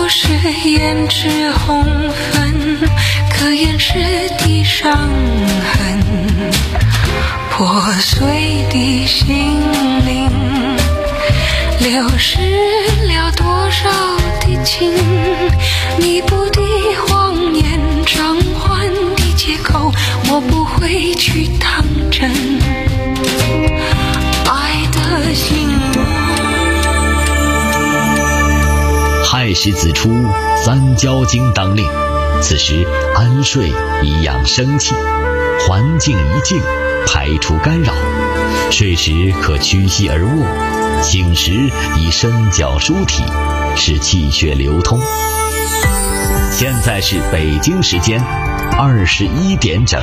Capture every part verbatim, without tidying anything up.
都是胭脂红粉，可掩饰的伤痕，破碎的心灵，流失了多少的情，弥补的谎言，偿还的借口，我不会去当真。爱的心魔， 亥时子初，三焦经当令，此时安睡以养生气，环境一静，排除干扰，睡时可屈膝而卧，醒时以伸脚舒体，使气血流通。现在是北京时间二十一点整。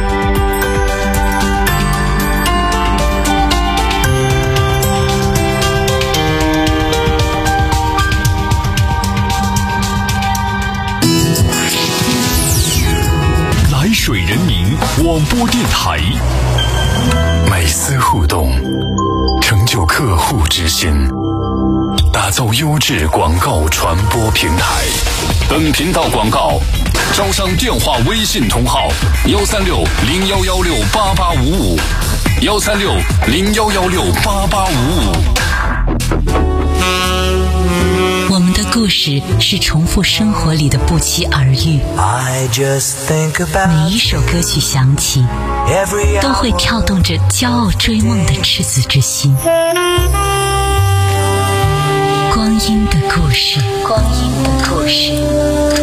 来水人民广播电台， 每丝互动，成就客户之心，打造优质广告传播平台。 本频道广告招商电话微信同号幺三六零幺幺六八八五五幺三六零幺幺六八八五五。 我们的故事是重复生活里的不期而遇，每一首歌曲响起，都会跳动着骄傲追梦的赤子之心。光阴的故事，光阴的故事。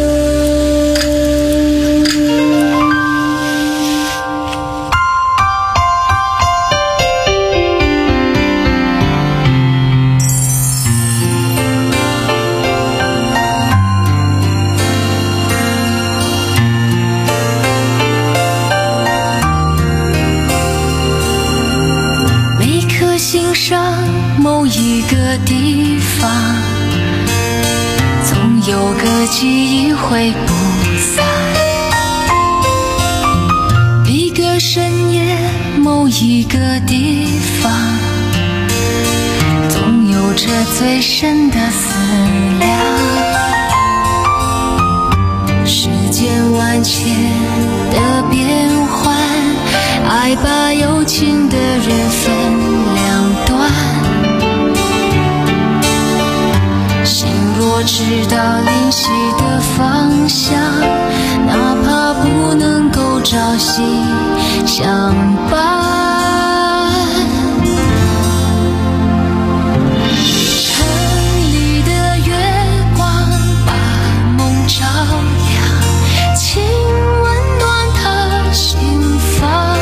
某一个地方，总有个记忆会不散。每个深夜，某一个地方，总有着最深的思量。世间万千的变幻，爱把有情的人分两端。若知道灵犀的方向，哪怕不能够朝夕相伴。城里的月光把梦照亮，请温暖他心房。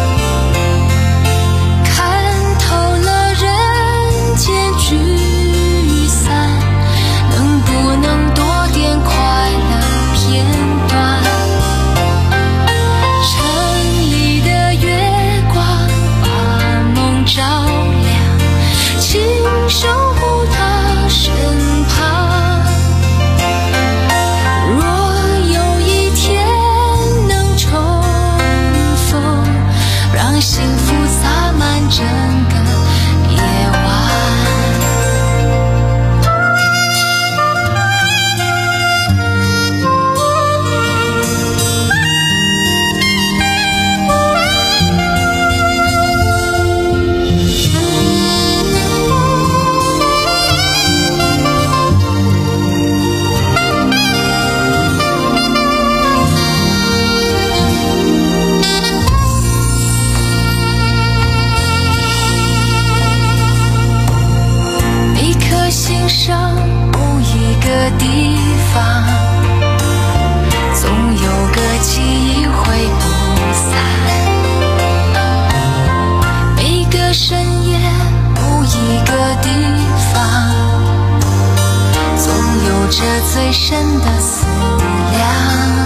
看透了人间聚散，不能多点快乐片段。城里的月光把梦照亮，请守护他身旁。若有一天能重逢，让幸福洒满整个夜晚。地方，总有个记忆会不散。每个深夜，某一个地方，总有着最深的思量。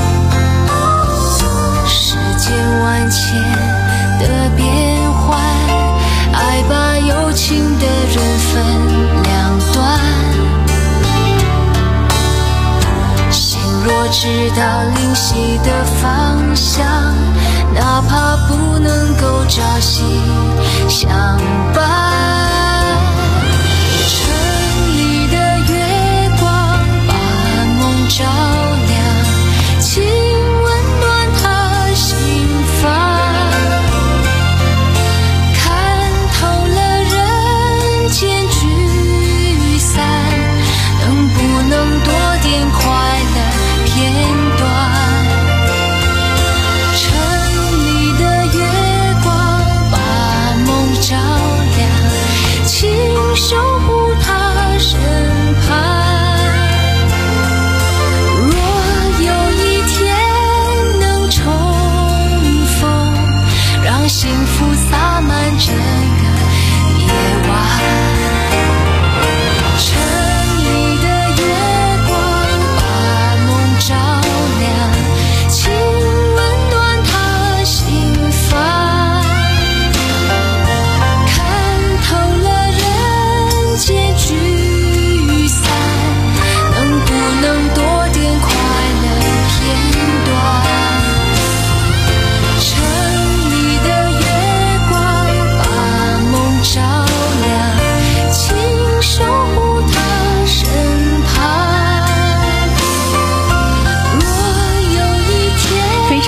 世间万千的变幻，爱把有情的人分两端。若知道灵犀的方向，哪怕不能够朝夕相伴。城里的月光把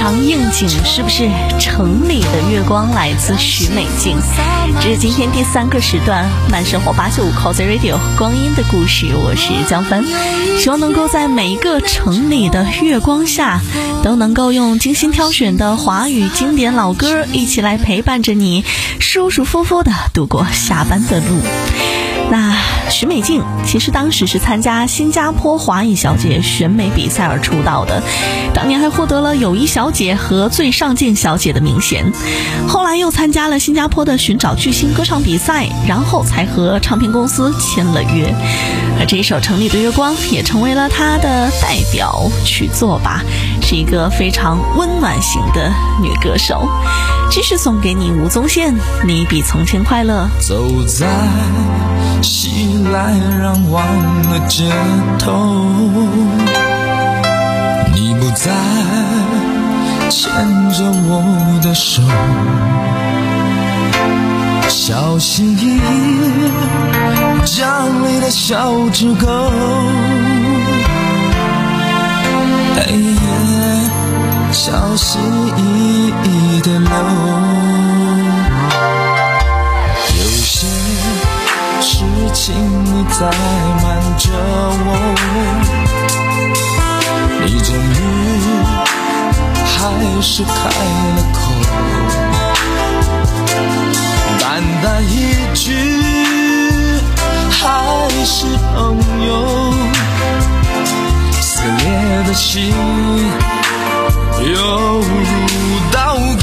常应景，是不是？城里的月光来自许美静。这是今天第三个时段慢生活八九五 Cozy Radio 光阴的故事，我是江帆，希望能够在每一个城里的月光下，都能够用精心挑选的华语经典老歌一起来陪伴着你舒舒服服的度过下班的路。那许美静其实当时是参加新加坡华裔小姐选美比赛而出道的，当年还获得了友谊小姐和最上镜小姐的名衔，后来又参加了新加坡的寻找巨星歌唱比赛，然后才和唱片公司签了约。而这一首《城里的月光》也成为了她的代表曲作吧，是一个非常温暖型的女歌手。继续送给你吴宗宪，你比从前快乐。 走在熙来攘往的街头，你不再牵着我的手，小心翼翼家里的小纸狗，黑夜小心翼翼地流，有些事情你在瞒着我，你终于还是开了口，淡淡一句还是朋友，撕裂的心犹如刀割，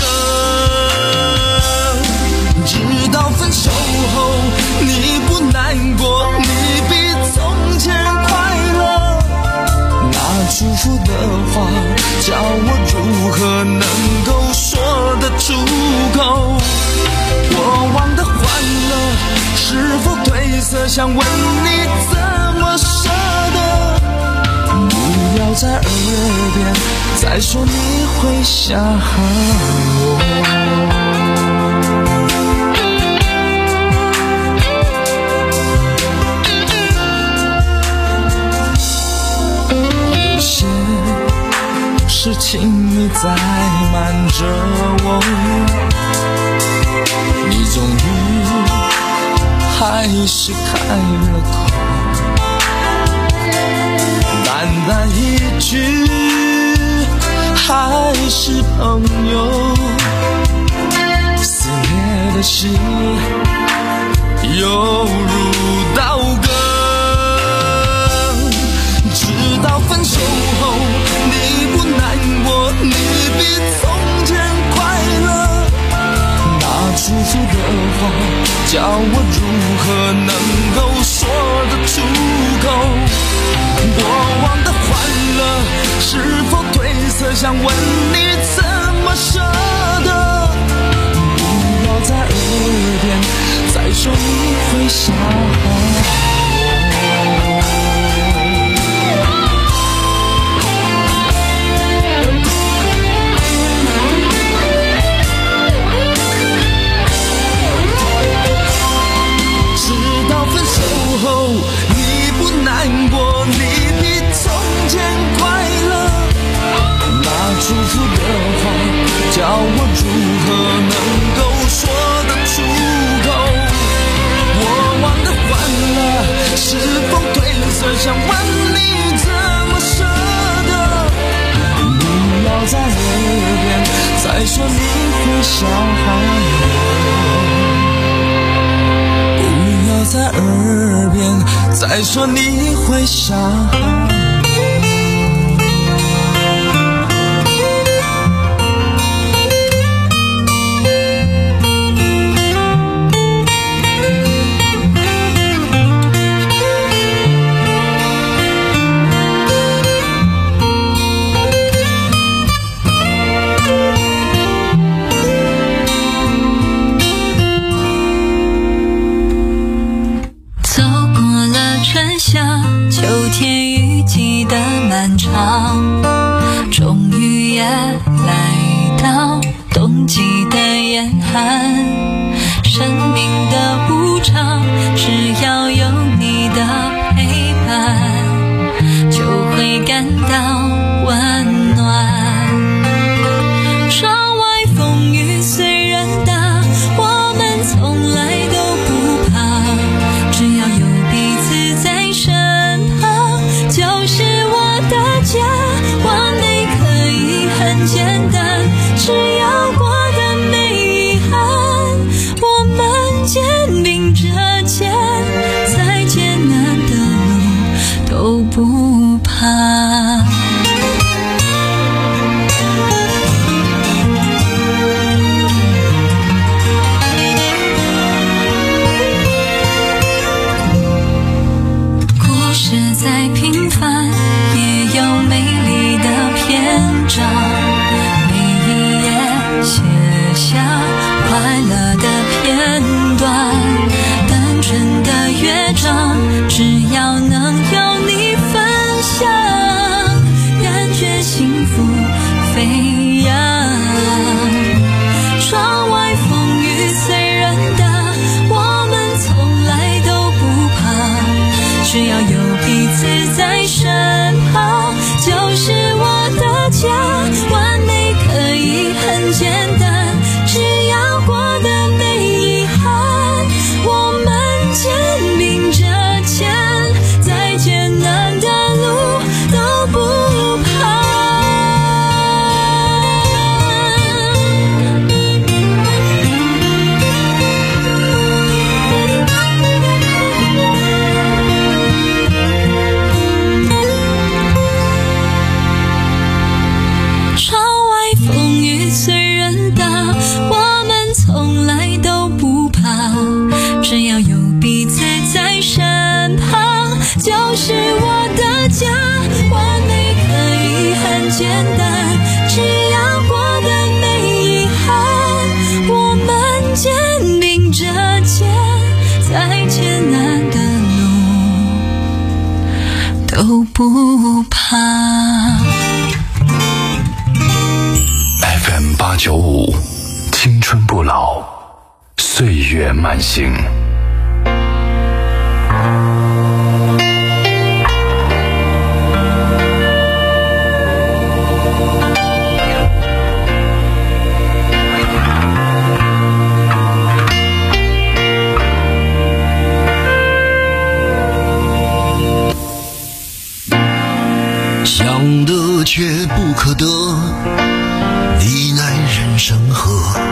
直到分手后你不难过，你比从前快乐，那祝福的话叫我如何能够说得出口，过往的欢乐是否褪色，想问你怎么舍得，不要在耳边再说你会想我，有些事情你在瞒着我，你终于还是开了口，淡淡一句还是朋友，撕裂的心犹如刀割，直到分手后你不难过，你比从前快乐，那祝福的话叫我如何能够说得出口，过往的欢乐是否褪色，想问你怎么舍得，不要在耳边再说你会想我，直到分手后你不难过，你比从前快乐，那祝福的话叫我如何能够说得出口，过往的欢乐是否褪色，想问你怎么舍得，不要在耳边再说你会想我，不要在耳边再说你会想我。 终于也来到冬季的严寒，生命的无常，只要有你的陪伴，就会感到温暖。 故事再平凡，也有美丽的篇章。每一页写下快乐的片段，单纯的乐章，只要能有你分享，感觉幸福飞扬。窗外风雨虽然大，我们从来都不怕，只要有彼此在身旁，就是我的家。完美可以很简单，只要过得没遗憾，我们肩并着肩，再艰难的路都不怕。窗外风雨虽然大，我们从来都不怕，只要有彼此在身旁，就是我的家。完美可以很简单，只要过得没遗憾，我们肩并着肩，再艰难的路都不怕。 F M 八九五，青春不老，岁月慢行。 想得却不可得，你奈人生何？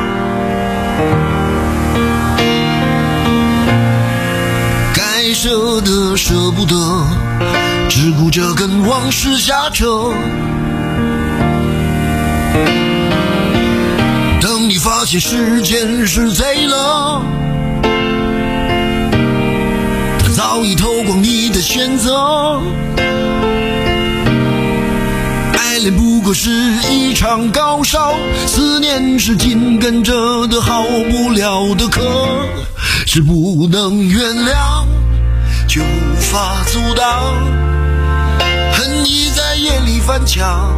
该舍的舍不得，只顾着跟往事瞎扯。等你发现时间是贼了，它早已偷光你的选择。爱恋不过是一场高烧，思念是紧跟着的好不了的渴，是不能原谅却无法阻挡，恨意在夜里翻墙，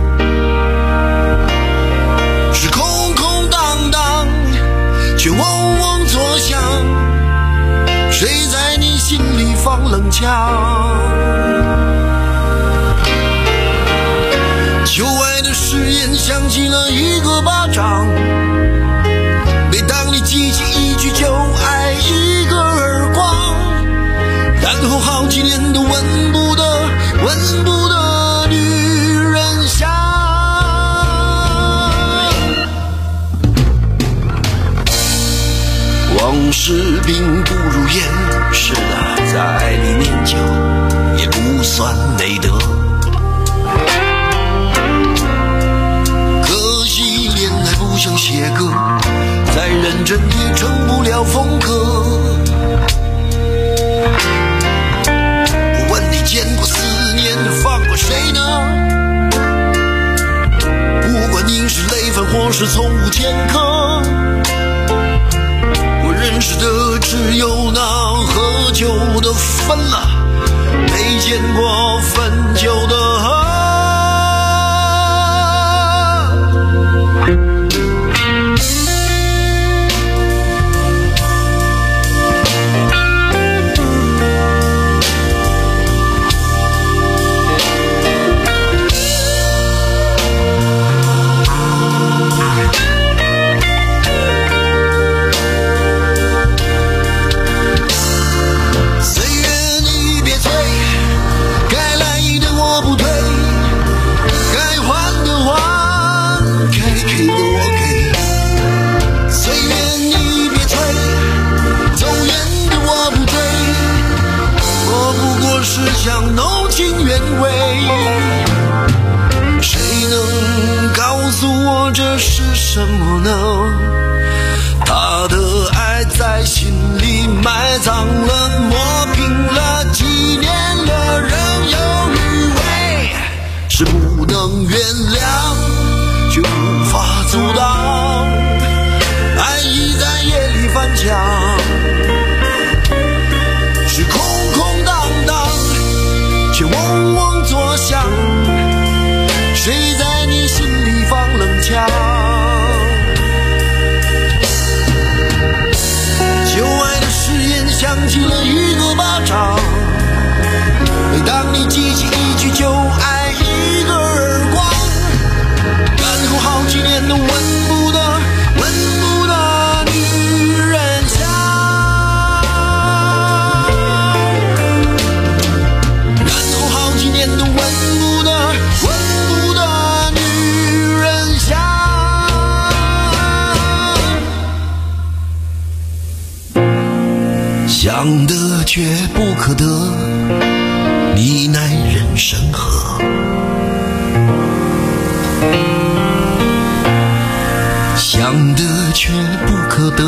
是空空荡荡却嗡嗡作响，谁在你心里放冷枪？旧爱的誓言响起了一个巴掌，每当你记起一句就爱一个耳光，然后好几年都闻不得闻不得女人香。往事并不如烟，是的，在爱里念旧也不算美德。不想写歌，再认真也成不了风格。我问你见过思念放过谁呢？不管你是累犯或是从无前科，我认识的只有那喝酒的分了，没见过分酒的喝。岁月你别催，该来的我呢？他的爱在心里埋葬了，磨平了，纪念了，仍有余味，是不能原谅，却无法阻挡，爱意在夜里翻墙，是空空荡荡，却嗡嗡作响，谁在你心里放冷枪？旧爱的誓言响起了一个巴掌，每当你记起一句就爱，一个耳光，然后好几年都闻不得闻不得女人香，然后好几年都闻不得闻不得女人香，想得却不可得，你奈人生何？想得却不可得，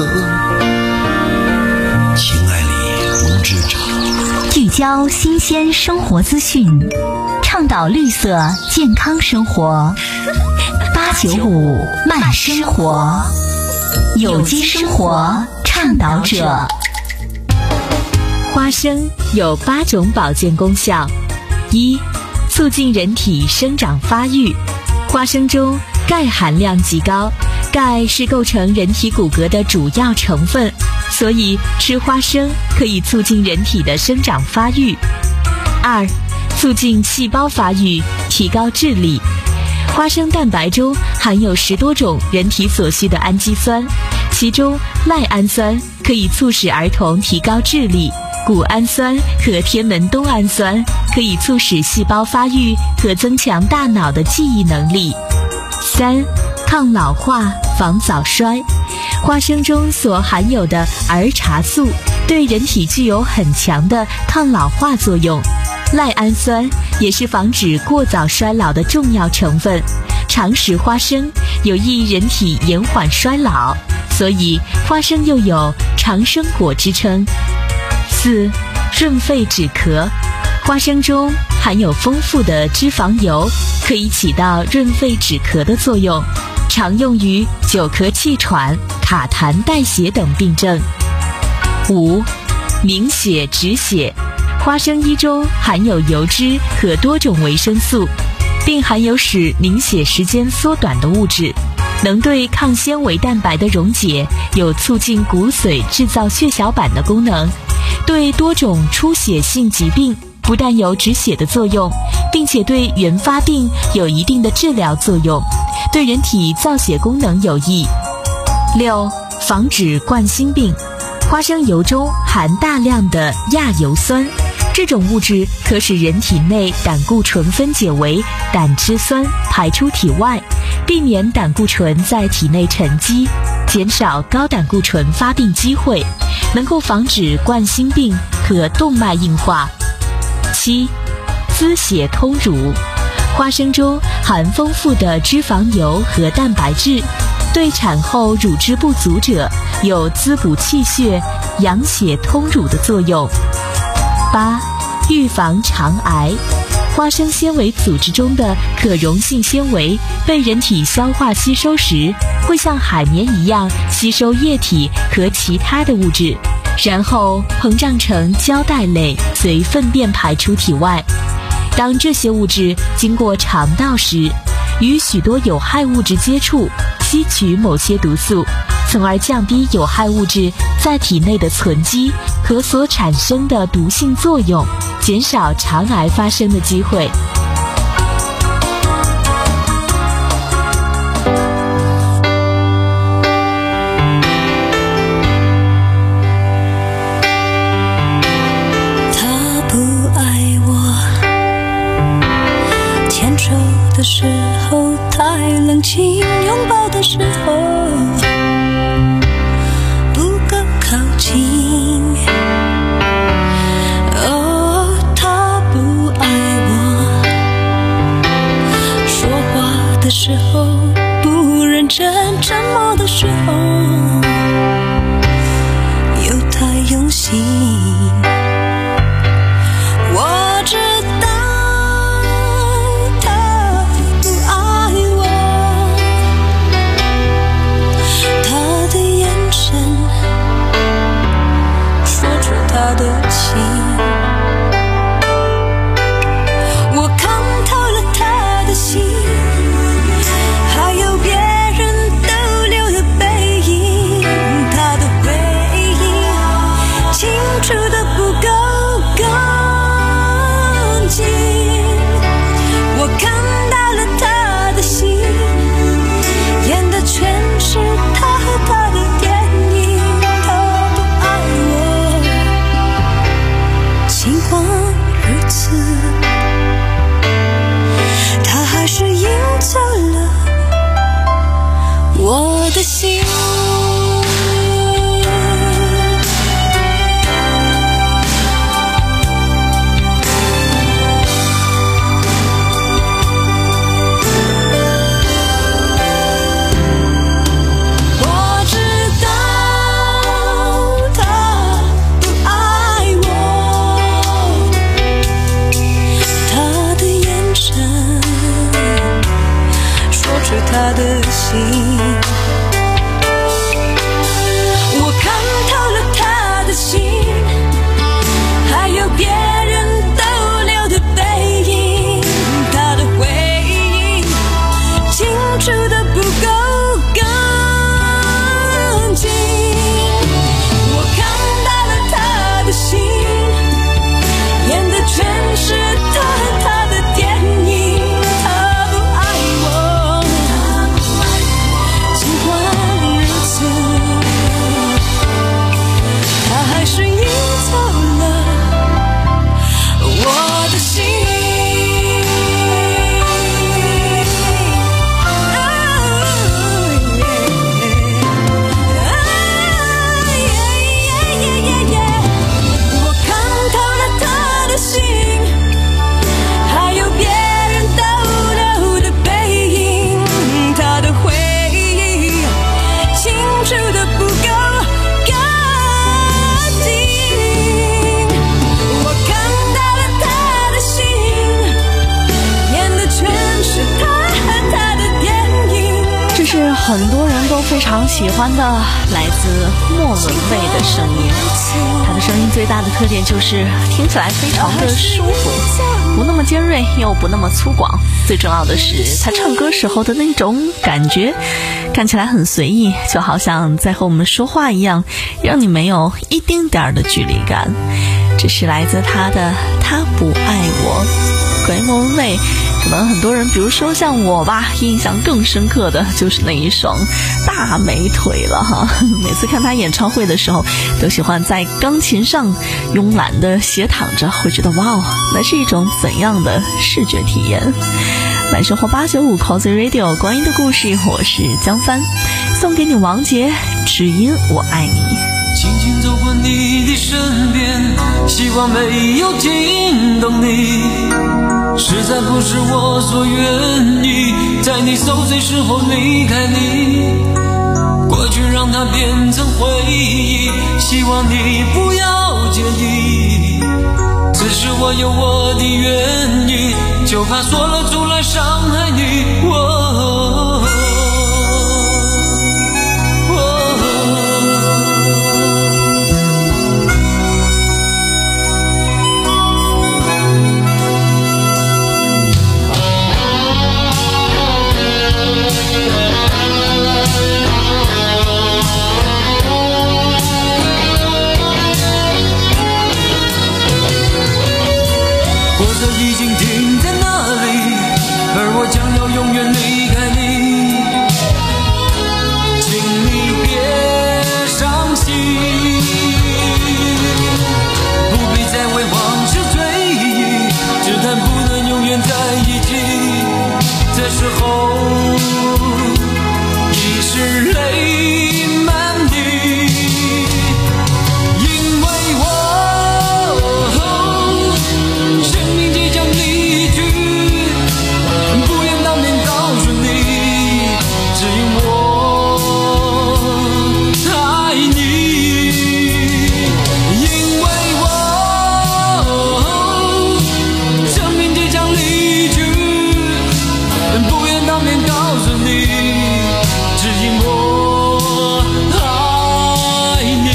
情爱里无知者。 聚焦新鲜生活资讯，倡导绿色健康生活。八九五慢生活，有机生活倡导者。 花生有八种保健功效：一、促进人体生长发育。花生中钙含量极高，钙是构成人体骨骼的主要成分，所以吃花生可以促进人体的生长发育。二、促进细胞发育，提高智力。花生蛋白中含有十多种人体所需的氨基酸，其中赖氨酸可以促使儿童提高智力，谷氨酸和天门冬氨酸可以促使细胞发育和增强大脑的记忆能力。三、抗老化，防早衰。花生中所含有的儿茶素对人体具有很强的抗老化作用，赖氨酸也是防止过早衰老的重要成分。常食花生有益人体延缓衰老，所以花生又有长生果之称。四、润肺止咳。花生中含有丰富的脂肪油，可以起到润肺止咳的作用，常用于久咳气喘、卡痰带血等病症。五、凝血止血。花生衣中含有油脂和多种维生素，并含有使凝血时间缩短的物质，能对抗纤维蛋白的溶解有促进骨髓制造血小板的功能，对多种出血性疾病不但有止血的作用，并且对原发病有一定的治疗作用，对人体造血功能有益。六、防止冠心病。花生油中含大量的亚油酸，这种物质可使人体内胆固醇分解为胆汁酸排出体外，避免胆固醇在体内沉积，减少高胆固醇发病机会，能够防止冠心病和动脉硬化。七、滋血通乳。花生中含丰富的脂肪油和蛋白质，对产后乳汁不足者有滋补气血、养血通乳的作用。八、预防肠癌。花生纤维组织中的可溶性纤维被人体消化吸收时，会像海绵一样吸收液体和其他的物质，然后膨胀成胶带类，随粪便排出体外。当这些物质经过肠道时，与许多有害物质接触，吸取某些毒素，从而降低有害物质在体内的存积和所产生的毒性作用，减少肠癌发生的机会。 的时候太冷清，拥抱的时候不够靠近。哦，他不爱我，说话的时候不认真，沉默的的时候，有他用心。我知道他不爱我，他的眼神说出他的情。我看透了他的心，还有别人逗留的背影，他的回忆清楚的不够干净。我看到了他的心，演的全是他和他的电影。他不爱我，尽管如此，他还是赢走了我的心。我知道他不爱我，他的眼神说出他的心。我看透了他的心，还有别人逗留的背影，他的回忆清楚的不够干净。我看到了他的心，演的全是他和他的电影。他不爱我，尽管如此，他还是赢走了我的心。我看透了他的心，还有别人逗留的背影，他的回忆清楚的不够干净。我看到了他的心，演的全是他和他的电影。 这是很多人都非常喜欢的来自莫文蔚的声音。她的声音最大的特点就是听起来非常的舒服，不那么尖锐又不那么粗犷，最重要的是她唱歌时候的那种感觉看起来很随意，就好像在和我们说话一样，让你没有一丁点儿的距离感。这是来自她的他不爱我。关于莫文蔚，可能很多人比如说像我吧，印象更深刻的就是那一双大美腿了哈。每次看她演唱会的时候，都喜欢在钢琴上慵懒的斜躺着，会觉得哇哦，那是一种怎样的视觉体验。晚生活八九五 Cozy Radio 光阴的故事，我是江帆，送给你王杰，只因我爱你。 轻轻走过你的身边，希望没有听懂你，实在不是我所愿意，在你受罪时候离开你，过去让它变成回忆，希望你不要介意，只是我有我的原因，就怕说了出来伤害你。哦火车已经停在那里，而我将要永远离开你，请你别伤心，不必再为往事追忆，只谈不能永远在一起，这时候已是泪满地，因为我生命即将离去，不愿当面告诉诉你，只因我爱你。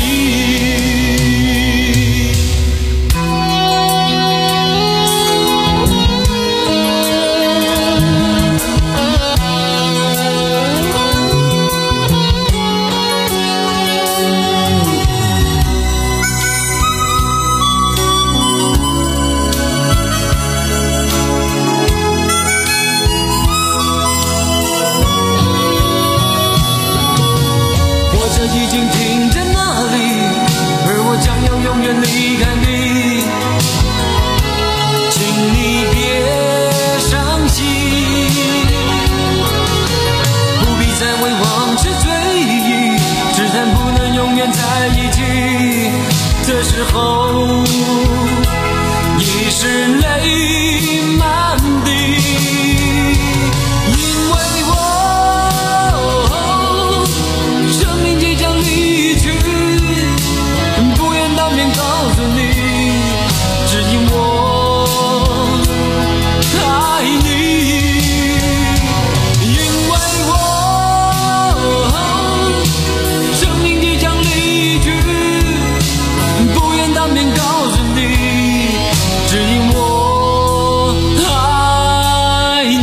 的时候已是泪满地，因为我生命即将离去，不愿当面告诉你，只因我爱你，因为我生命即将离去，不愿当面告诉你，只因我爱你。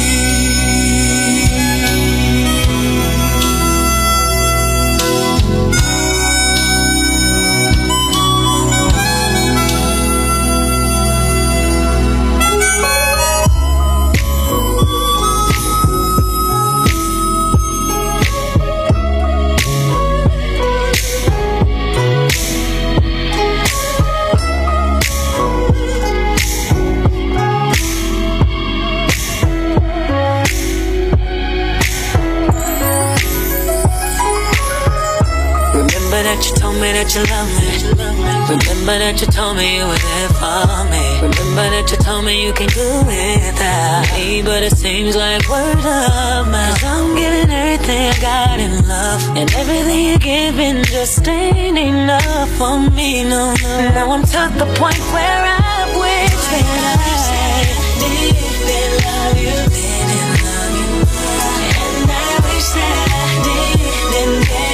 Remember that you told me that you love me. Remember that you told me you were there for me. Remember that you told me you can do without me. But it seems like word of mouth, 'cause I'm giving everything I got in love, and everything you're giving just ain't enough for me, no, no. Now I'm to the point where I wish that I didn't love you, didn't love you, and I wish that I didn't care.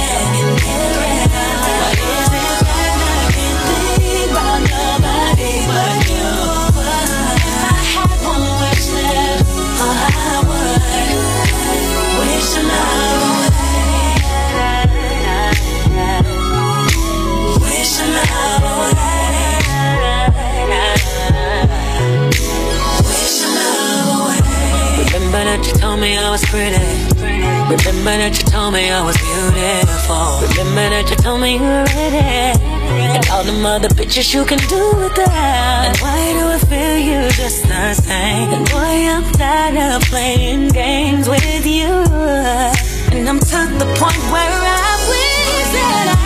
Remember that you told me I was pretty. Remember that you told me I was beautiful. Remember that you told me you were ready, and all them other pictures you can do with that. And why do I feel you just the same? And boy, I'm tired of playing games with you. And I'm to the point where I wish that I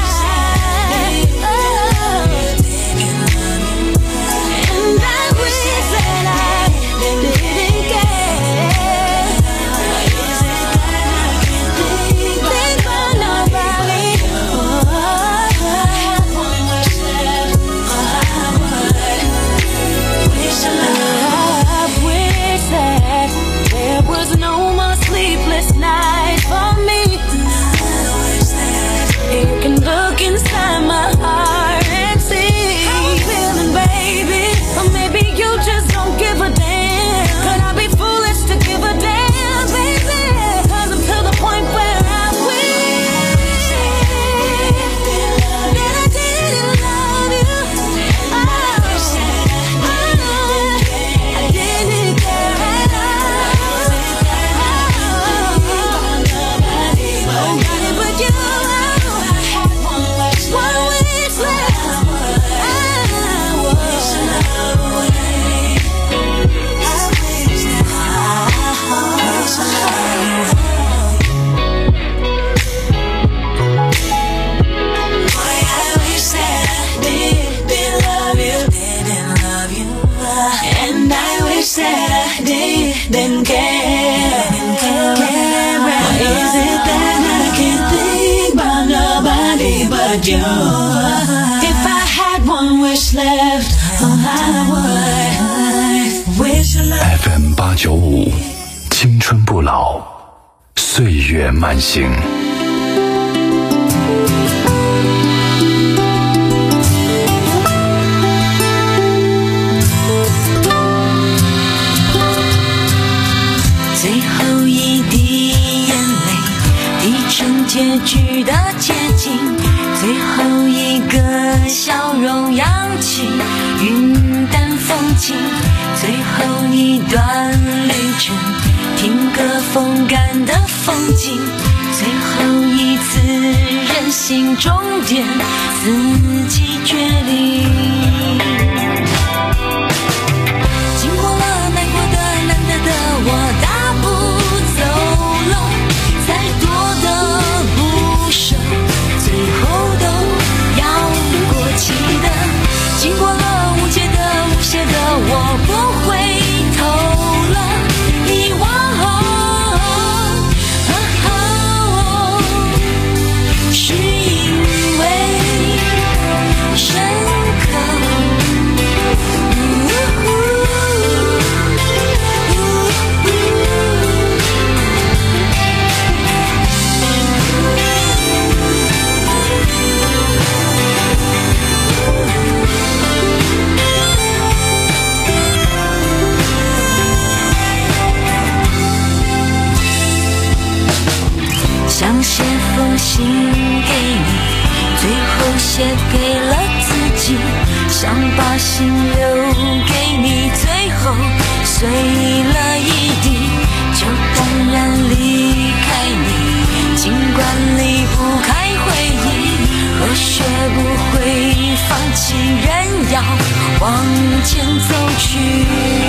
didn't care, didn't care. Why is it that I can't think about nobody but you? If I had one wish left, oh, I would wish I loved. F M 八九五，青春不老， 老，岁月慢行。 最后一滴眼泪滴成结局的结晶，最后一个笑容扬起云淡风轻，最后一段旅程听歌风干的风景，最后一次任性终点自己决定。经过了难过的难得的我大步走了，再多的不舍最后都要过期的，经过了无解的无邪的我不回头了，遗忘是因为深刻。想写封信给你，最后写给了自己，想把心留给你，最后碎了一地，就当然离开你，尽管离不开回忆，和学不会放弃，人要往前走去。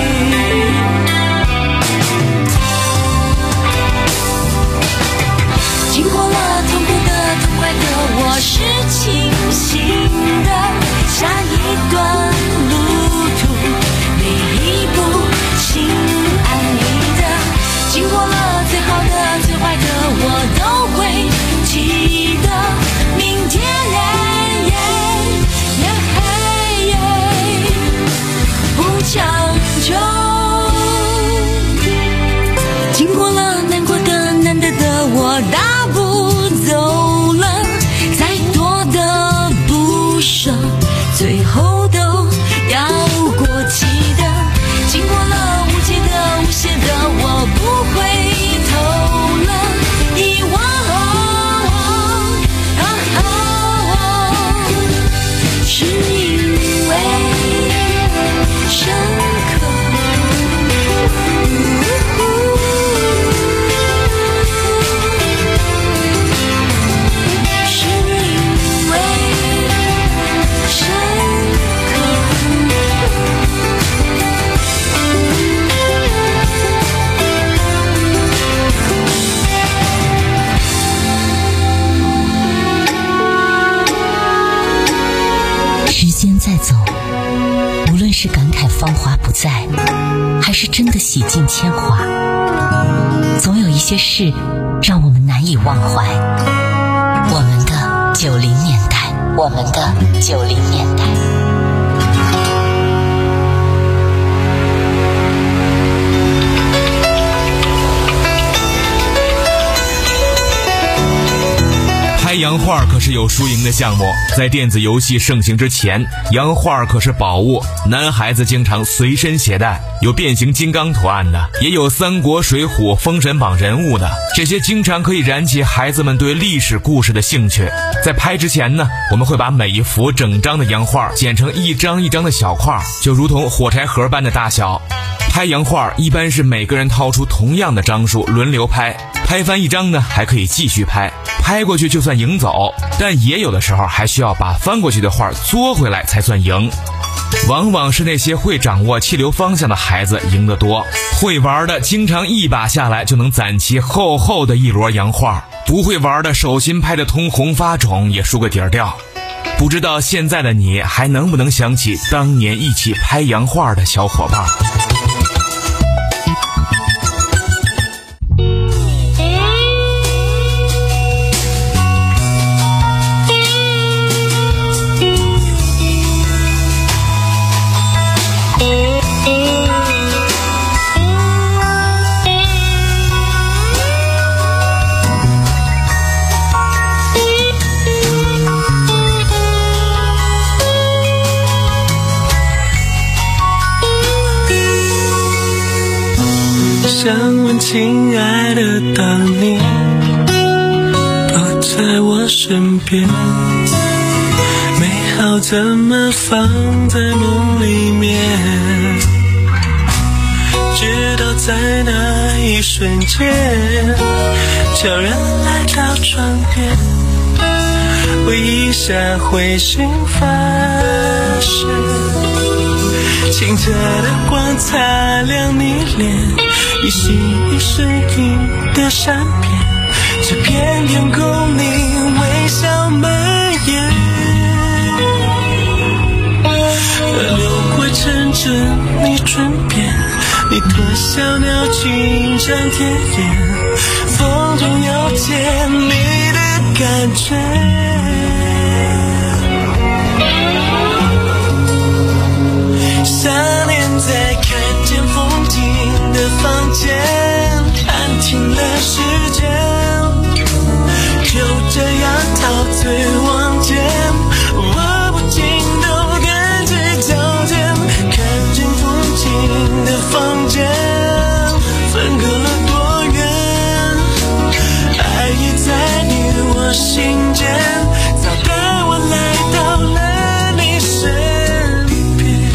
经过了痛苦的痛快的我是清醒的，下一段路途每一步心安理得，经过了最好的最坏的我都会记得，明天不强求，经过了难过的难得的我大步走了，再多的不舍最后都要过期的，经过了无解的无邪的我不回头了，遗忘是因为深刻。 在走，无论是感慨芳华不再，还是真的洗尽铅华，总有一些事让我们难以忘怀。我们的九零年代，我们的九零年代。 拍洋画可是有输赢的项目，在电子游戏盛行之前，洋画可是宝物，男孩子经常随身携带，有变形金刚图案的，也有三国水浒封神榜人物的，这些经常可以燃起孩子们对历史故事的兴趣。在拍之前呢，我们会把每一幅整张的洋画剪成一张一张的小块，就如同火柴盒般的大小。拍洋画一般是每个人掏出同样的张数轮流拍，拍翻一张呢还可以继续拍，拍过去就算赢走，但也有的时候还需要把翻过去的画作回来才算赢。往往是那些会掌握气流方向的孩子赢得多，会玩的经常一把下来就能攒齐厚厚的一摞洋画，不会玩的手心拍得通红发肿也输个底儿掉。不知道现在的你还能不能想起当年一起拍洋画的小伙伴。 想问亲爱的，当你不在我身边，美好怎么放在梦里面，直到在那一瞬间悄然来到窗边，我一下会心发现，清澈的光擦亮你脸，一心一声音的闪变，这片天空你微笑蔓延，河流过阵阵你唇边，你多小鸟经常甜言，风中有见你的感觉，想念在看见风景的房间，安停了时间，就这样陶醉望见，我不禁都感觉交煎，看见风景的房间，分隔了多远，爱已在你我心间，早带我来到了你身边。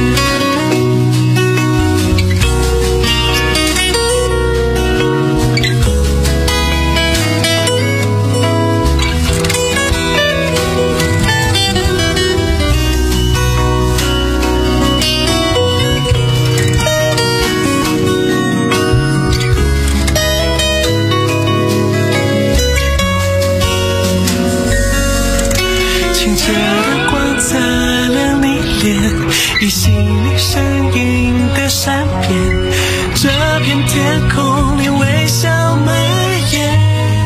一心里声音的闪变，这片天空里微笑蔓延，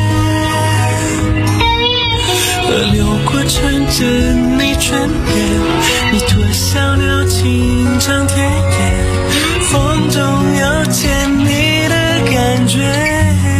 河流过纯真你唇边，你多小鸟经常甜言，风中有见你的感觉，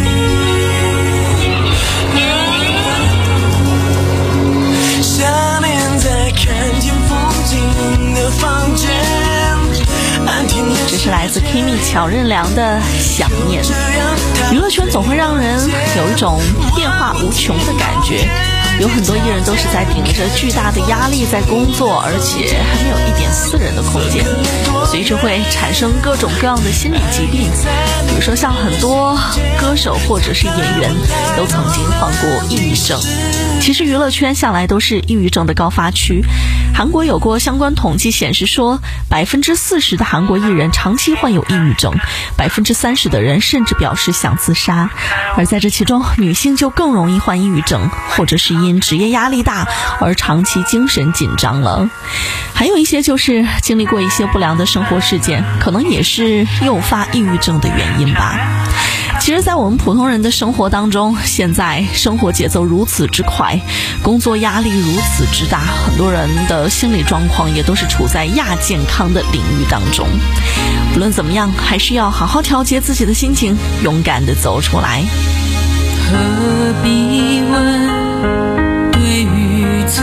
这是来自 Kimi 乔任梁的想念。娱乐圈总会让人有一种变化无穷的感觉，有很多艺人都是在顶着巨大的压力在工作，而且还没有一点私人的空间，随之会产生各种各样的心理疾病。比如说像很多歌手或者是演员都曾经患过抑郁症。其实娱乐圈向来都是抑郁症的高发区，韩国有过相关统计显示说，百分之四十的韩国艺人长期患有抑郁症，百分之三十的人甚至表示想自杀。而在这其中，女性就更容易患抑郁症，或者是因职业压力大而长期精神紧张了。还有一些就是经历过一些不良的生活事件，可能也是诱发抑郁症的原因吧。其实在我们普通人的生活当中，现在生活节奏如此之快，工作压力如此之大，很多人的心理状况也都是处在亚健康的领域当中。不论怎么样，还是要好好调节自己的心情，勇敢地走出来。 何必问对与错，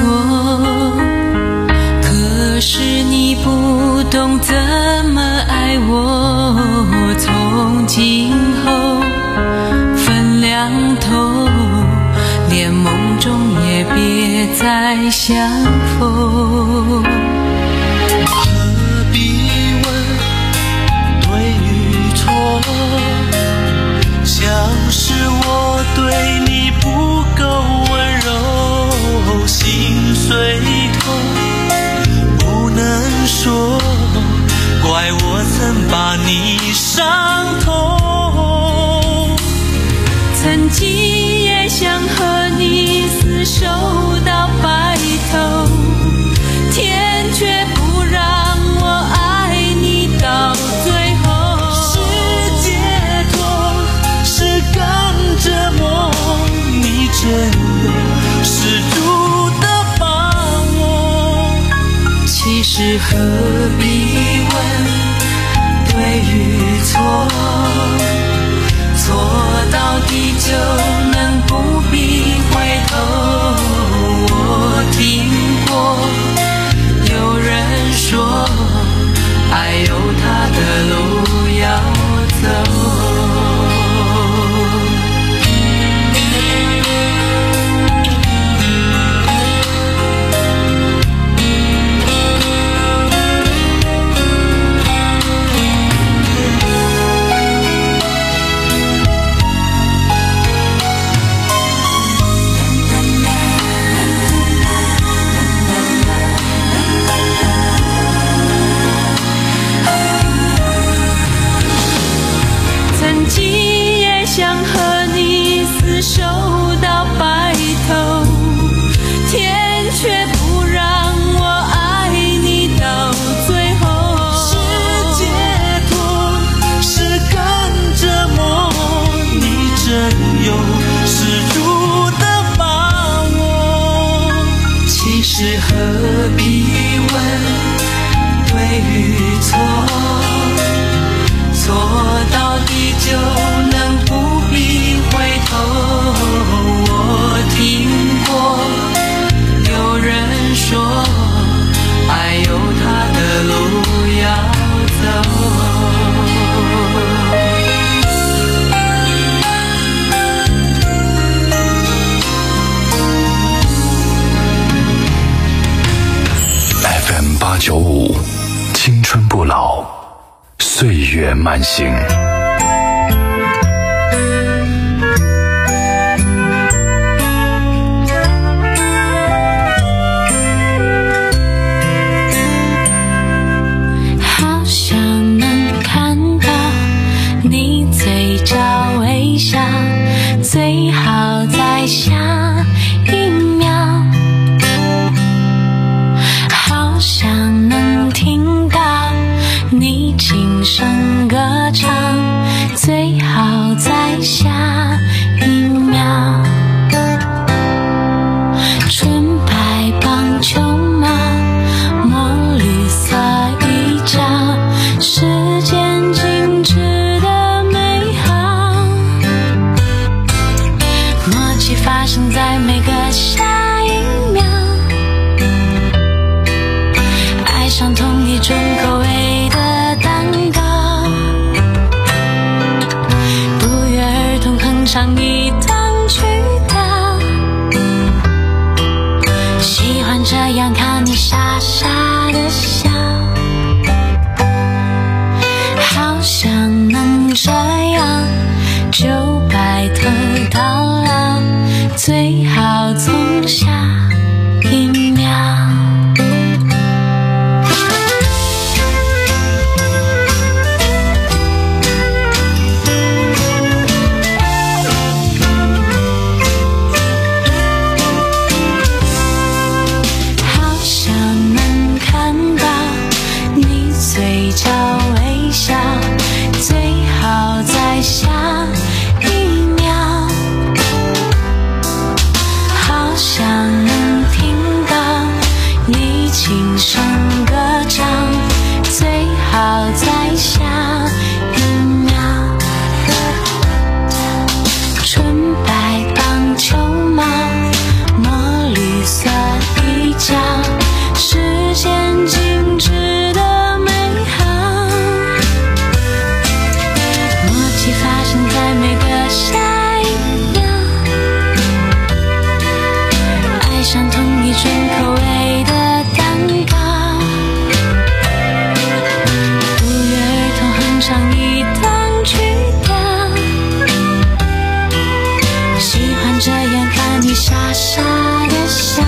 可是你不懂怎么爱我，从今后分两头，连梦中也别再相逢。 何必问对与错，像是我对你不够温柔，心碎痛不能说，怪我曾把你伤透。 曾经也想和你厮守到白头，天却不让我爱你到最后。 是解脱，是更折磨，你真的是主的把握。 其实何必问对与错，错到底就能不必回头。我听过有人说，爱有它的路要走。 夜慢行。 好想能看到你嘴角微笑，最好在下一秒。好想能听到你轻声歌唱，最好在下一秒。纯白棒球帽，墨绿色衣角，时间静止的美好，默契发生在每个下一秒。爱上同一种口味的蛋糕，不约而同哼唱一段曲调，喜欢这样看你傻傻的笑。好想能这样就白头到老，最好从下一秒。好想能看到你嘴角微笑，最好在下一秒。好想能听到你轻声歌唱，最好在下一秒。纯白棒球帽，墨绿色衣角，时间静止的美好，默契发生在每个下一秒。爱上同一种口味的蛋糕，不约而同哼唱一段曲调，喜欢这样看你傻傻的笑。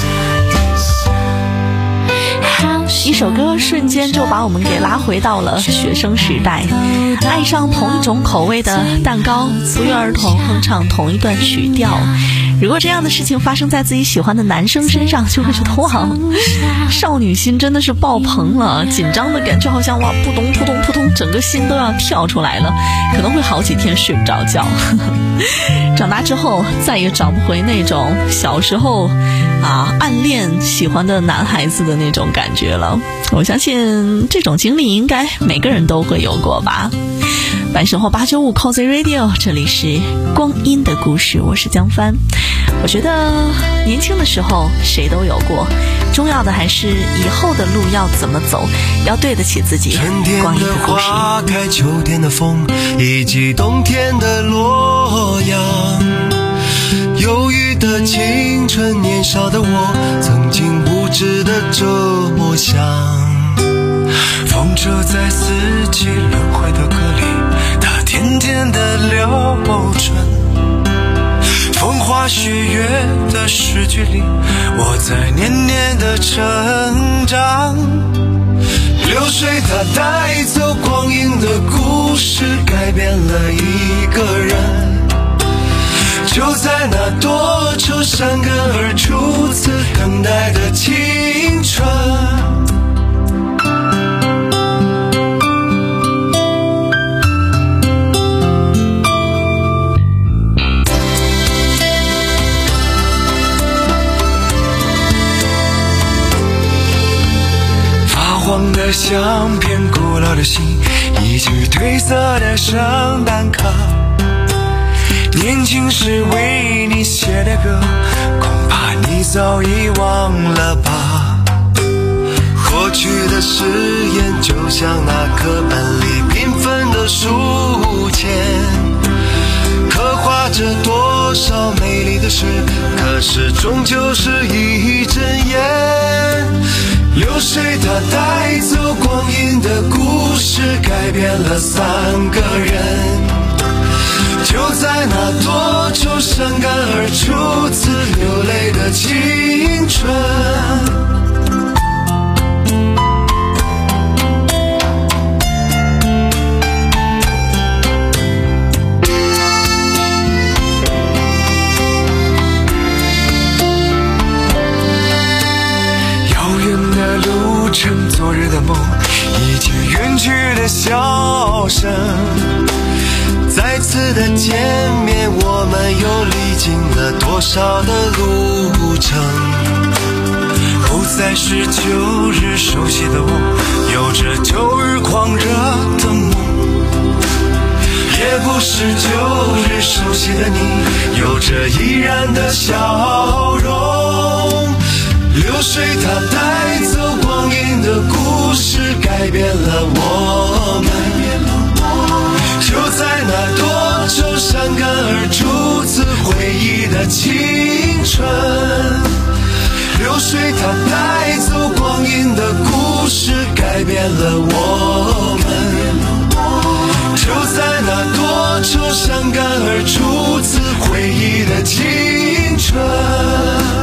一首歌瞬间就把我们给拉回到了学生时代，爱上同一种口味的蛋糕，不约而同哼唱同一段曲调。如果这样的事情发生在自己喜欢的男生身上，就会觉得哇，少女心真的是爆棚了，紧张的感觉好像哇扑通扑通扑通，整个心都要跳出来了，可能会好几天睡不着觉。长大之后再也找不回那种小时候啊暗恋喜欢的男孩子的那种感觉了。我相信这种经历应该每个人都会有过吧。晚生活八九五 Cozy Radio， 这里是光阴的故事，我是江帆。我觉得年轻的时候谁都有过，重要的还是以后的路要怎么走，要对得起自己。光阴的故事。 春天的花开，秋天的风，以及冬天的洛阳。忧郁的青春，年少的我，曾经不知的这么想。风车在四季轮回的歌里，它甜甜的流转。风花雪月的诗句里，我在年年的成长。流水它带走光阴的故事，改变了一个人。就在那多愁善感而初次等待的青春。黄的相片，古老的信，一句褪色的圣诞卡。年轻时为你写的歌，恐怕你早已忘了吧。过去的誓言，就像那课本里缤纷的书签，刻画着多少美丽的事，可是终究是一阵烟。流水它带走光阴的故事， 事改变了三个人。就在那多愁善感而初次流泪的青春。趁昨日的梦，一句远去的笑声，再次的见面，我们又历经了多少的路程。不再是旧日熟悉的我，有着旧日狂热的梦，也不是旧日熟悉的你，有着依然的笑容。流水它带走光阴的故事，改变了我们。就在那多愁善感而初次回忆的青春，流水它带走光阴的故事，改变了我们。就在那多愁善感而初次回忆的青春。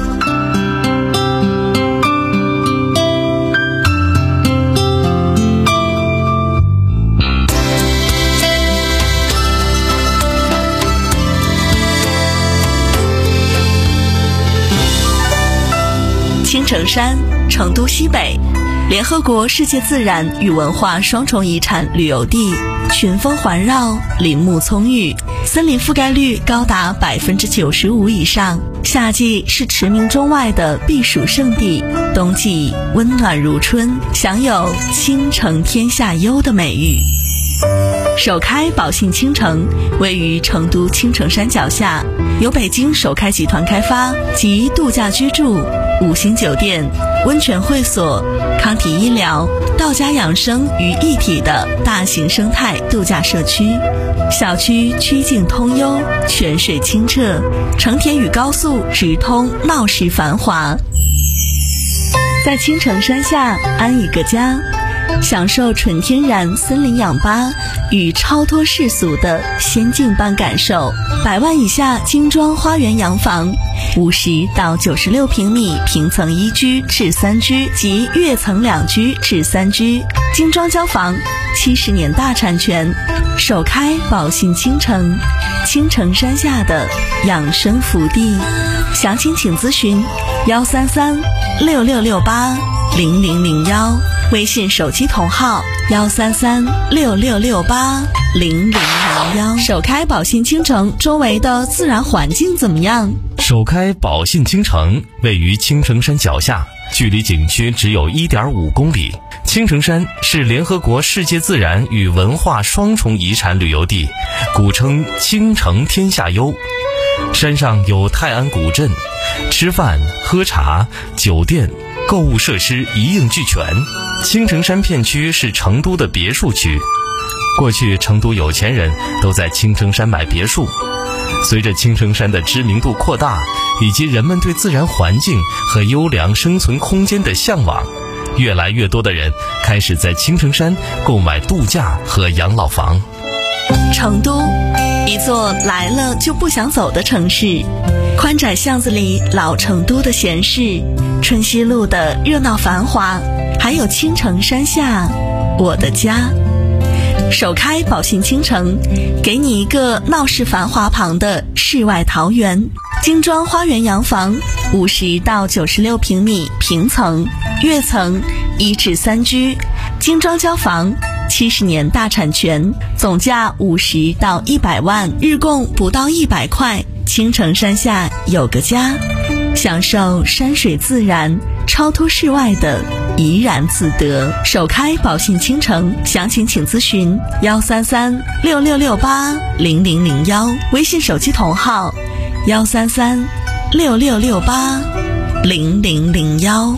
青城山，成都西北，联合国世界自然与文化双重遗产旅游地，群峰环绕，林木葱郁，森林覆盖率高达百分之九十五以上。夏季是驰名中外的避暑胜地，冬季温暖如春，享有倾城天下优的美誉。首开宝信倾城位于成都青城山脚下，由北京首开集团开发，集度假居住、五星酒店、温泉会所、康体医疗、道家养生于一体的大型生态度假社区。小区曲径通幽，泉水清澈，成田与高速直通，闹市繁华。在青城山下安一个家，享受纯天然森林氧吧与超脱世俗的仙境般感受。百万以下精装花园洋房，五十到九十六平米平层一居至三居及跃层两居至三居，精装交房，七十年大产权，首开宝信倾城，青城山下的养生福地。详情请咨询幺三三六六六八零零零幺。微信手机同号幺三三六六六八零零零幺。首开宝信倾城周围的自然环境怎么样？ 首开宝信倾城位于青城山脚下，距离景区只有 一点五公里。青城山是联合国世界自然与文化双重遗产旅游地，古称青城天下优。山上有泰安古镇，吃饭、喝茶、酒店、购物设施一应俱全。青城山片区是成都的别墅区，过去成都有钱人都在青城山买别墅。随着青城山的知名度扩大，以及人们对自然环境和优良生存空间的向往，越来越多的人开始在青城山购买度假和养老房。 成都，一座来了就不想走的城市。宽窄巷子里老成都的闲适，春熙路的热闹繁华，还有青城山下我的家。首开宝信倾城，给你一个闹市繁华旁的世外桃源。精装花园洋房，五十到九十六平米平层，跃层一至三居，精装交房，七十年大产权，总价五十到一百万，日供不到一百块。青城山下有个家，享受山水自然，超脱世外的怡然自得。首开宝信倾城，详情请咨询幺三三六六六八零零零幺，微信手机同号幺三三六六六八零零零幺。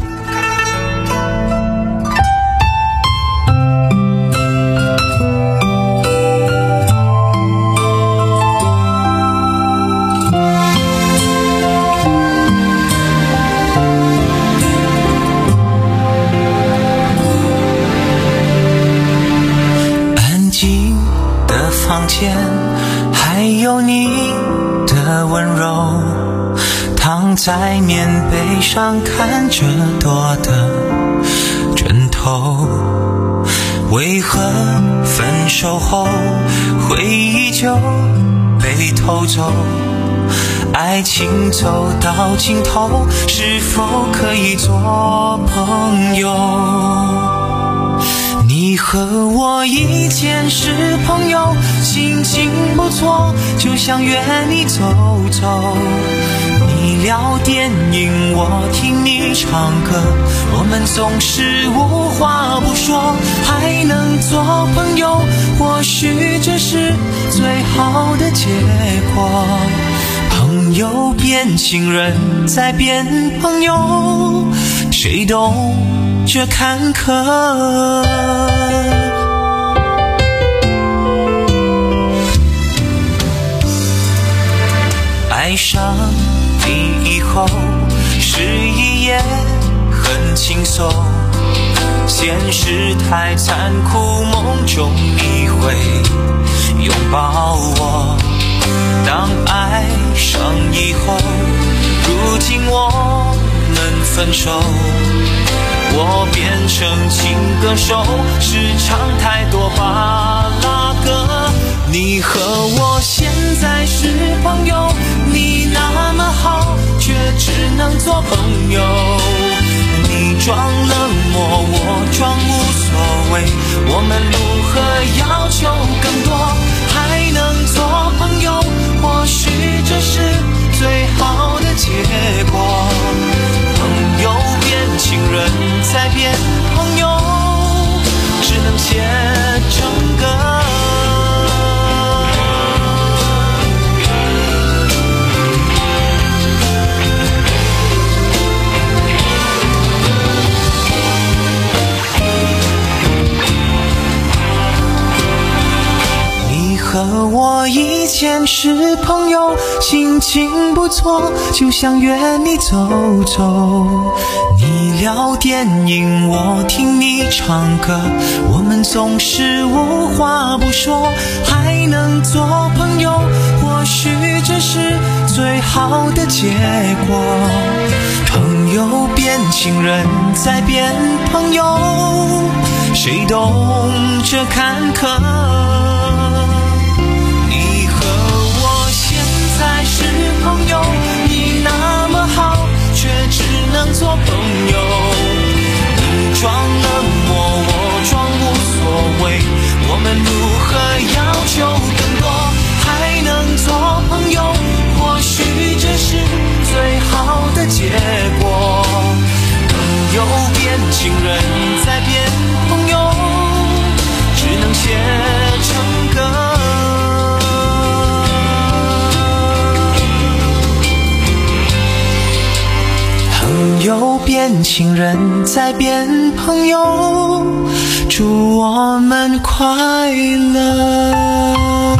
还有你的温柔，躺在棉被上看着多的枕头。为何分手后回忆就被偷走？爱情走到尽头，是否可以做朋友？你和我以前是朋友，心情不错，就想约你走走。你聊电影，我听你唱歌，我们总是无话不说，还能做朋友，或许这是最好的结果。朋友变情人，再变朋友，谁懂这坎坷？爱上你以后，是一夜很轻松，现实太残酷，梦中你会拥抱我。当爱上以后，如今我们分手，我变成情歌手，是唱太多巴拉歌。你和我现在是朋友，你那么好，却只能做朋友。你装冷漠，我装无所谓，我们如何要求更多？还能做朋友，或许这是最好的结果。朋友变情人，再变朋友，只能写成歌。和我以前是朋友，心情不错，就想约你走走。你聊电影，我听你唱歌，我们总是无话不说，还能做朋友，或许这是最好的结果。朋友变情人，再变朋友，谁懂这坎坷？是朋友，你那么好，却只能做朋友。你装冷漠，我装无所谓，我们如何要求更多？还能做朋友，或许这是最好的结果。朋友变情人，再变朋友，只能写成歌。朋友变情人，再变朋友，祝我们快乐。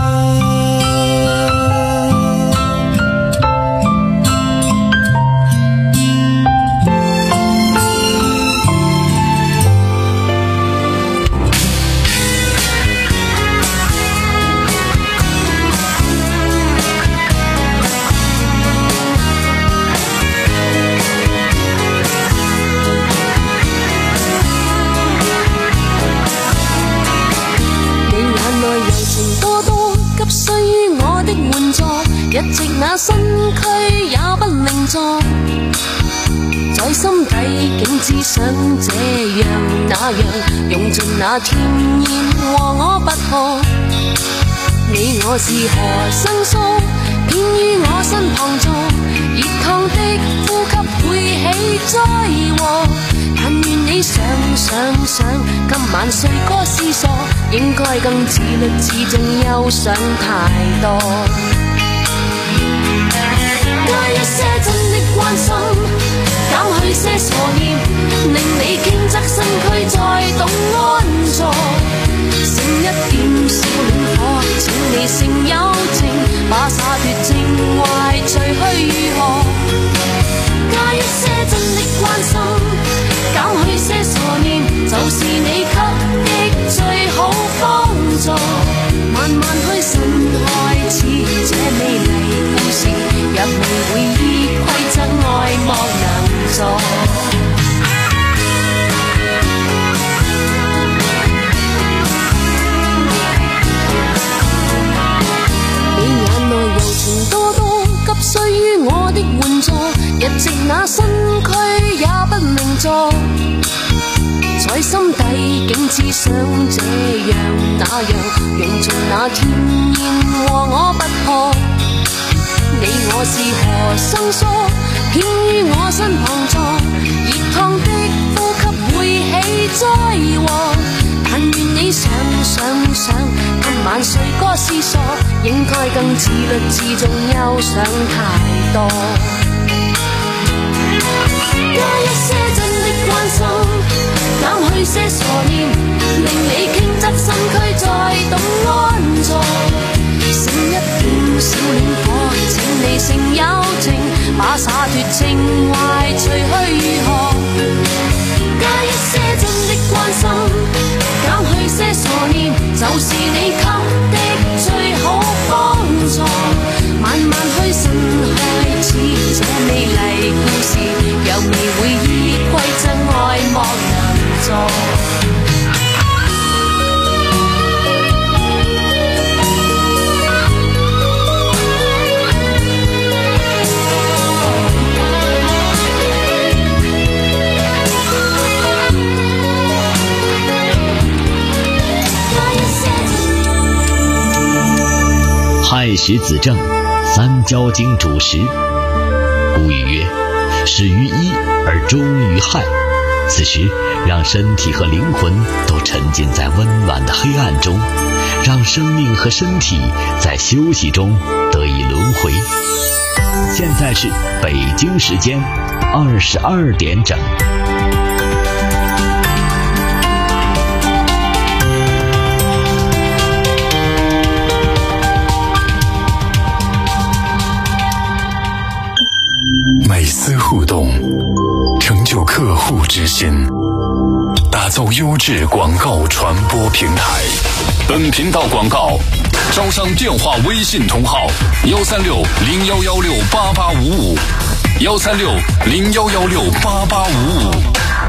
一直那身軀也不另作，在心底竟只想這樣那樣，用盡那甜言和我不可。你我是何生疏，偏於我身旁坐，熱燙的呼吸會起災禍。但願你想想想，今晚睡歌思索，應該更自律自正，休想太多。加一些真的關心，減去些傻念，令你傾側身軀再懂安坐。剩一點小戀火，請你剩有情，把灑脫情懷除去如何？加一些真的關心，減去些傻念，就是你給的最好幫助。慢慢去神開始。 日夕那身躯也不名狀，在心底竟只想這樣那樣，用盡那天然和我不破。你我是何生疏，偏於我身旁坐，熱燙的呼吸會起災禍。但願你想想想，今晚睡歌思索，應該更自律自重，憂想太多。加一些真的關心，減去些傻念，令你傾側身軀再懂安坐。剩一點小戀火，請你成友情，把灑脫情懷除去如何？加一些真的關心，減去些傻念，就是你給的最好幫助。慢慢去新開始，這美麗故事，又未會依規則愛莫能助。 亥时子正，三焦经主时。古语曰：始于一而终于亥。此时让身体和灵魂都沉浸在温暖的黑暗中，让生命和身体在休息中得以轮回。现在是北京时间二十二点整。 每丝互动，成就客户之心，打造优质广告传播平台。 本频道广告招商电话微信同号：幺三六零幺幺六八八五五，幺三六零幺幺六八八五五。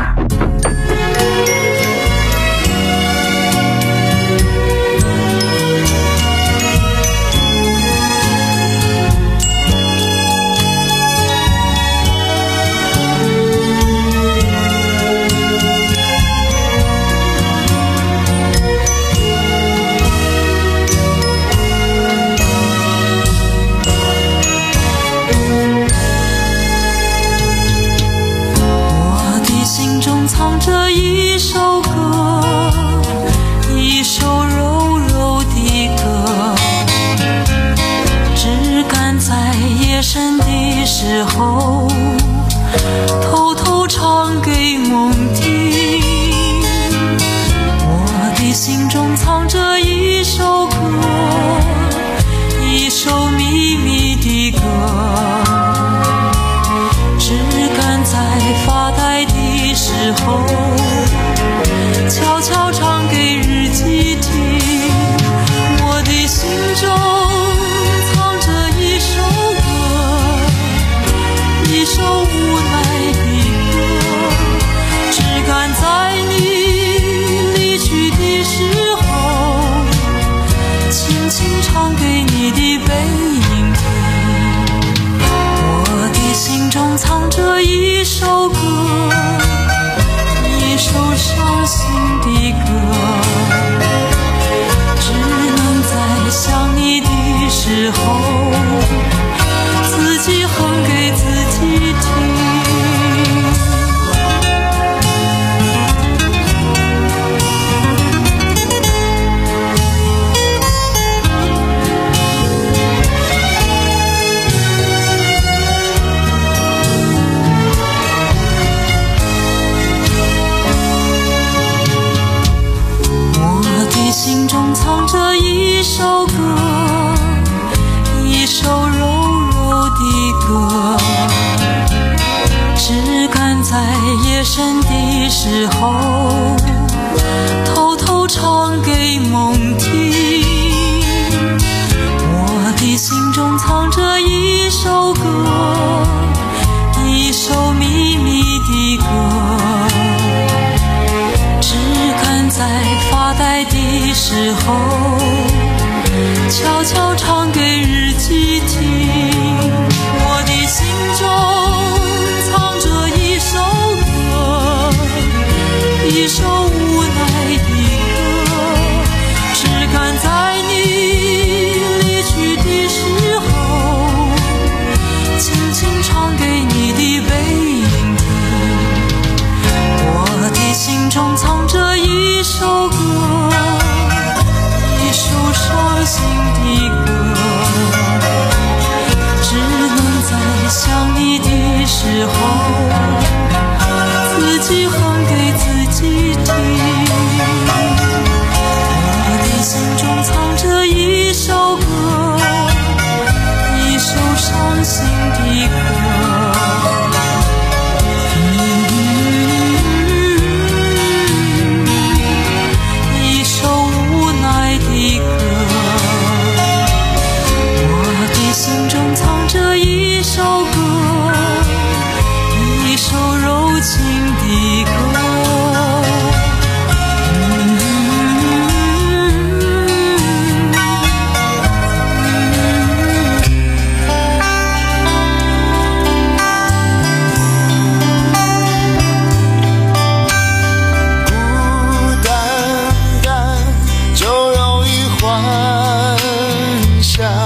时候偷偷唱给梦听，我的心中藏着一首歌，一首秘密的歌，只敢在发呆的时候悄悄唱给日记听。我的心中藏着一首一首无奈的歌，只敢在你离去的时候轻轻唱给你的背影听。我的心中藏着一首歌，一首伤心的歌，只能在想你的时候自己哼给自己听。我的心中藏着一首歌，一首柔柔的歌，只敢在夜深的时候偷偷唱给梦听。我的心中藏着一首歌，一首秘密的歌，只敢在发呆的时候悄悄唱给日记听。我的心中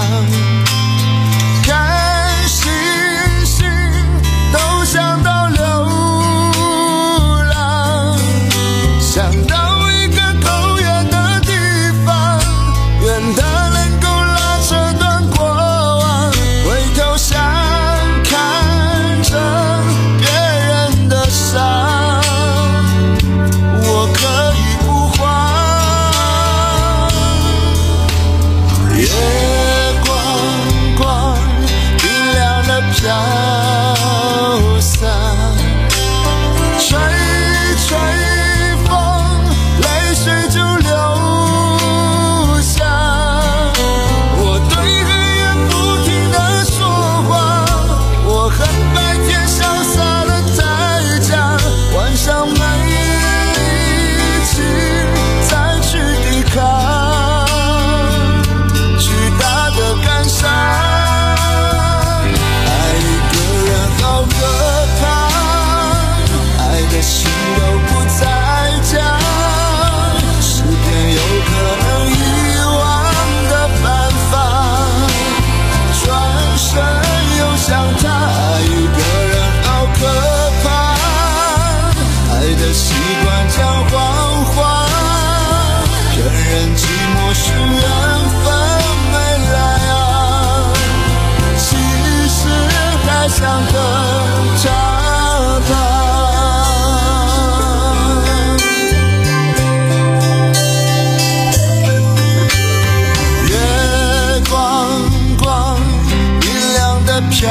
看星星都想到流浪，想到一个够远的地方，远的能够拉扯断过往，回头想看着别人的伤，我可以不慌。月光光冰凉的飘散，吹吹风，泪水就流下。我对黑夜不停地说话，我恨白天潇洒的太假，晚上没力气再去抵抗。心都不再讲，诗篇有可能遗忘的办法，转身又想他，爱一个人好可怕，爱的习惯将谎话，骗人寂寞是缘分没来啊，其实还想等着他。飘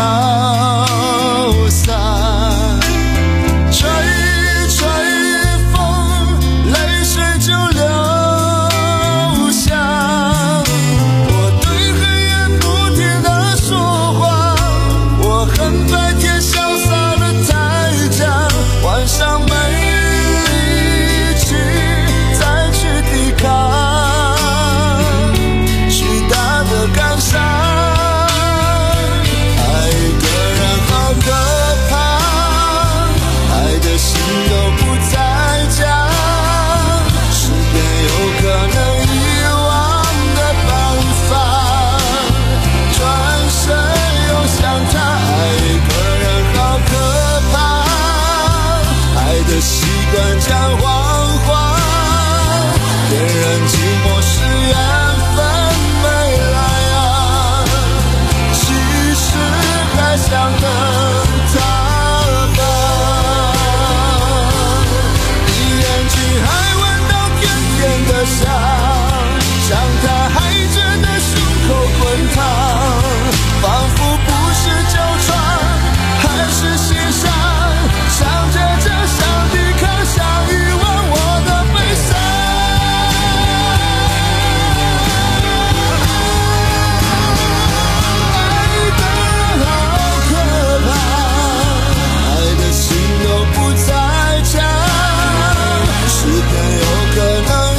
散，吹吹风，泪水就流下。我对黑夜不停地说话，我恨白天潇洒的太假，晚上没力气再去抵抗，巨大的感伤。可怕，爱的心都不再讲，诗篇有可能遗忘的办法，转身又想他，爱一个人好可怕，爱的习惯将谎话，骗人寂寞是缘分没来啊，其实还想等想，想他还觉得胸口滚烫，仿佛不是旧床，还是心伤，想着这想抵抗，想遗忘我的悲伤。爱的人好可怕，爱的心都不再讲，诗篇有可能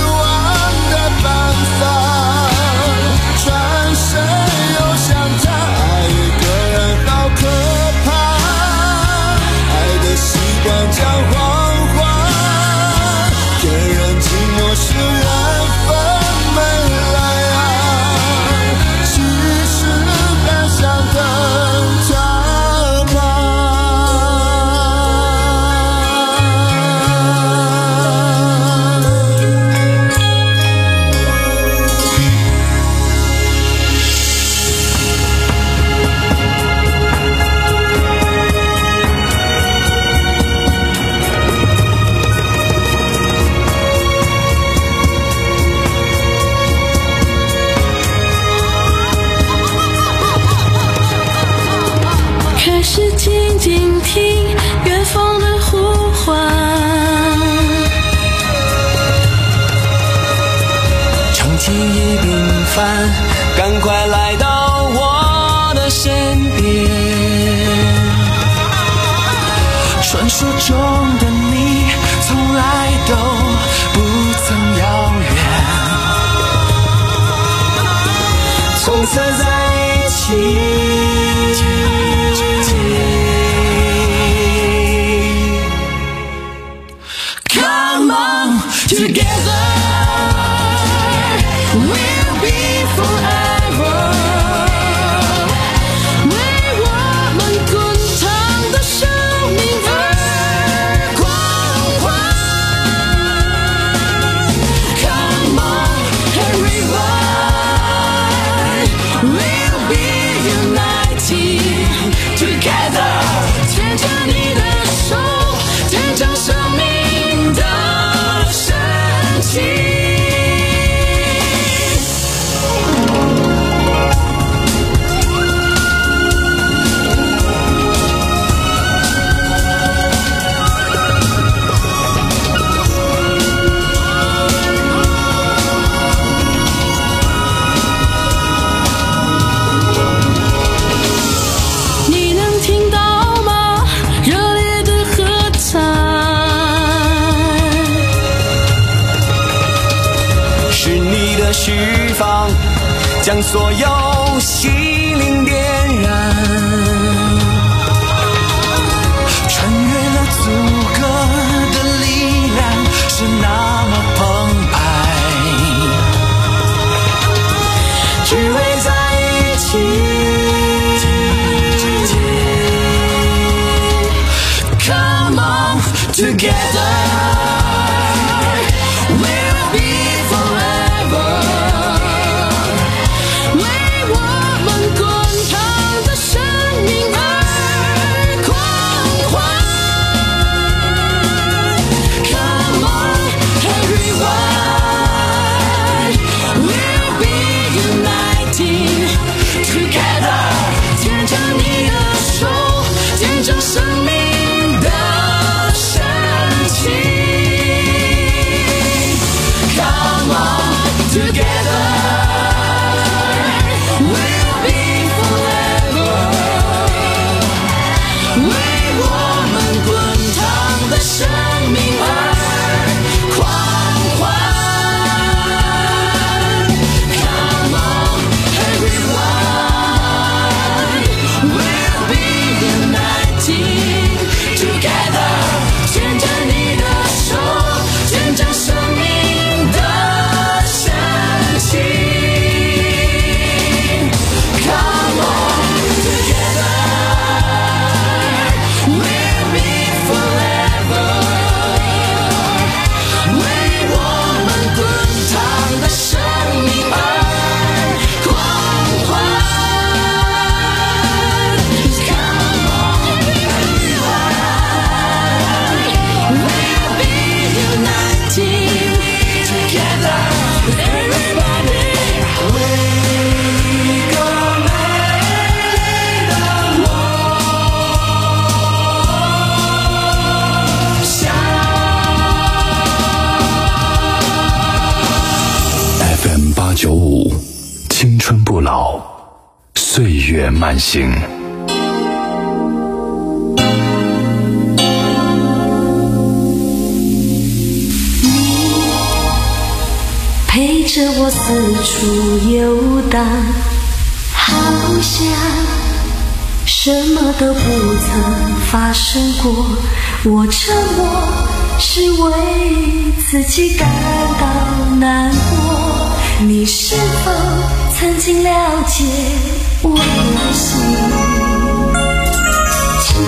转身又想他，爱一个人好可怕，爱的习惯将谎话，骗人寂寞是缘分没来啊，其实还想等他吧。 开始静静听远方的呼唤， 长期一平凡，赶快来到我的身边，传说中的你从来都不曾遥远，从此在一起。Come on together, we'll be forever. 着你的手，见证生命的神奇。 释放，将所有心灵点燃，穿越了阻隔的力量是那么澎湃，只为在一起 Come on together 九五，青春不老，岁月慢行。 你陪着我四处游荡，好像什么都不曾发生过。我沉默是为自己感到难过。你是否曾经了解我的心？请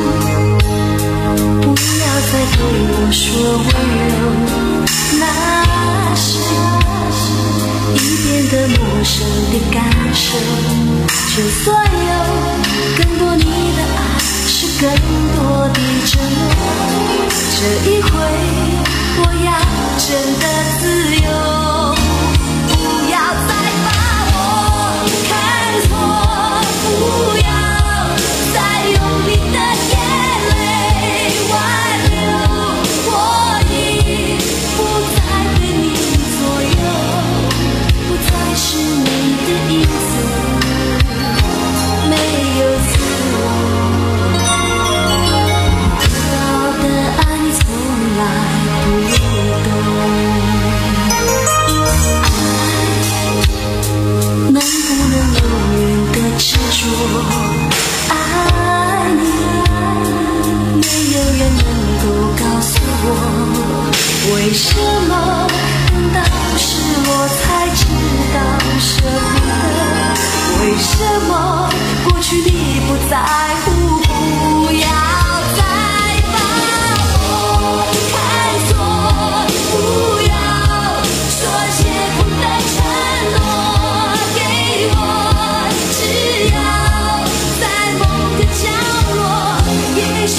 不要再对我说温柔，那是一遍的陌生的感受。就算有更多你的爱，是更多的承诺，这一回我要真的自由。不要再把我看错，不要再用你的眼泪挽留，我已不再被你左右，不再是你的影子，没有自我，得到的爱你从来不流动。能不能永远的执着爱你？没有人能够告诉我，为什么等到失落才知道舍不得？为什么过去你不在乎？不要再把我看错，不要说些不的承诺。只要在某个角落，也许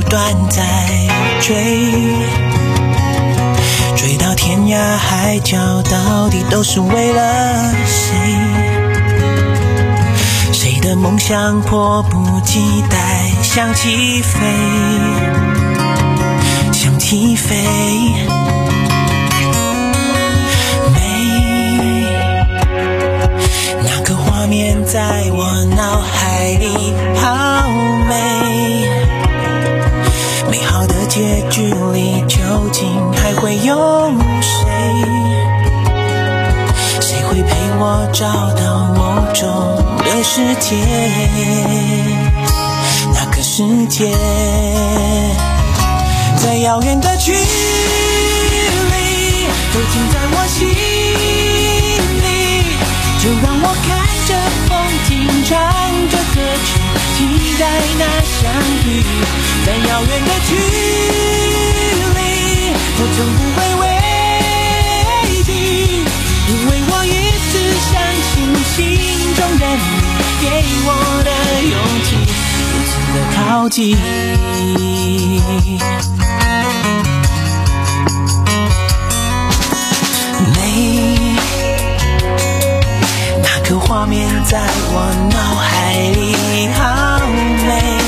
断在追，追到天涯海角，到底都是为了谁？谁的梦想迫不及待想起飞，想起飞。画面在我脑海里好美，美好的结局里究竟还会有谁？谁会陪我找到梦中的世界？那个世界在遥远的距离，都尽在我心里，就让我看着风景，唱着歌曲，期待那相遇。在遥远的距离，我从不会畏惧，因为我一直相信心中的你给我的勇气，如此的靠近。美，那个画面在我脑海里好美，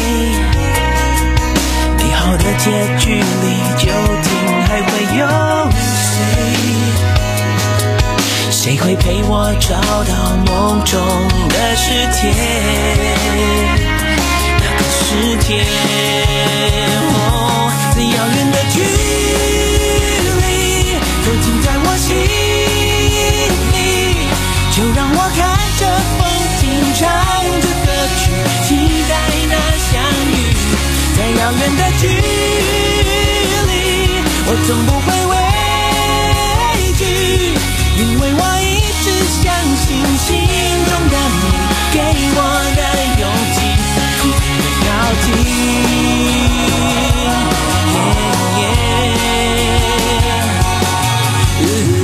美好的结局里究竟还会有谁？谁会陪我找到梦中的世界？那个世界，哦，在遥远的距离，都尽在我心里，就让我看着风景，唱着歌曲，期待那相遇。在遥远的距离，我从不会畏惧，因为我一直相信心中的你给我的勇气，如此的靠近。Yeah, yeah. Uh-huh.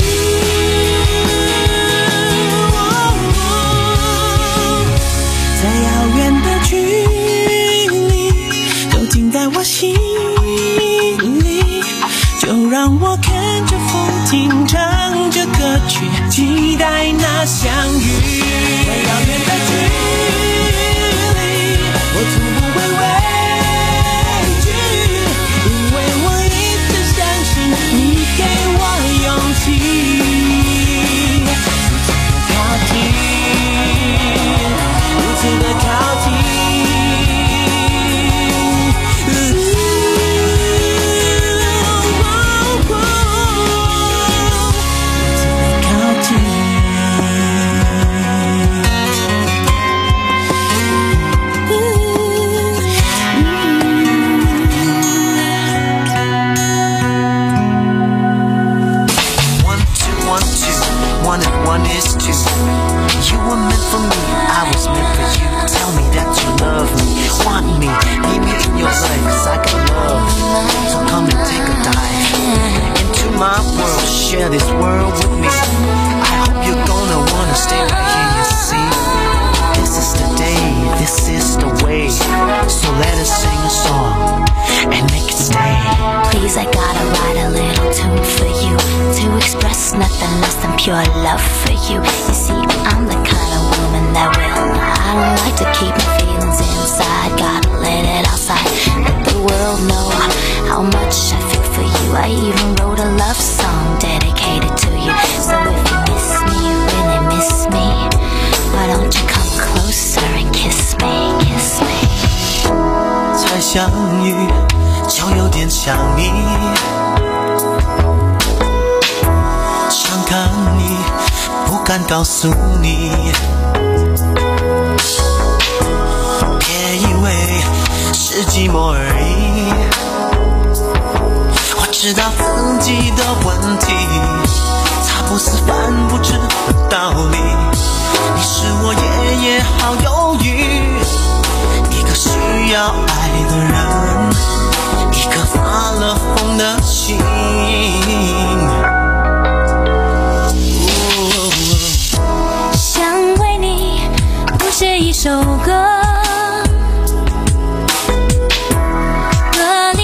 在遥远的距离，都尽在我心里，就让我看着风景，唱着歌曲，期待那相遇。在遥远的距离，我从不会畏惧，因为我一直相信你给我勇气，如此的靠近，如此的靠近。One is two. You were meant for me, I was meant for you. Tell me that you love me, want me, need me in your life, cause I got love. So come and take a dive into my world, share this world with me. I hope you're gonna wanna stay right here, you see. This is the day, this is the way. So let us sing a song and make it stay. Please, I gotta write a little tune for you, to express nothing less than pure love for you. You see, I'm the kind of woman that will, I don't like to keep my feelings inside, gotta let it outside, let the world know how much I feel for you. I even wrote a love song dedicated to you. So if you miss me, you really miss me, why don't you come closer and kiss me, kiss me. 才相遇就有点想你，想看你不敢告诉你，别以为是寂寞而已，我知道自己的问题，它不是犯不着的道理。你是我夜夜好忧郁，一个需要爱的人，一颗发了疯的心。 想为你谱写一首歌，歌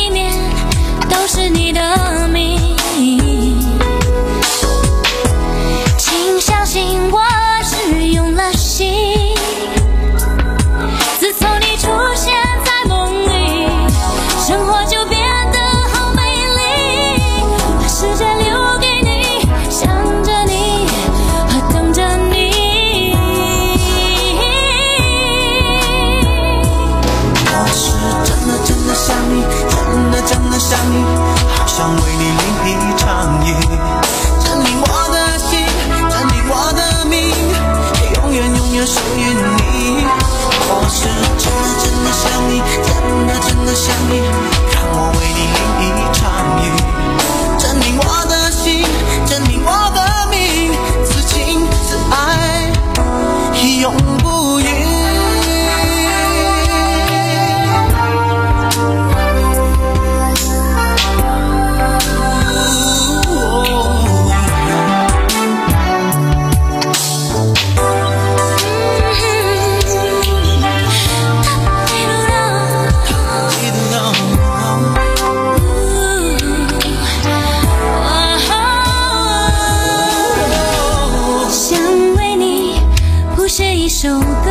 一首歌，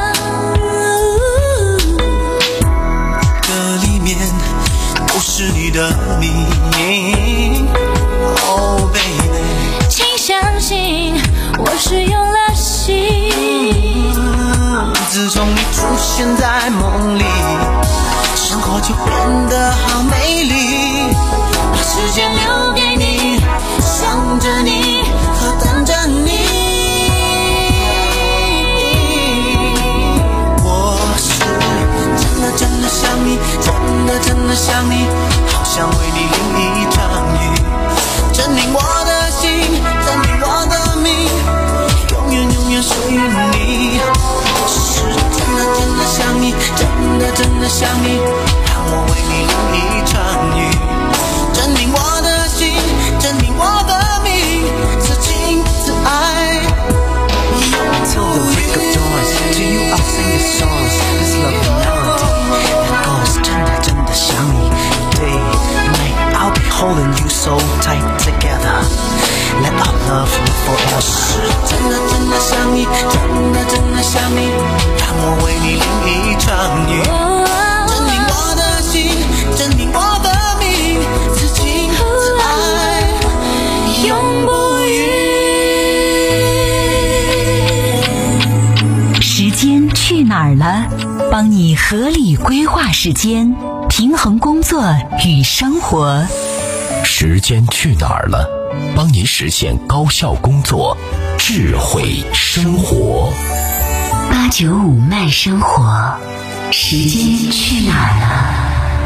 歌里面都是你的名。Oh baby， 请相信我是用了心。 自从你出现在梦里，生活就变得好美丽。 把时间留给你，想着你和等着你。 我是真的真的想你，真的真的想你，好想为你淋一场雨，证明我的心，证明我的命，永远永远属于你。是真的真的想你，真的真的想你，让我为你淋一场雨，证明我的心，证明我的命，此情此爱永不渝。To you I'll sing your songs, this love melody that goes 真的真的想你 day and night. I'll be holding you so tight together. Let our love live forever. 是真的真的想你，真的真的想你，让我为你淋一场雨，证明我的心，证明我的命，此情此爱永不渝。 时间去哪儿了？帮你合理规划时间，平衡工作与生活。 时间去哪儿了？帮你实现高效工作，智慧生活。 八九五慢生活，时间去哪儿了？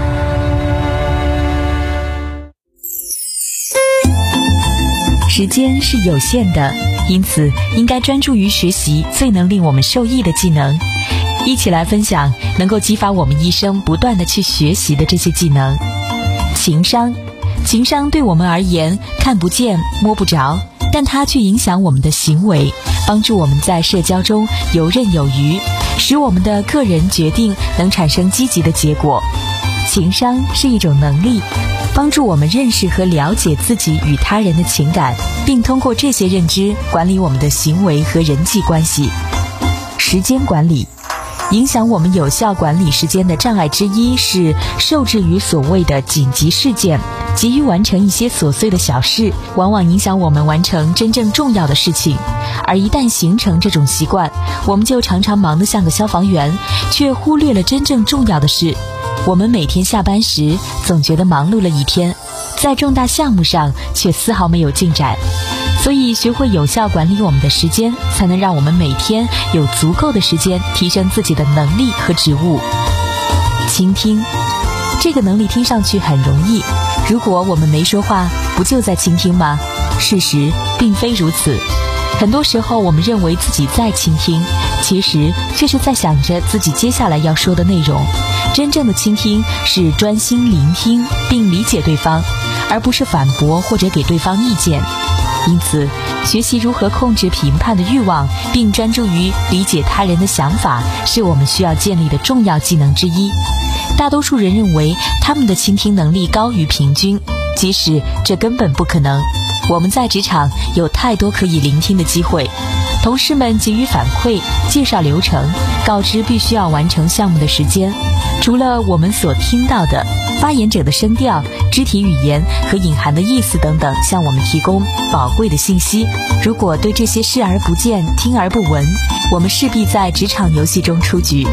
时间是有限的，因此应该专注于学习最能令我们受益的技能。一起来分享能够激发我们一生不断的去学习的这些技能。情商，情商对我们而言看不见摸不着，但它却影响我们的行为，帮助我们在社交中游刃有余，使我们的个人决定能产生积极的结果。情商是一种能力，帮助我们认识和了解自己与他人的情感，并通过这些认知管理我们的行为和人际关系。时间管理，影响我们有效管理时间的障碍之一是受制于所谓的紧急事件，急于完成一些琐碎的小事，往往影响我们完成真正重要的事情。而一旦形成这种习惯，我们就常常忙得像个消防员，却忽略了真正重要的事。我们每天下班时总觉得忙碌了一天，在重大项目上却丝毫没有进展。所以学会有效管理我们的时间，才能让我们每天有足够的时间提升自己的能力和职务。倾听，这个能力听上去很容易，如果我们没说话，不就在倾听吗？事实并非如此。很多时候我们认为自己在倾听，其实却是在想着自己接下来要说的内容。真正的倾听是专心聆听并理解对方，而不是反驳或者给对方意见。因此，学习如何控制评判的欲望，并专注于理解他人的想法，是我们需要建立的重要技能之一。大多数人认为他们的倾听能力高于平均，即使这根本不可能。我们在职场有太多可以聆听的机会，同事们给予反馈、介绍流程、告知必须要完成项目的时间。除了我们所听到的，发言者的声调、肢体语言和隐含的意思等等，向我们提供宝贵的信息。如果对这些视而不见、听而不闻，我们势必在职场游戏中出局。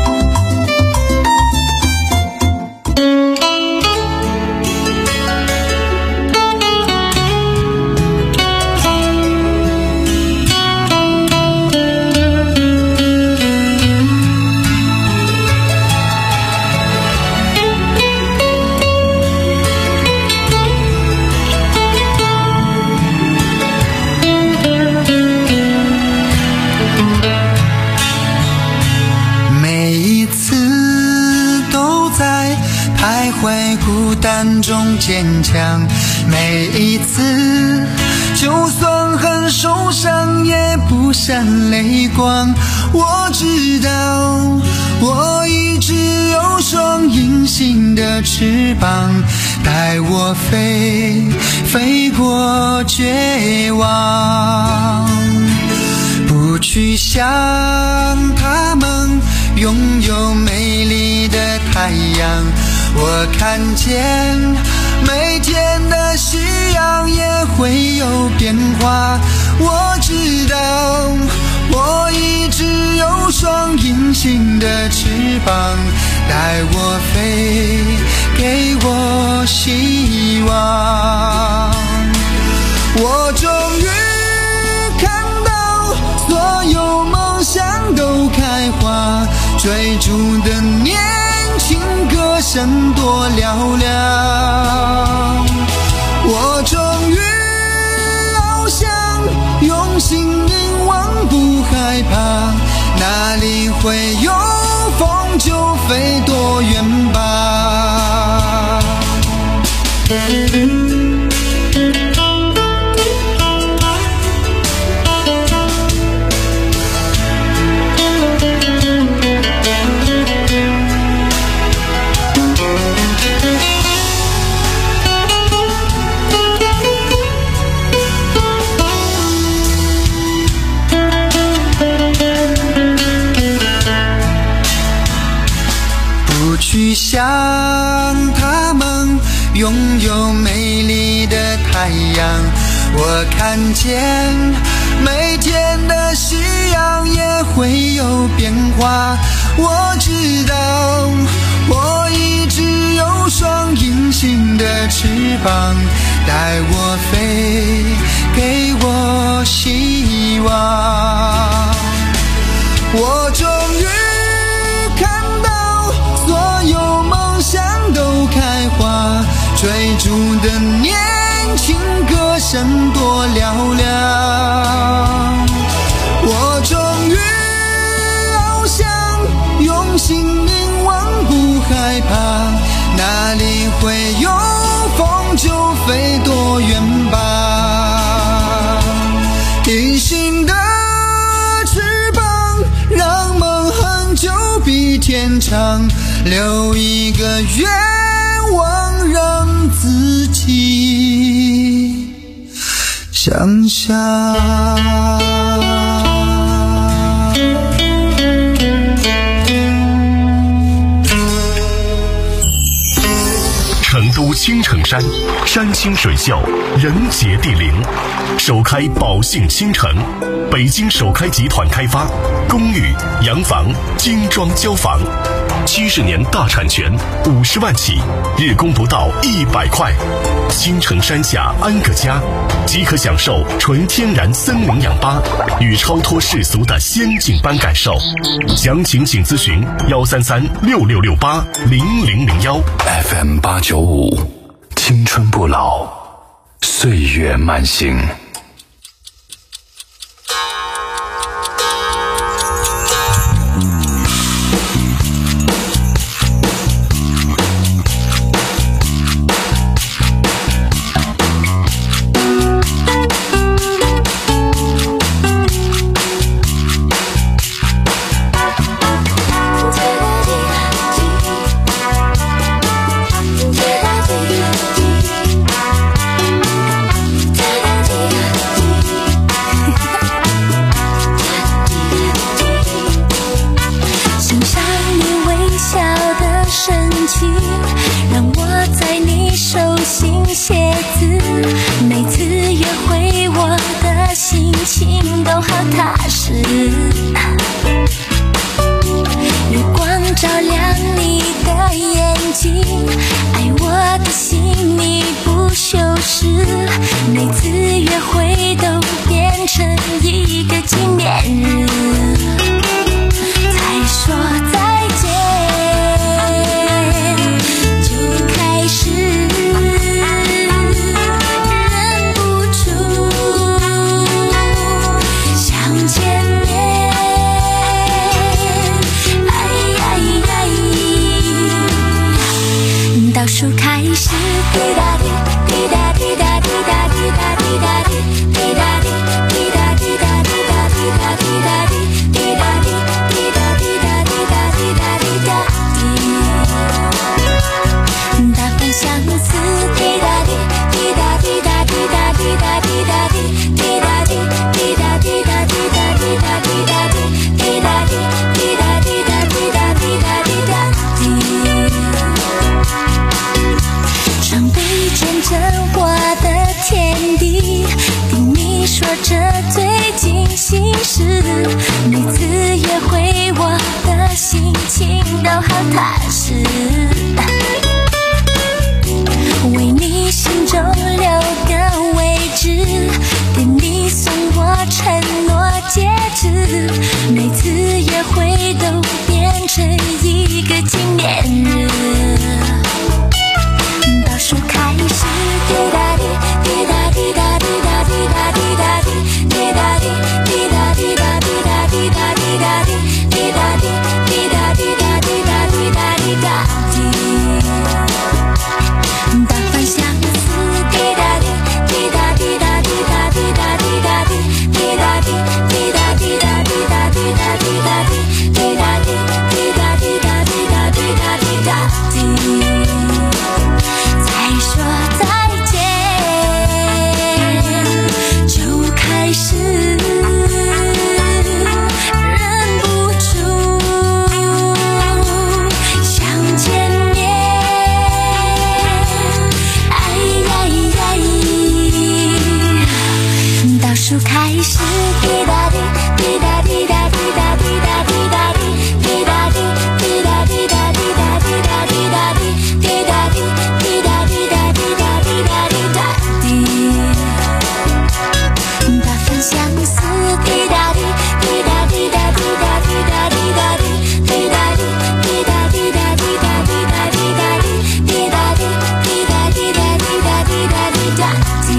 中坚强，每一次就算很受伤也不闪泪光。我知道我一直有双隐形的翅膀，带我飞飞过绝望。不去想他们拥有美丽的太阳，我看见每天的夕阳也会有变化。我知道我一直有双隐形的翅膀，带我飞，给我希望。我终于看到所有梦想都开花，追逐的年轻歌声多嘹亮。我终于翱翔，用心凝望不害怕，哪里会有风就飞多远吧。去想他们拥有美丽的太阳，我看见每天的夕阳也会有变化。我知道我一直有双隐形的翅膀，带我飞，给我希望。我终于看到所有梦想都开花，追逐的年轻歌声多嘹亮。我终于翱翔，用心凝望不害怕，哪里会有风就飞多远吧。隐形的翅膀让梦恒久比天长，留一个愿望让自己想象。 成都青城山，山清水秀，人杰地灵，首开宝兴新城，北京首开集团开发，公寓、洋房、精装交房，七十年大产权，五十万起，日供不到一百块。青城山下安个家，即可享受纯天然森林氧吧与超脱世俗的仙境般感受。详情请咨询幺三三六六六八零零零幺 F M 八九五，青春不老，岁月慢行。 滴答滴答滴答滴答滴答滴答滴答滴答滴答滴答滴答滴答。 都好踏实，为你心中留个位置，给你送我承诺戒指，每次约会都变成一个纪念日。倒数开始，滴答滴，滴答滴答滴答滴答滴答滴，滴答滴，滴答滴答滴答滴答滴答滴，滴答滴，滴答滴答滴答滴答滴答滴。大方相思，滴答滴，滴答滴答滴答滴答滴答滴，滴答滴，滴答滴答滴答滴答滴答滴，滴答滴，滴答滴答滴答滴答滴答滴。才说再见，就开始忍不住想见面。哎呀呀，倒数开始，滴答滴，滴答滴答滴答滴答滴答滴，滴答滴，滴答滴答滴答滴答滴答滴，滴答滴，滴答滴答滴答滴答滴答滴。大方相思，滴答滴，滴答滴答滴答滴答滴答滴，滴答滴，滴答滴答滴答滴答滴答滴，滴答滴，滴答滴答滴答滴答滴答滴。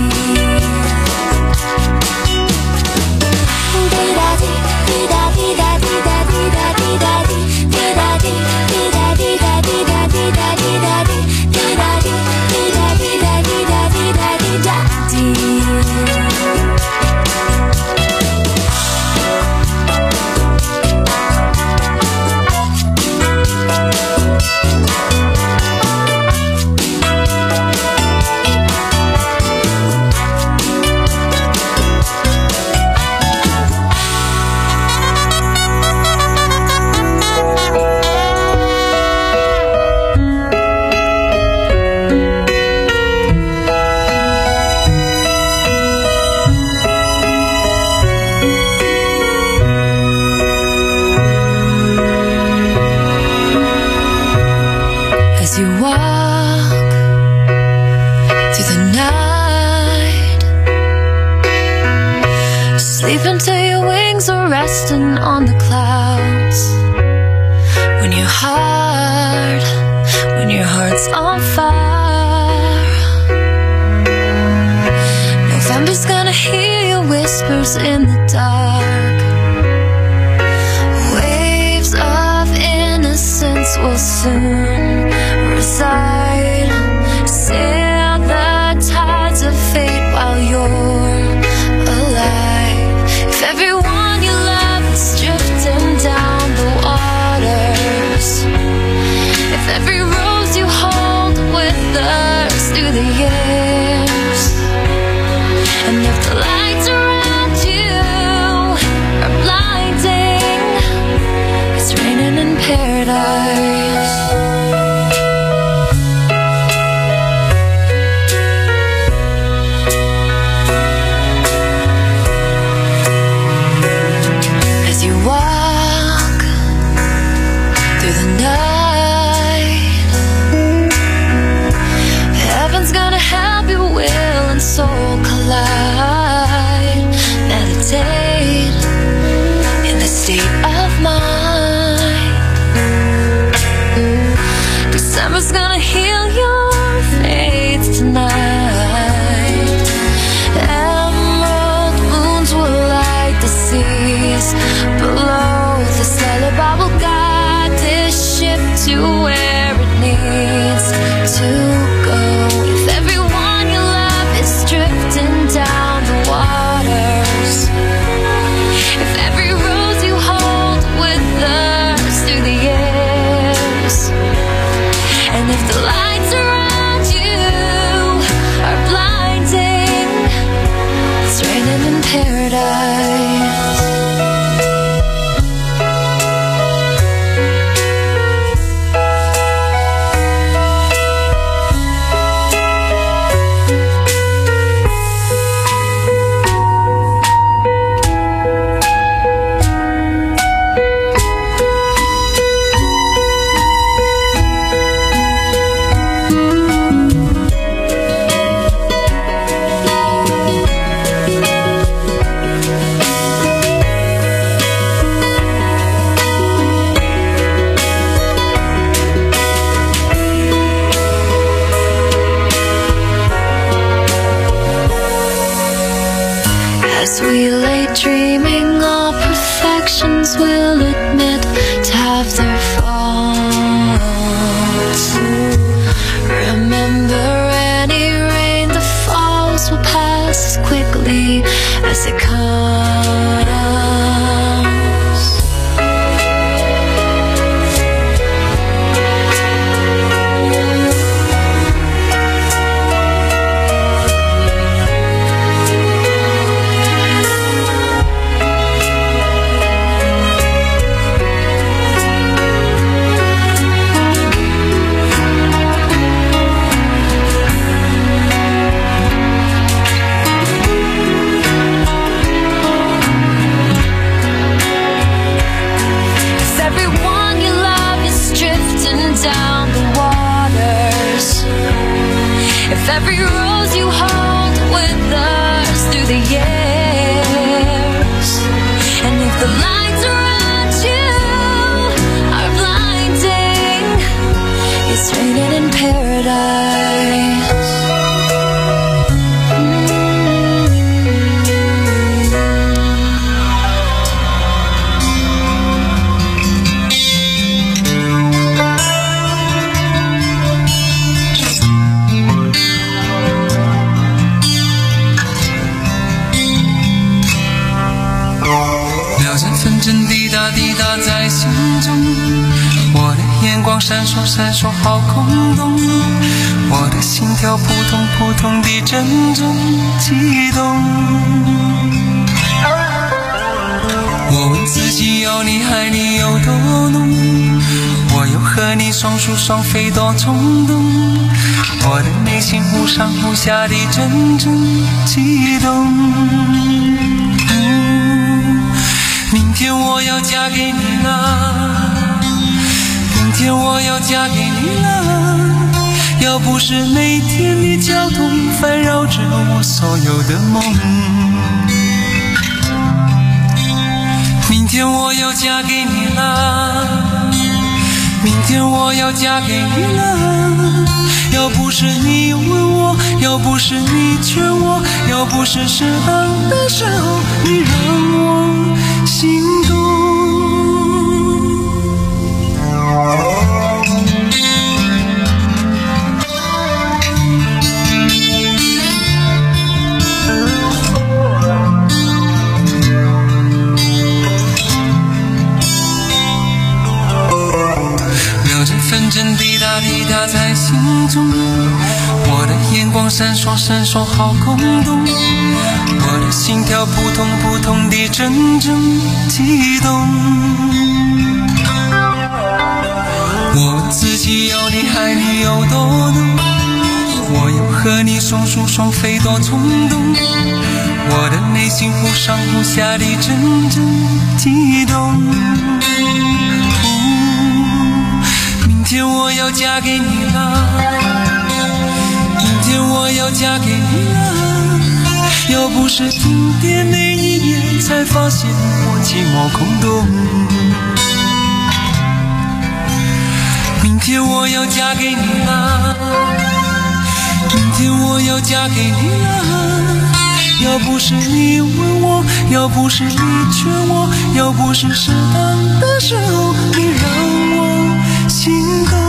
滴答滴，滴答滴答滴答滴答滴答滴，滴答滴，滴答滴答滴答滴答滴答滴，滴答滴，滴答滴答滴答滴答滴答滴。As you walk through the night, sleep until your wings are resting on the clouds. When your heart, when your heart's on fire, November's gonna hear your whispers in the dark. Waves of innocence will soon reside, sail the tides of fate while you're alive. If everyone you love is drifting down the waters, if every rose you hold withers through the years, and if the lights around you are blinding, it's raining in paradise. As you walk through the night, heaven's gonna help your will and soul collide. Meditate in the state of mind. December's gonna heal your faith tonight. Emerald moons will light the seas below. The lullaby will guide this ship to where it needs to go. If everyone you love is drifting down the waters, if every rose you hold withers through the years, and if the light others will admit to have their faults. Remember, any rain that falls will pass as quickly as it comes. If every rose you hold withers through the years, and if the lights around you are blinding, it's raining in paradise. 滴答滴答在心中，我的眼光闪烁闪烁好空洞，我的心跳扑通扑通地阵阵悸动。我问自己要你爱你有多浓，我又和你双宿双飞多冲动，我的内心忽上忽下地阵阵悸动。明天我要嫁给你了，明天我要嫁给你了，要不是每天的交通烦扰着我所有的梦。明天我要嫁给你了，明天我要嫁给你了，要不是你问我，要不是你劝我，要不是适当的时候你让我心动。秒针分针滴答滴答在心中，我的眼光闪烁闪烁好空洞，我的心跳扑通扑通地阵阵悸动。我问自己要你爱你有多浓，我又和你双宿双飞多冲动，我的内心忽上忽下地阵阵悸动。明天我要嫁给你了，明天我要嫁给你了，要不是停电那一年才发现我寂寞空洞。明天我要嫁给你了，明天我要嫁给你了，要不是你问我，要不是你劝我，要不是适当的时候你让我心动。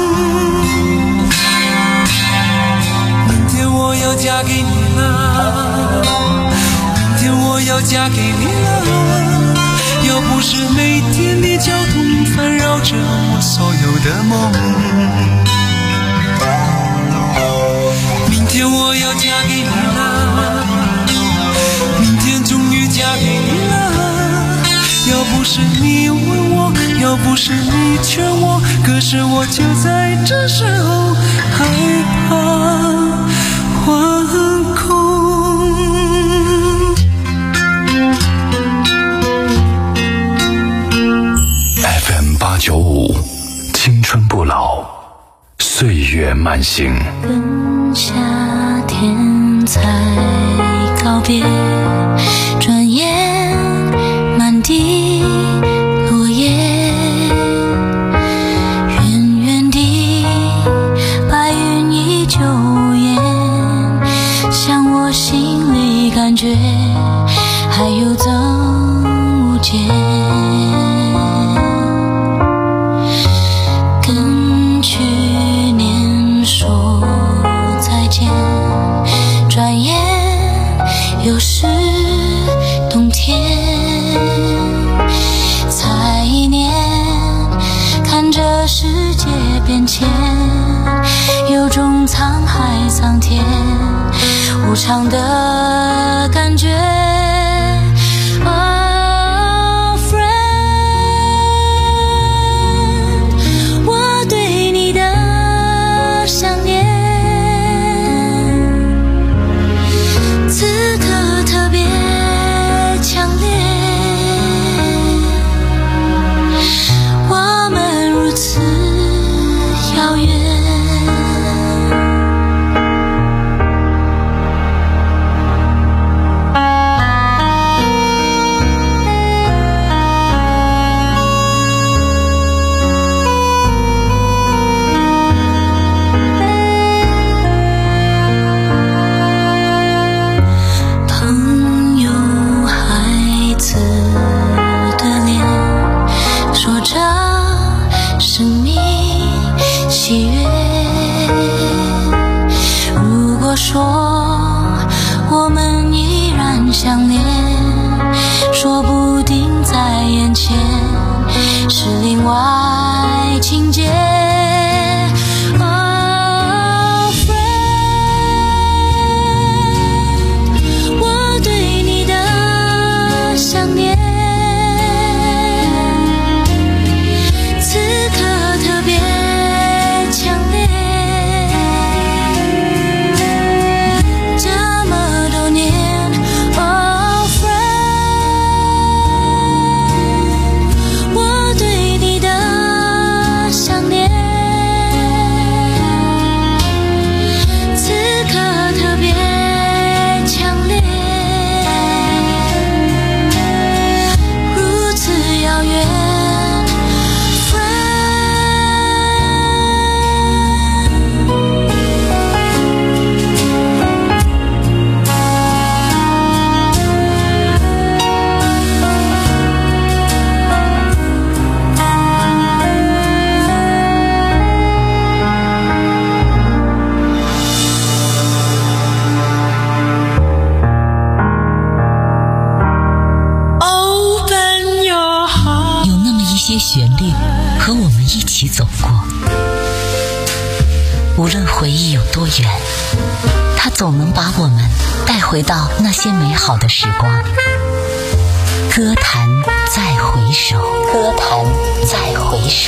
明天我要嫁给你了，明天我要嫁给你了，要不是每天的交通烦扰着我所有的梦。明天我要嫁给你了，明天终于嫁给你了，要不是你问我，要不是你劝我，可是我就在这时候害怕惶恐。 F M 八九五，青春不老，岁月慢行。 跟夏天才告别，转眼满地落叶，远远地白云依旧延，像我心里感觉还有增无减。 无常的感觉。Oh friend， 我对你的想念，此刻特别强烈。我们如此遥远。说我们依然相恋，说不定在眼前是另外情节。Oh friend， 我对你的想念，此刻特别强烈。 旋律和我们一起走过，无论回忆有多远，它总能把我们带回到那些美好的时光。歌坛再回首，歌坛再回首。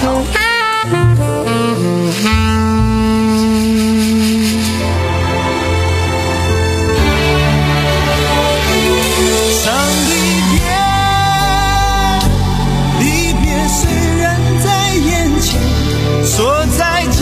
说再见，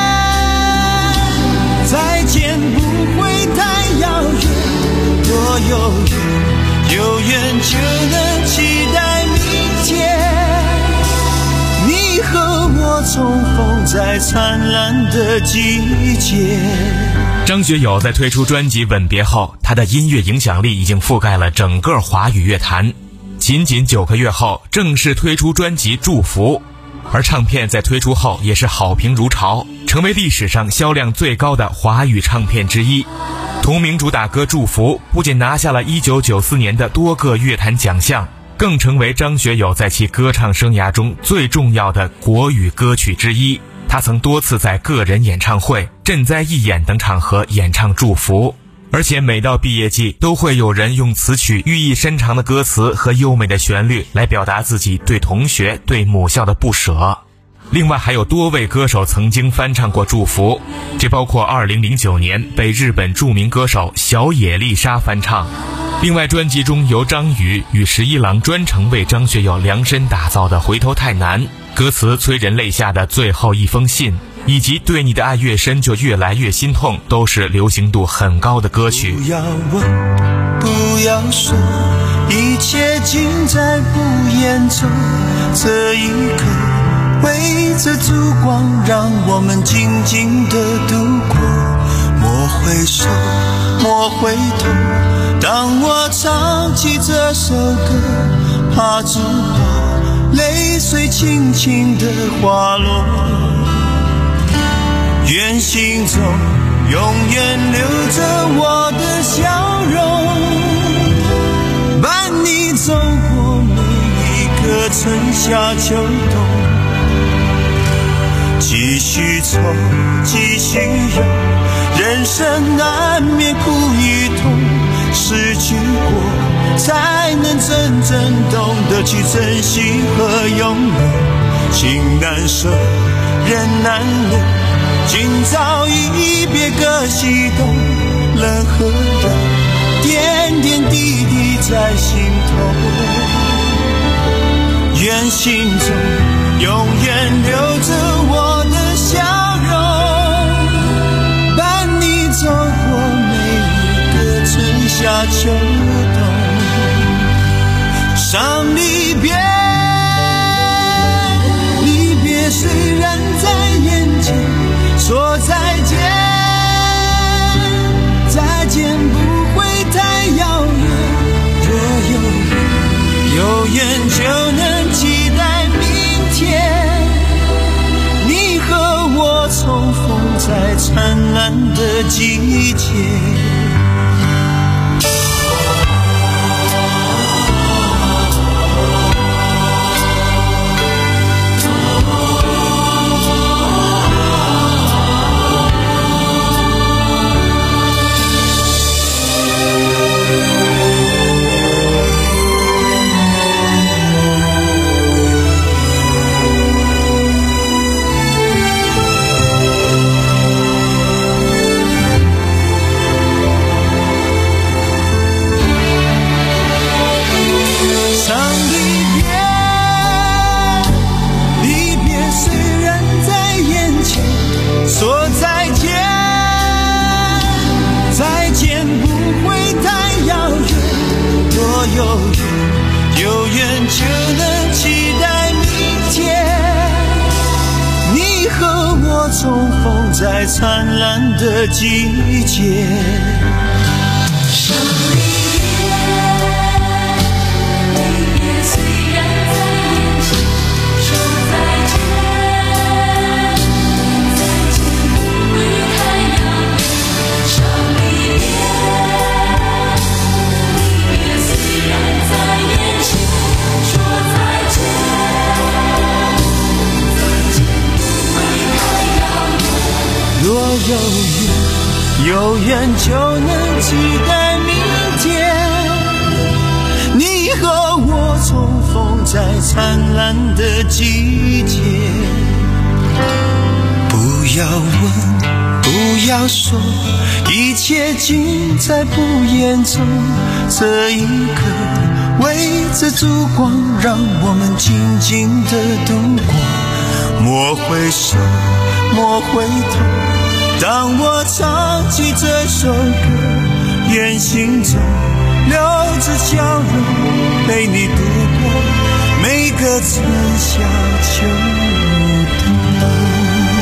再见不会太遥远，多遥远，有缘就能期待明天。你和我重逢在灿烂的季节。 张学友在推出专辑《吻别》后，他的音乐影响力已经覆盖了整个华语乐坛。仅仅九个月后，正式推出专辑《祝福》。而唱片在推出后也是好评如潮，成为历史上销量最高的华语唱片之一。同名主打歌《祝福》不仅拿下了一九九四年的多个乐坛奖项，更成为张学友在其歌唱生涯中最重要的国语歌曲之一。他曾多次在个人演唱会、赈灾义演等场合演唱《祝福》，而且每到毕业季都会有人用词曲寓意深长的歌词和优美的旋律来表达自己对同学、对母校的不舍。另外还有多位歌手曾经翻唱过《祝福》，这包括二零零九年被日本著名歌手小野丽莎翻唱。另外专辑中由张宇与十一郎专程为张学友量身打造的《回头太难》，歌词催人泪下的最后一封信，以及对你的爱越深就越来越心痛，都是流行度很高的歌曲。 不要问，不要说，一切尽在不言中。这一刻围着烛光，让我们静静地度过。莫回首，莫回头，当我唱起这首歌，怕只怕泪水轻轻地滑落。愿心中永远留着我的笑容，伴你走过每一个春夏秋冬。继续走，继续游， 人生难免苦与痛，失去过才能真正懂得去珍惜和拥有。情难舍，人难留，今朝一别各西东，人和人点点滴滴在心头，愿心中永远留着我的笑容，伴你走过每一个春夏秋冬。伤离别，离别虽然在眼前，说再见，再见不会太遥远。若有缘，有缘就能期待明天，你和我重逢在灿烂的季节。重逢在灿烂的季节。 伤离别，离别虽然在眼前，说再见，再见不会太遥远。伤离别，离别虽然在眼前，说再见。 若有缘，有缘就能期待明天，你和我重逢在灿烂的季节。不要问，不要说，一切尽在不言中。这一刻，围着烛光，让我们静静地度过。莫回首，莫回头，当我唱起这首歌，愿心中留着笑容，陪你度过每个春夏秋冬。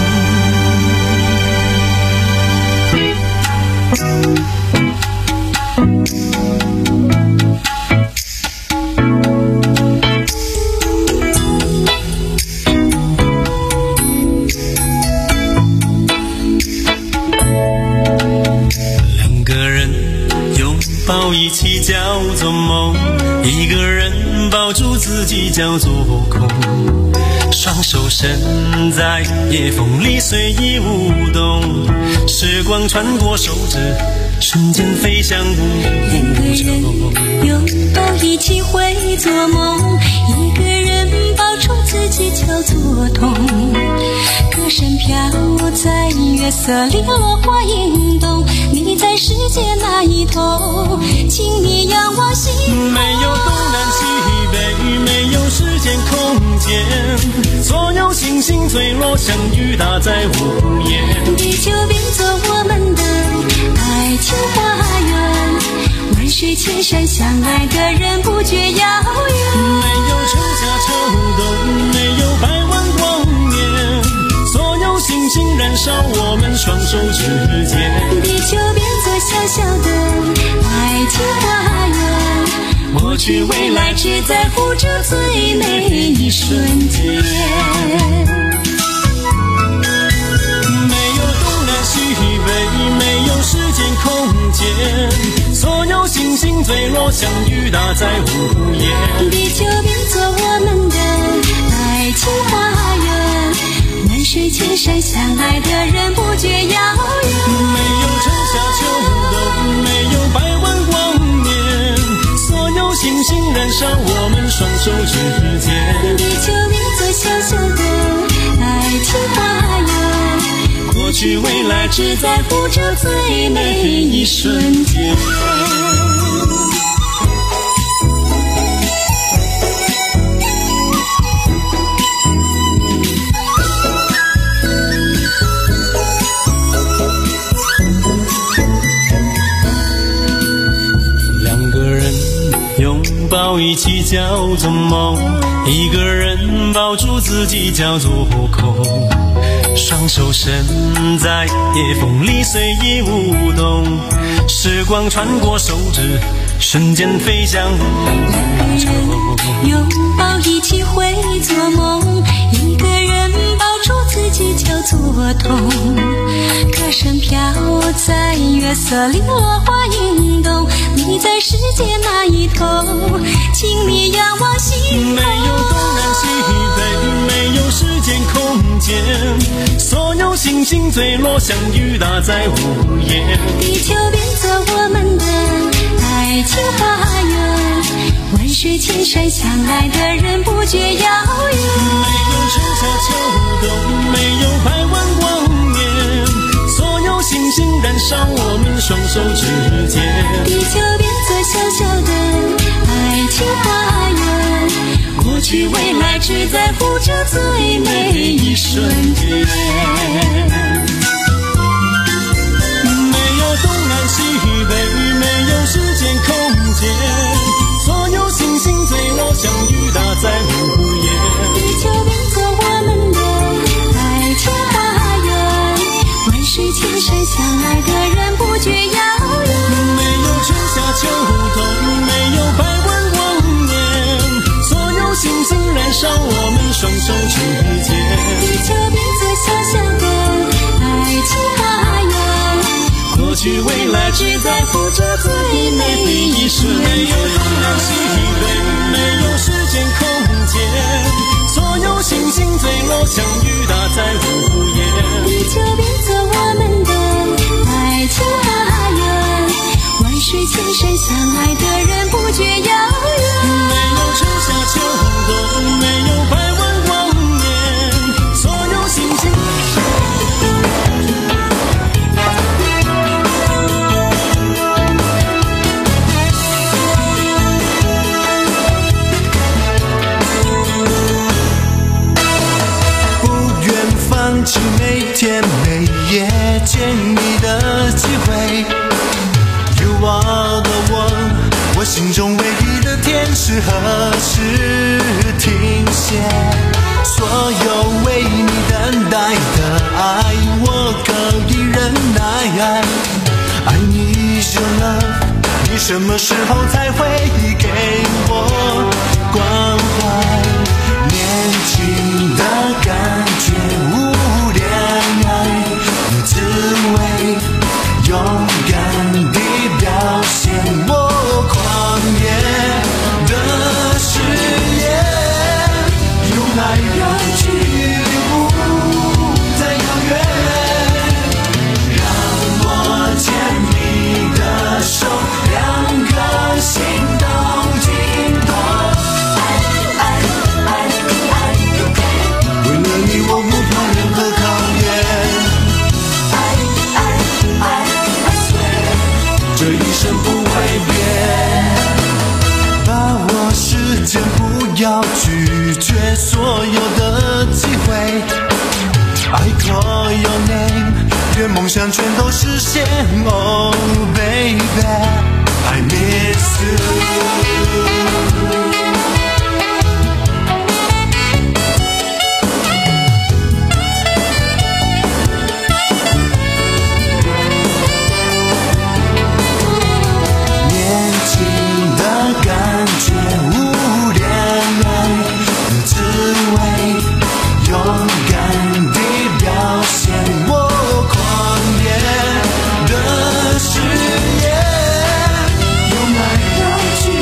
抱一起叫做梦，一个人抱住自己叫做空。双手伸在夜风里随意舞动，时光穿过手指，瞬间飞向无中。 拥抱一起会做梦，一个人抱住自己叫做痛。歌声飘在月色里，落花映动，你在世界那一头，请你仰望星空。 没有东南西北，没有时间空间，所有星星坠落相遇打在午夜。 地球变作我们的爱情花园，万水千山相爱的人不觉遥远。 没有春夏秋冬，没有百万光年，所有星星燃烧我们双手之间。 地球变作小小的爱情花园，过去未来只在乎这最美一瞬间。 没有东南西北，没有时间空间，所有星星坠落相遇打在午夜。 地球变作我们的爱情花园，万水千山相爱的人不觉遥远。 没有烧我们双手之间。 地球变作小小的爱情花园， 过去未来只在乎这最美一瞬间。抱一起叫做梦，一个人抱住自己叫做空，双手伸在夜风里随意舞动，时光穿过手指，瞬间飞向宇宙。 拥抱一起会做梦，一个人抱住自己叫做痛，歌声飘在月色里，落花运动，你在世界那一头，请你仰望星空。 没有东南西北，没有时间空间，所有星星坠落相遇打在午夜。 地球变作我们的爱情花园，万水千山相爱的人不觉遥远。 没有春夏秋冬，没有百万光年，所有星星燃烧我们双手之间。 地球变作小小的爱情花园， 过去未来只在乎这最美一瞬间。没有东南西北，没有时间空间，所有星星坠落相遇打在午夜。 地球变作我们的爱情花园，万水千山相爱的人不觉遥远。 没有春夏秋冬，没有百万光年，所有星星燃烧我们双手之间。 地球变作小小的爱情花园， 过去未来只在乎这最美一瞬间。没有东南西北，没有时间空间，所有星星坠落相遇打在午夜。 地球变作我们的爱情花园，万水千山相爱的人不觉遥远。 没有春夏秋冬，没有百万光年，所有星星放弃每天每夜见你的机会。You are the one， 我心中唯一的天使何时停歇？所有为你等待的爱，我可以忍耐。I need your love， 你什么时候才会给我关怀？年轻的感觉无恋爱，你只为勇敢地表现我狂野的誓言。用爱让距离不再遥远，让我牵你的手，两颗心都紧扣。为了你我不怕任何考验，这一生不会变。把握时间，不要拒绝所有的机会。I call your name， 愿梦想全都实现。Oh baby， I miss you。感觉无恋爱，你只为勇敢地表现我狂野的誓言。用爱让距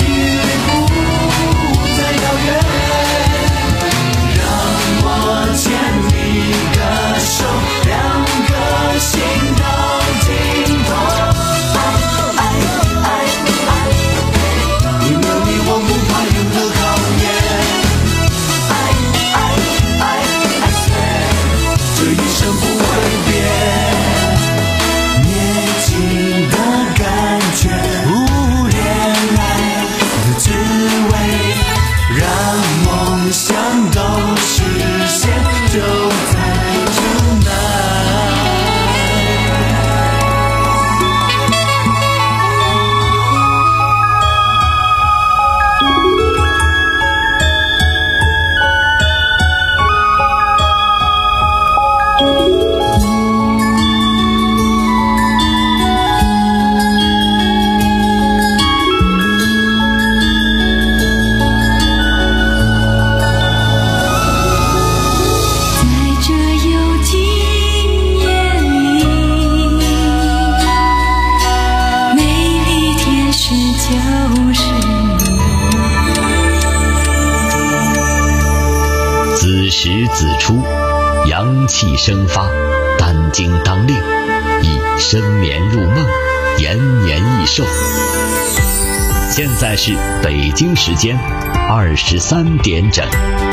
子时子出，阳气生发，胆经当令，宜深眠入梦，延年益寿。现在是北京时间二十三点整。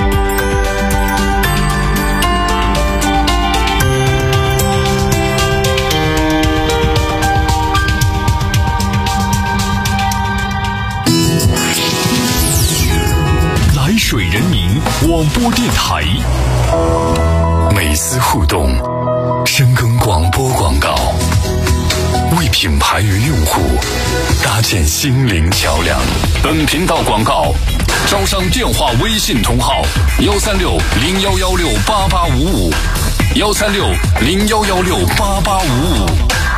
来水人民广播电台，每丝互动，深耕广播广告，为品牌与用户搭建心灵桥梁。本频道广告招商电话微信同号：幺三六零幺幺六八八五五，幺三六零幺幺六八八五五。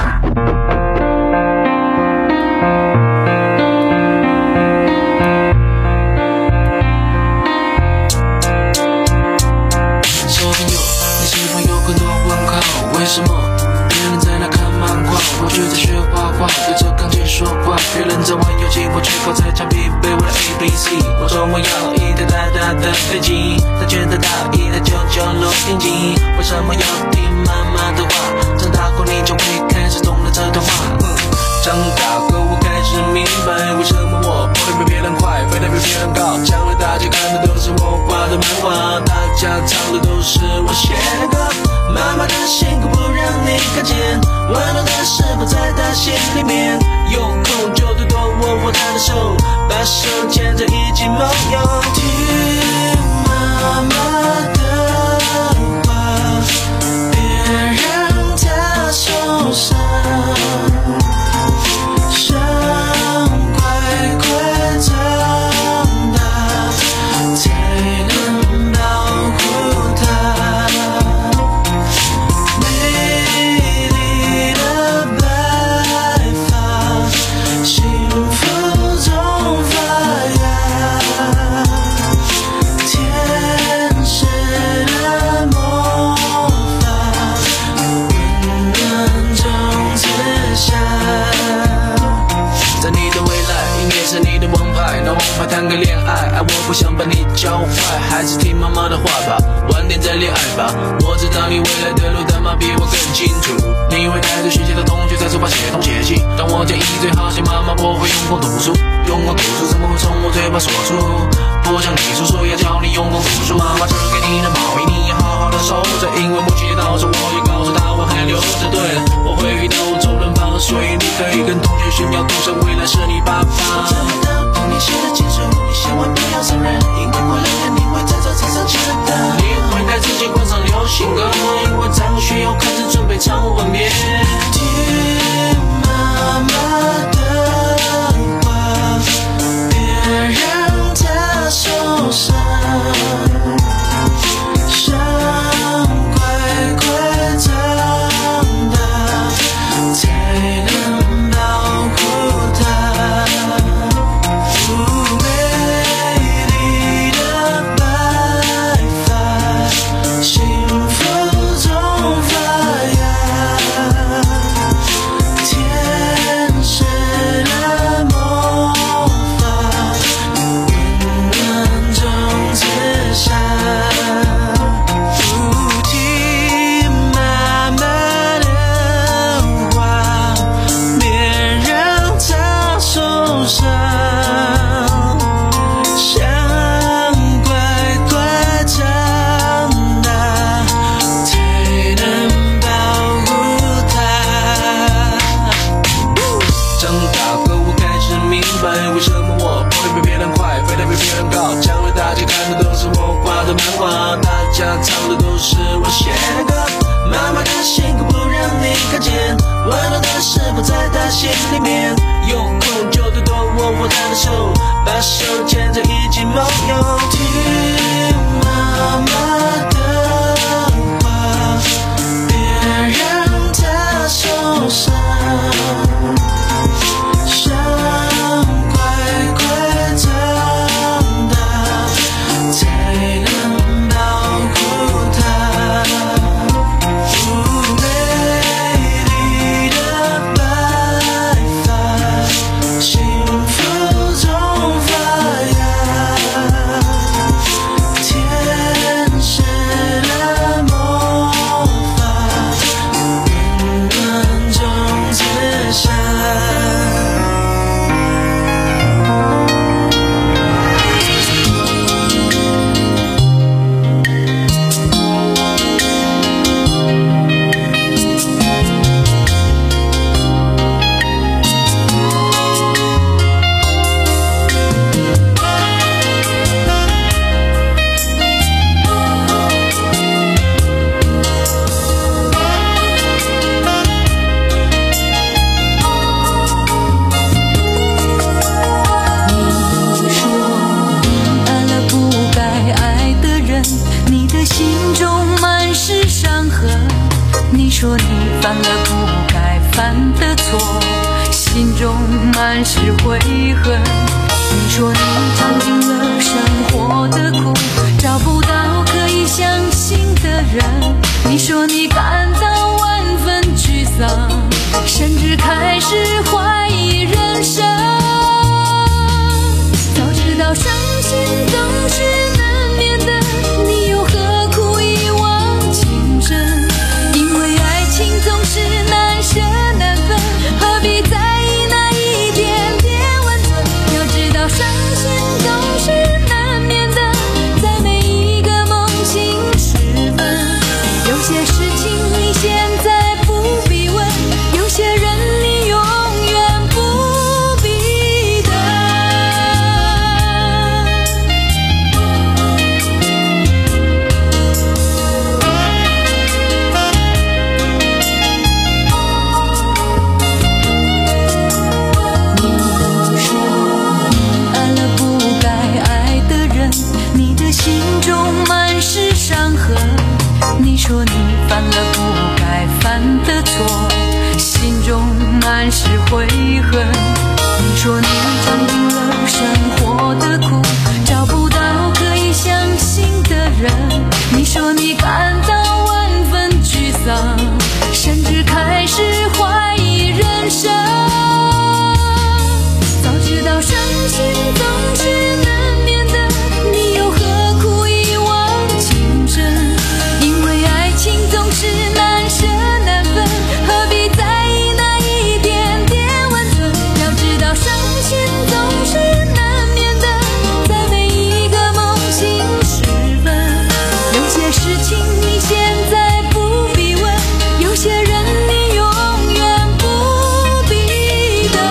为什么别人在那看漫画，我却在学画画，对着钢琴说话。别人在玩游戏，我却靠在墙壁背我的 A B C。我说我要一台大大的飞机，他觉得他一台九九录音机。为什么要听妈妈的话？长大后你就会开始懂了这段话。嗯，长大后我开始明白，为什么我跑得比别人快，飞得比别人高。将来大家看的都是我画的漫画，大家唱的都是我写的歌。妈妈的辛苦不让你看见，温暖的事不在她心里面。有空就多多握握她的手，把手牵着一起梦游。听妈妈的话，别让她受伤，想乖乖长大，才能保护她。谈个恋爱，爱我不想把你教坏，还是听妈妈的话吧，晚点再恋爱吧。我知道你未来的路，但妈比我更清楚。你会带着学习的同学在书包写东写西，当我建议最好写妈妈，我会用功读书，用功读书怎么会从我嘴巴说出？不像你叔叔要教你用功读书，妈妈织给你的毛衣你要好好的收着，因为母亲节到时我也告诉她我还留着。对了，我会遇到周润发，所以你可以跟同学炫耀，赌神未来是你爸爸。你写的清楚，你千万不要伤人，因为过两天你会在这车上记得。你会带自己灌上流行歌，因为在我学校开始准备唱吻别。听妈妈的话，别让她受伤，想乖乖长大，才能保护她。唱的都是我写的歌，妈妈的辛苦不让你看见，温暖的事不在她心里面。有空就多多握握她的手，把手牵着一起梦游。听妈妈的话，别让她受伤，想乖乖长大，才能天说你犯了不该犯的错，心中满是悔恨。你说你尝尽了生活的苦，找不到可以相信的人。你说你感到万分沮丧，甚至开始怀疑人生。早知道伤心总是难免的，你又何苦一往情深？因为爱情总是难舍难分，何必在意那一点点温存？要知道伤心总是难免的，在每一个梦醒时分。有些事情你现在不必问，有些人你永远不必等。你说你爱了不该爱的人，你的心中满是伤痕。你说你犯了不该犯的错，心中满是悔恨。你说你尝尽了生活的苦，找不到可以相信的人。你说你感到万分沮丧，甚至开始怀疑人生。早知道伤心总是难免的，你又何苦一往情深？因为爱情总是难舍难分，何必在意那一点点温存？要知道伤心总是难免的，在每一个梦醒时分。有些事情你现在不必问，有些人你永远不必等。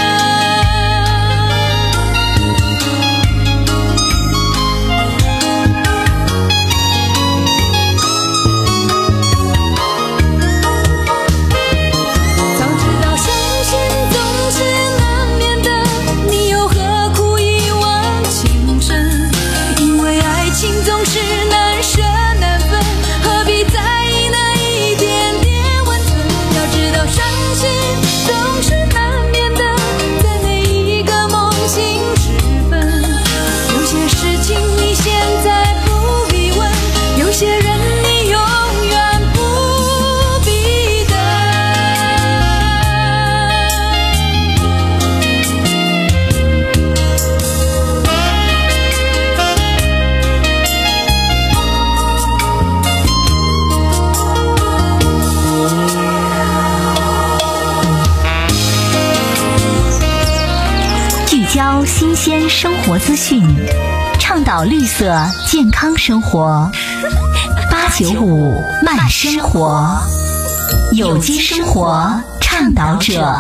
早知道伤心总是难免的，你又何苦一往情深？因为爱情总是难舍难分，何必在意那一点点温存？要知道伤心总是难免的，在每一个梦醒时分。有些事情你现在不必问，有些人你永远不必等。 聚焦新鲜生活资讯，倡导绿色健康生活。八九五慢生活，有机生活倡导者。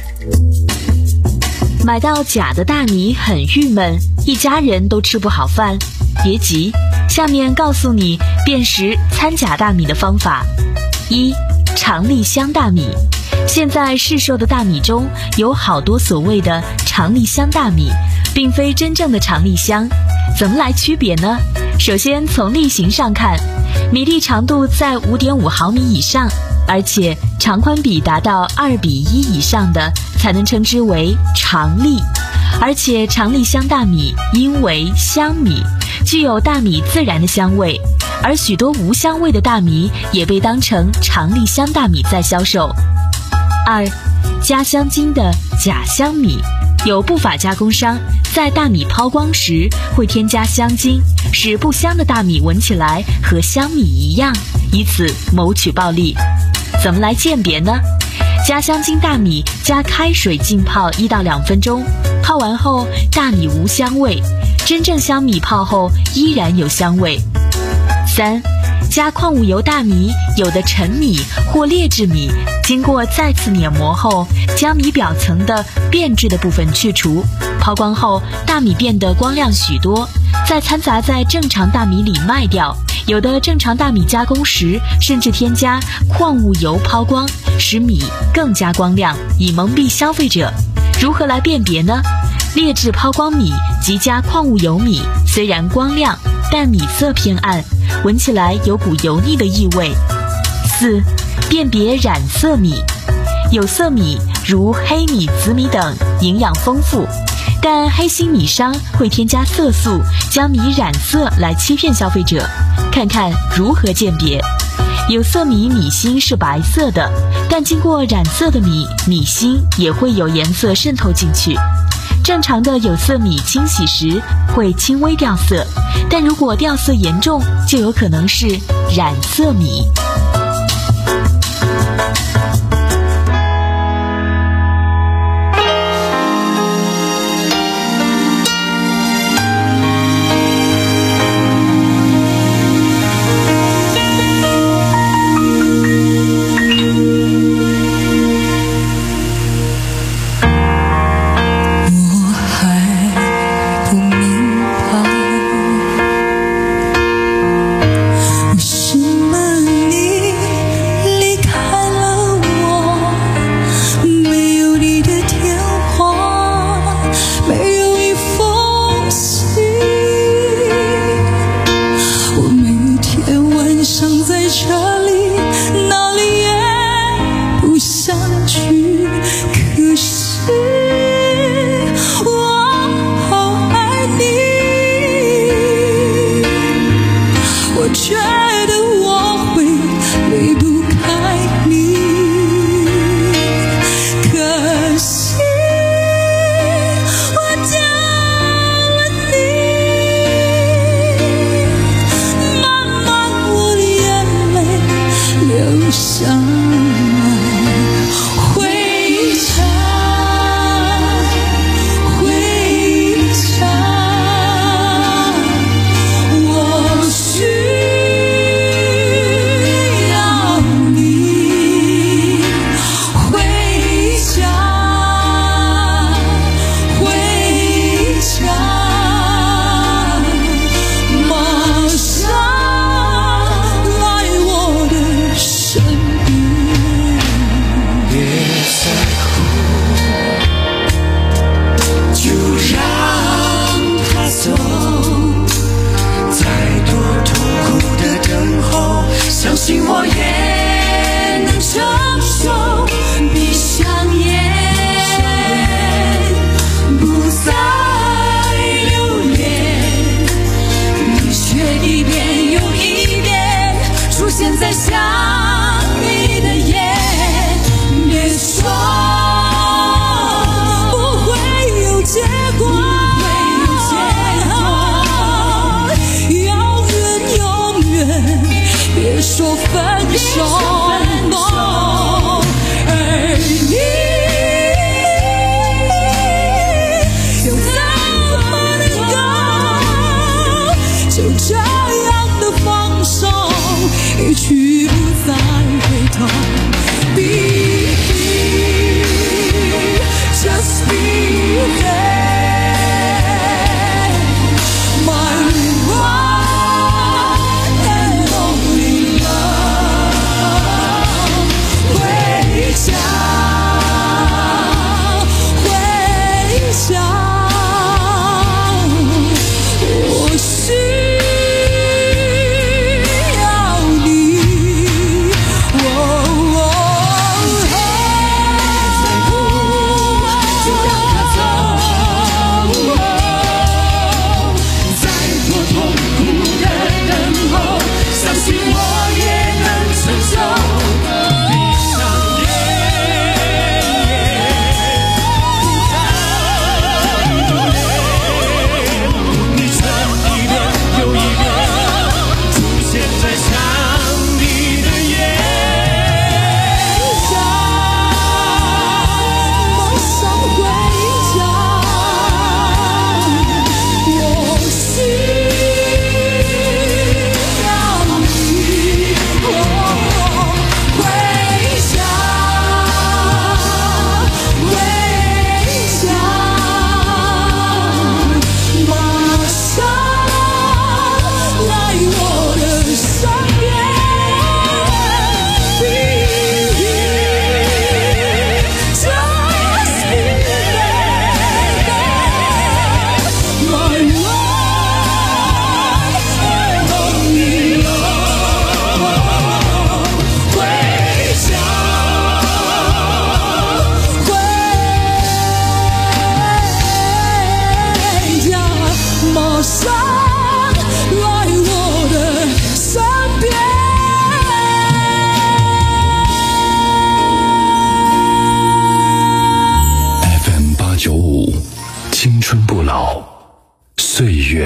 买到假的大米很郁闷，一家人都吃不好饭。别急，下面告诉你辨识掺假大米的方法。一、长粒香大米。现在市售的大米中有好多所谓的长粒香大米，并非真正的长粒香。怎么来区别呢？首先从粒型上看，米粒长度在 五点五毫米以上，而且长宽比达到二比一以上的才能称之为长粒。而且长粒香大米因为香米，具有大米自然的香味，而许多无香味的大米也被当成长粒香大米在销售。二、加香精的假香米。有不法加工商在大米抛光时会添加香精，使不香的大米闻起来和香米一样，以此谋取暴利。怎么来鉴别呢？加香精大米加开水浸泡一到两分钟，泡完后大米无香味，真正香米泡后依然有香味。三、加矿物油大米，有的陈米或劣质米经过再次碾磨后，将米表层的变质的部分去除，抛光后大米变得光亮许多，再掺杂在正常大米里卖掉。有的正常大米加工时甚至添加矿物油抛光，使米更加光亮，以蒙蔽消费者。如何来辨别呢？劣质抛光米及加矿物油米虽然光亮，但米色偏暗，闻起来有股油腻的异味。四、 辨别染色米。有色米如黑米、紫米等营养丰富，但黑心米商会添加色素，将米染色来欺骗消费者。看看如何鉴别。有色米米芯是白色的，但经过染色的米米芯也会有颜色渗透进去。正常的有色米清洗时会轻微掉色，但如果掉色严重，就有可能是染色米。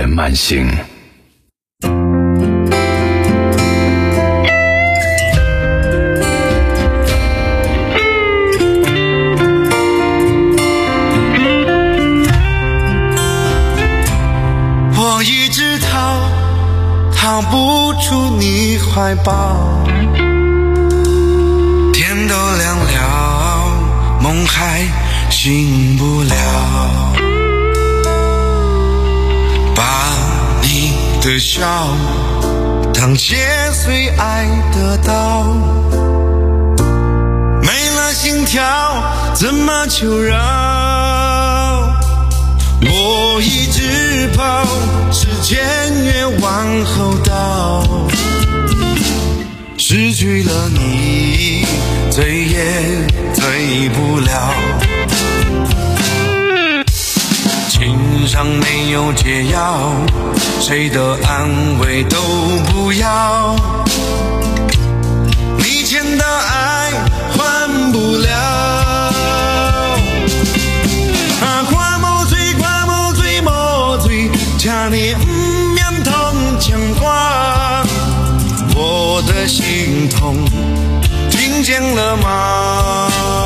乐慢行。 我一直逃，逃不出你怀抱，天都亮了，梦还醒不了，把你的笑当切碎爱的刀，没了心跳怎么求饶，我一直跑，时间越往后倒，失去了你追也追不了，情伤没有解药，谁的安慰都不要，你欠的爱还不了，啊看无水看无水无水，请你不免同牵挂，我的心痛听见了吗？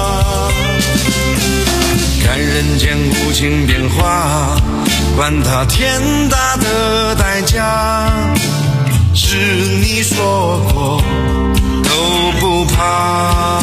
看人间无情变化，管它天大的代价，是你说过都不怕。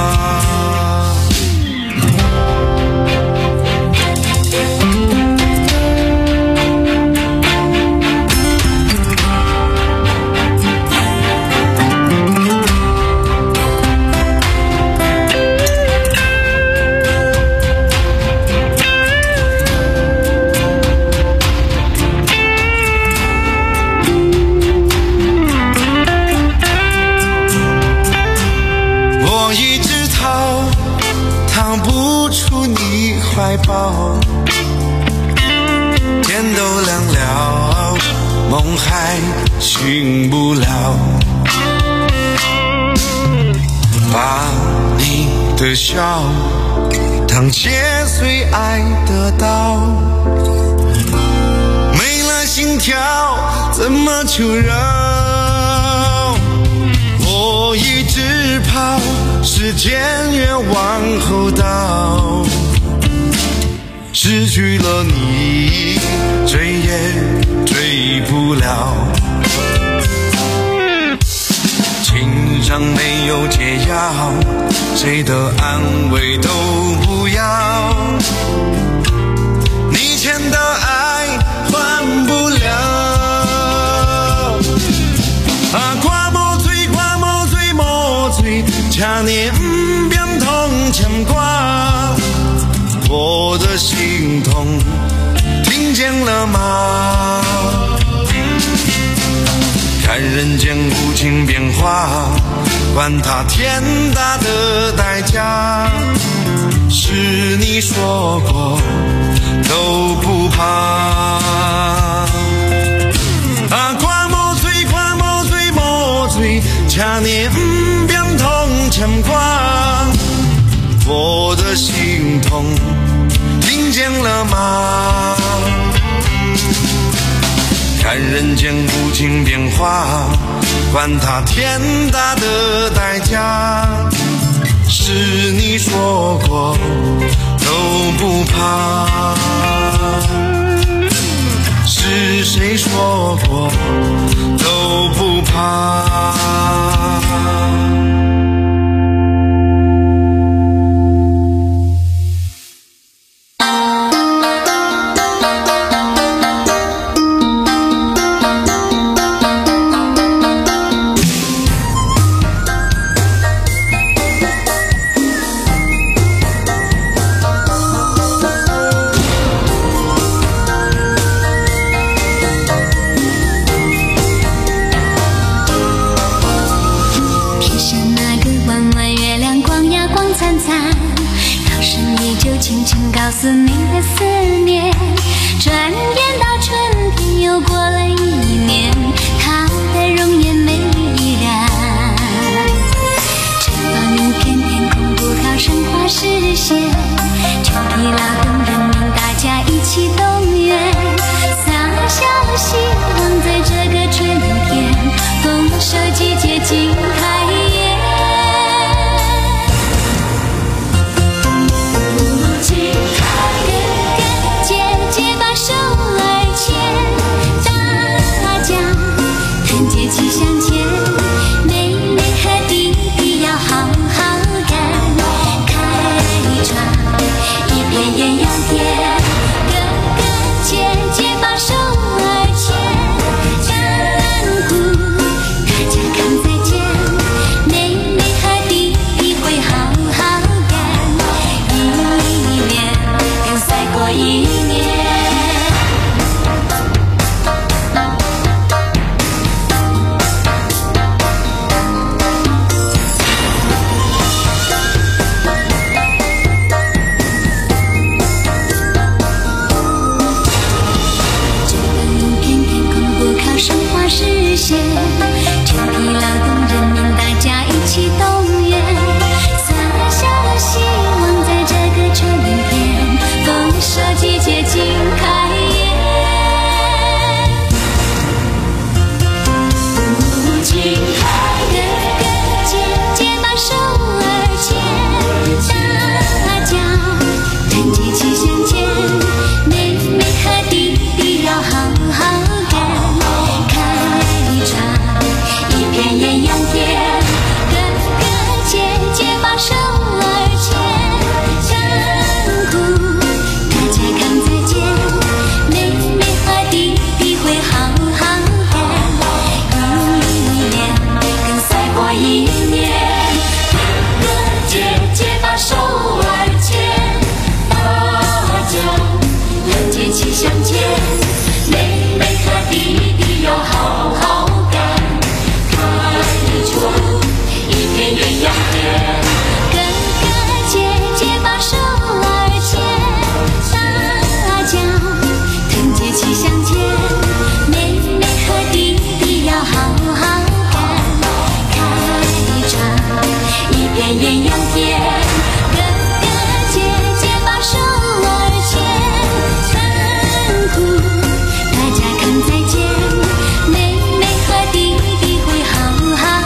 怀抱，天都亮了，梦还醒不了，把你的笑当切碎爱的刀，没了心跳怎么求饶，我一直跑，时间越往后倒，失去了你追也追不了，情伤没有解药，谁的安慰都不要，你欠的爱还不了，啊看无水看无水无水，请你不免同牵挂，我的心痛听见了吗？看人间无情变化，管它天大的代价，是你说过都不怕，啊看无水看无水无水，请你不免同牵挂，我的心痛听见了吗？看人间无情变化，管它天大的代价，是你说过都不怕，是谁说过都不怕。 告诉你的思念，转眼到春天又过了一年，它的容颜美丽依然。直到明天天空不好，神话实现，秋意劳动人民大家一起动员，洒下景开颜。景开哥哥姐姐把手儿牵，大家团结齐向前，妹妹和弟弟要好好干，开创一片艳阳天。哥哥姐姐把手儿牵，干苦大家扛在肩，妹妹和弟弟会好好干，一年更赛过一年。生活实现，全体劳动人民大家一起动员，撒下了希望在这个春天，丰收季节景开颜。景开哥哥姐姐把手儿牵，大家团结齐向前，妹妹和弟弟要好好一片艳阳天。哥哥姐姐把手儿牵，干苦大家扛在肩，妹妹和弟弟会好好干，一年更赛过一年。哥哥姐姐把手儿牵，大家团结齐向前，妹妹和弟弟要好好一片艳阳天。哥哥姐姐把手儿牵，大家团结齐向前，妹妹和弟弟要好好干，开创一片艳阳天。哥哥姐姐把手儿牵，干苦大家扛在肩，妹妹和弟弟会好好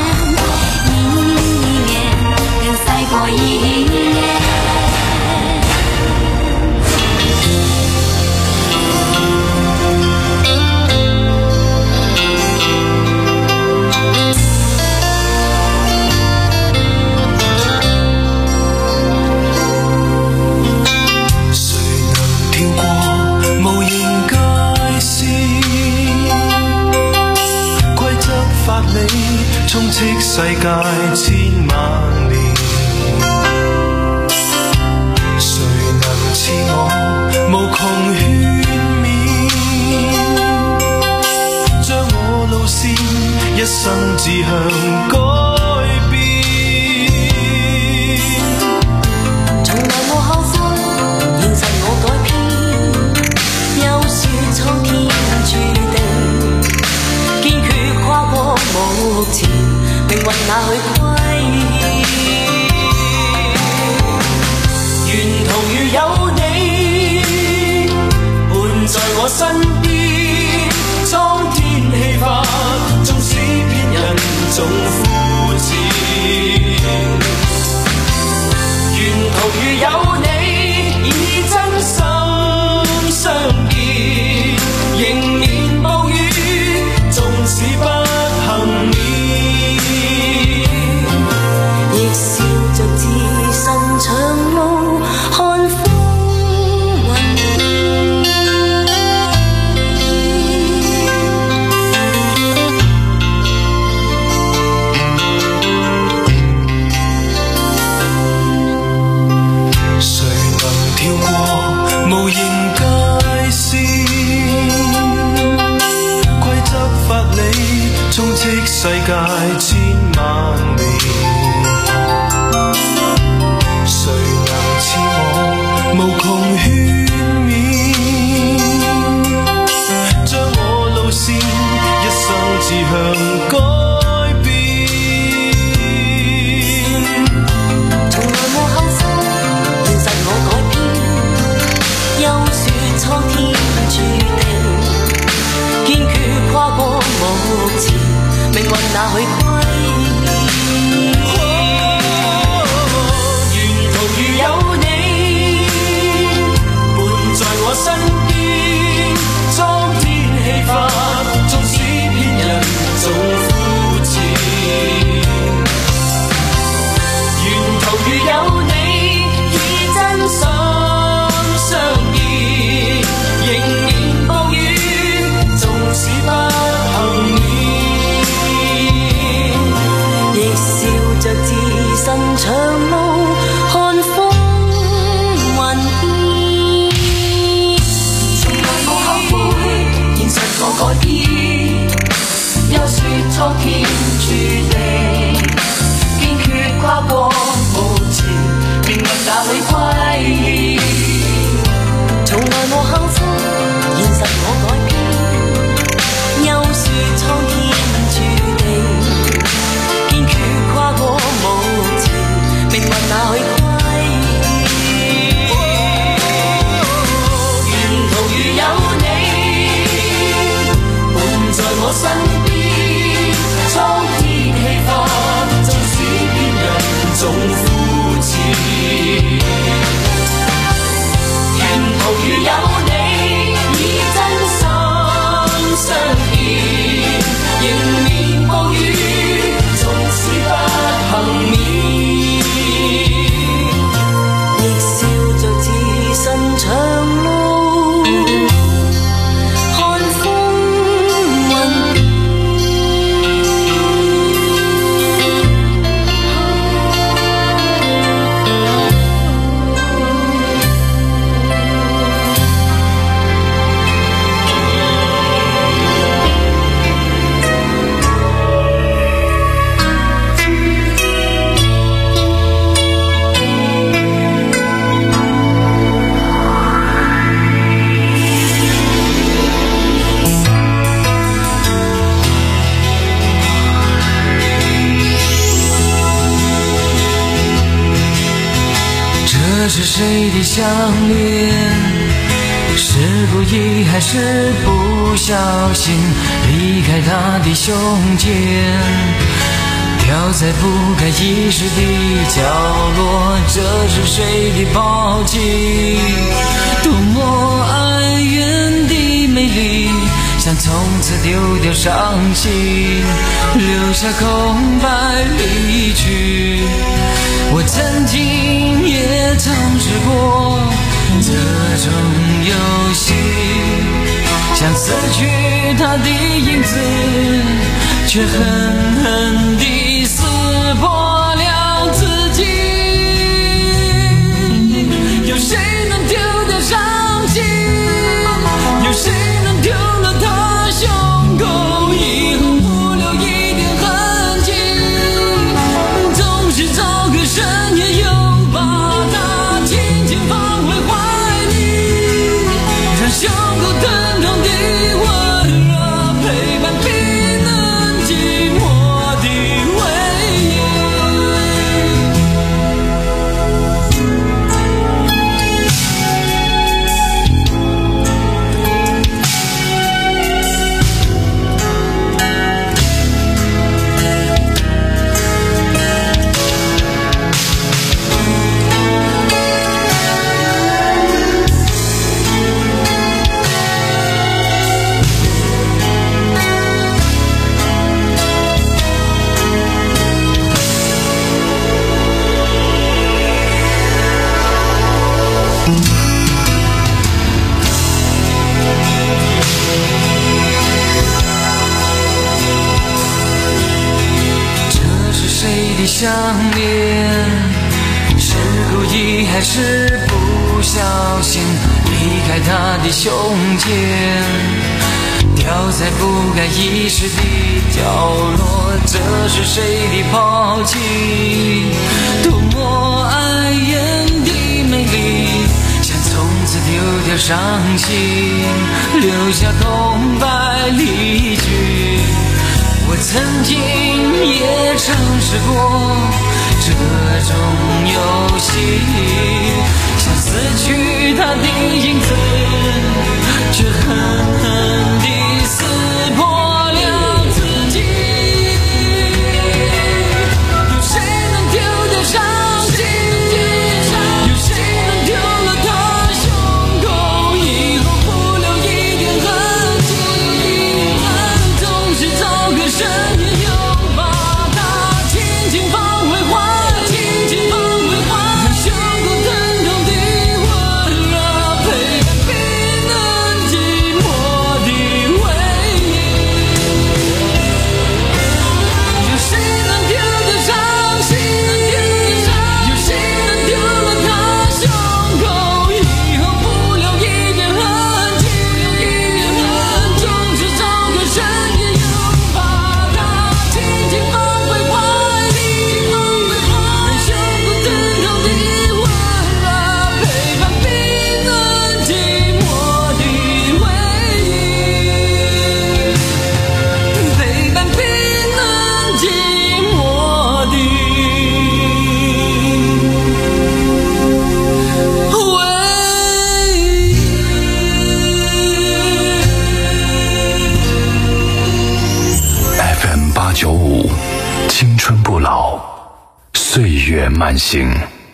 赛过一年。 谁能跳過無形界線，規則法理充斥世界千萬年。無窮勸勉，將我路線一生志向改變。 從來無後悔，現實我改編。有時蒼天注定，堅決跨過目前，命運哪去歸？沿途如有你在我身邊，蒼天氣魄，縱使別人總膚淺。沿途如有你，以真心相見，迎面暴雨，縱使不幸免，亦笑着自身長路看風雲。 無形界線，規則法理充斥世界千萬年。誰能似我無窮勸勉，將我路線一生志向改變。從來無後悔，現實我改編。休說蒼天注定，堅決跨過目前，命運哪去歸？ 晨長路看風雲變，從來冇後悔，現實我改變，又說錯天注定，堅決跨過無情，命運哪裏歸依，從來冇幸福，現實我改變，又說蒼天注定，堅決跨過無情，命運哪去歸依，沿途如有你伴在我身邊，蒼天氣化，縱使邊人總膚淺，沿途如有你以真心相見，迎面暴雨縱使不幸免，亦笑着自身長路看風雲變。 这是谁的项链？是故意还是不小心离开他的胸前，掉在不该遗失的角落。这是谁的抛弃？多么哀怨的美丽，想从此丢掉伤心，留下空白离去。我曾经也尝试过这种游戏，想撕去他的影子，却狠狠地撕破了自己。有谁能丢掉伤心？有谁能丢了他胸口，以后不留一点痕迹？总是找个深夜又把它轻轻放回怀里，让胸口疼痛的温热陪伴冰冷寂寞的回忆。项链是故意还是不小心离开他的胸前，掉在不该遗失的角落。这是谁的抛弃？多么哀怨的美丽，想从此丢掉伤心，留下空白离去。我曾经也尝试过这种游戏，想撕去他的影子，却狠狠地撕破了自己。有谁能丢掉伤心？有谁能丢了他胸口，以后不留一点痕迹？总是找个深夜又把它轻轻放回怀，轻轻放回怀，让胸口疼痛的温热陪伴冰冷寂寞的岁月慢行。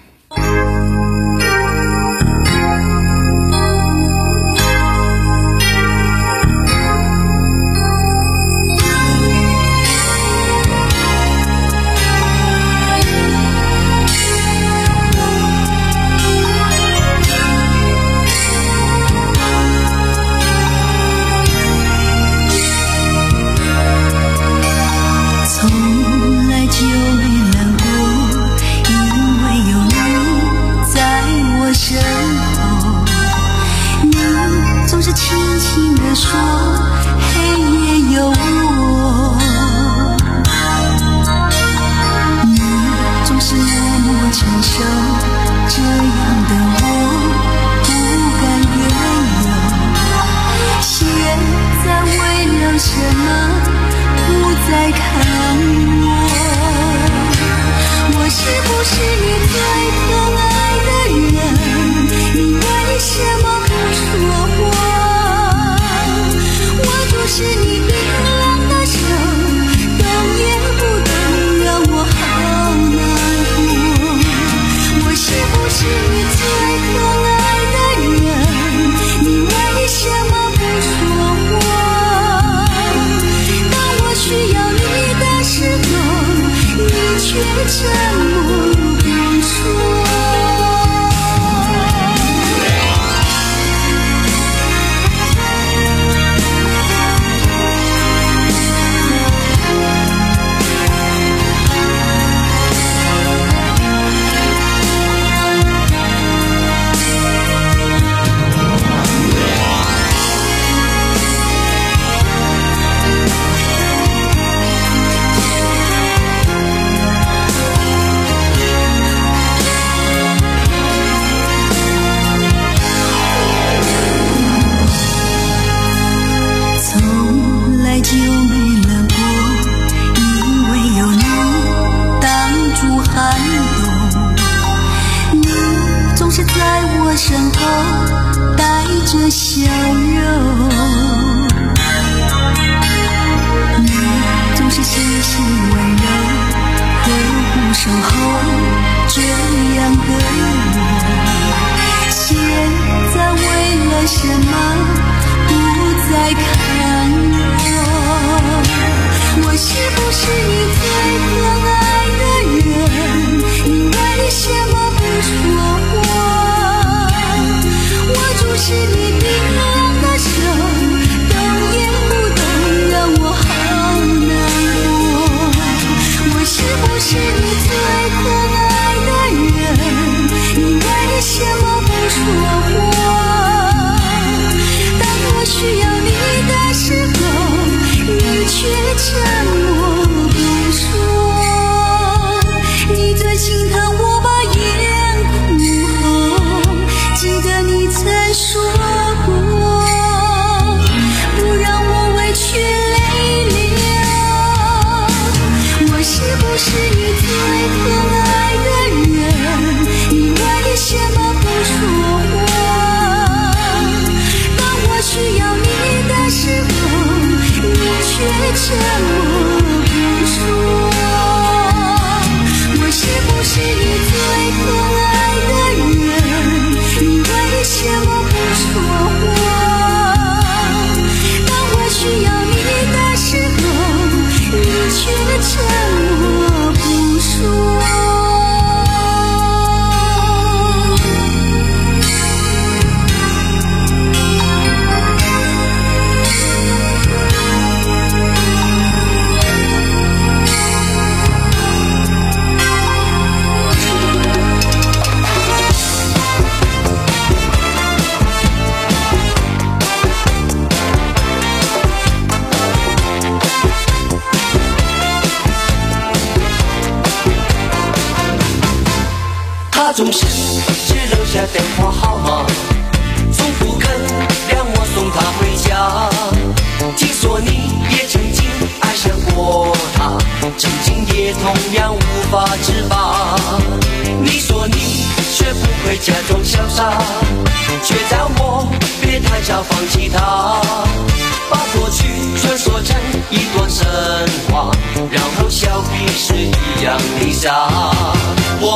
总是只留下电话号码，从不肯让我送她回家。听说你也曾经爱上过她，曾经也同样无法自拔。你说你学不会假装潇洒，却叫我别太早放弃她，把过去传说成一段神话，然后笑彼是一样的傻。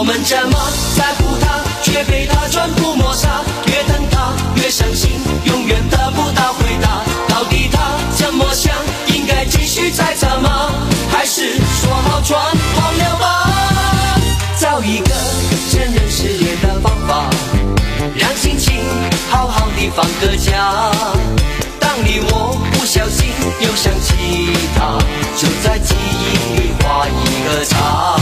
们这么在乎他，却被他全部抹杀。越等他越伤心，永远得不到回答。到底他怎么想？应该继续猜测吗？还是说好全忘了吧？找一个承认失恋的方法，让心情好好地放个假。当你我不小心又想起他，就在记忆里画一个叉。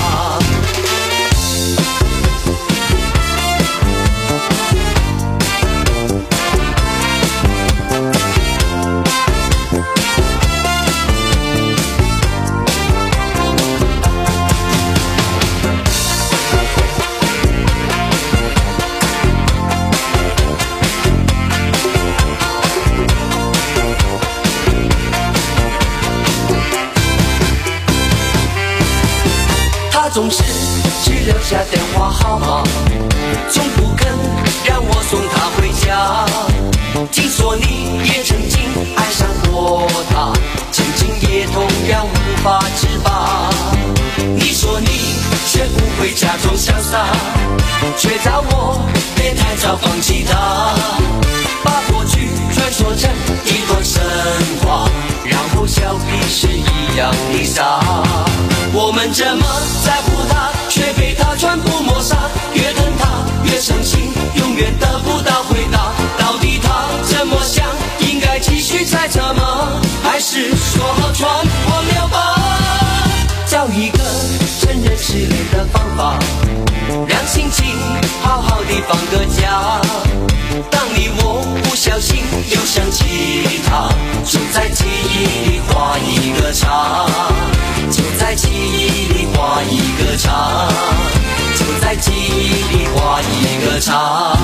总是只留下电话号码，从不肯让我送她回家。听说你也曾经爱上过她，曾经也同样无法自拔。你说你学不会假装潇洒，却叫我别太早放弃她。把过去传说成一段神话，然后笑彼是一样的傻。我们这么在乎他，却被他全部抹杀。越等他越伤心，永远得不到回答。到底他怎么想？应该继续猜测吗？还是说好全忘了吧？找一个承认失恋的方法，让心情好好地放个假。当你我不小心又想起他，就在记忆里画一个叉，就在记忆里画一个叉，就在记忆里画一个叉。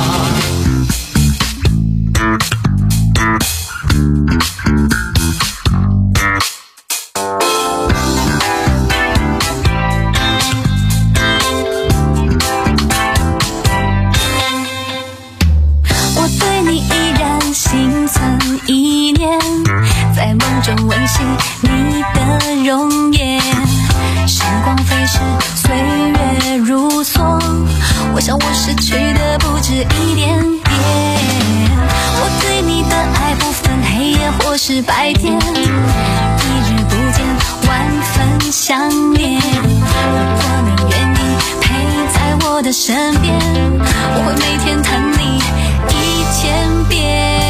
在梦中温习你的容颜，时光飞逝，岁月如梭，我想我失去的不止一点点。我对你的爱不分黑夜或是白天，一日不见，万分想念。如果你愿意陪在我的身边，我会每天疼你一千遍。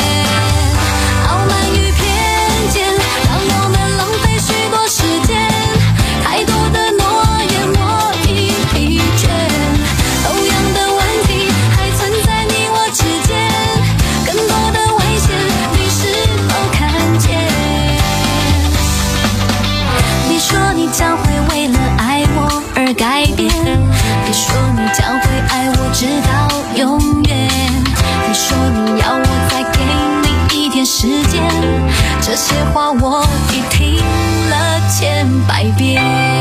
改变，别说你将会爱我直到永远，你说你要我再给你一点时间，这些话我已听了千百遍。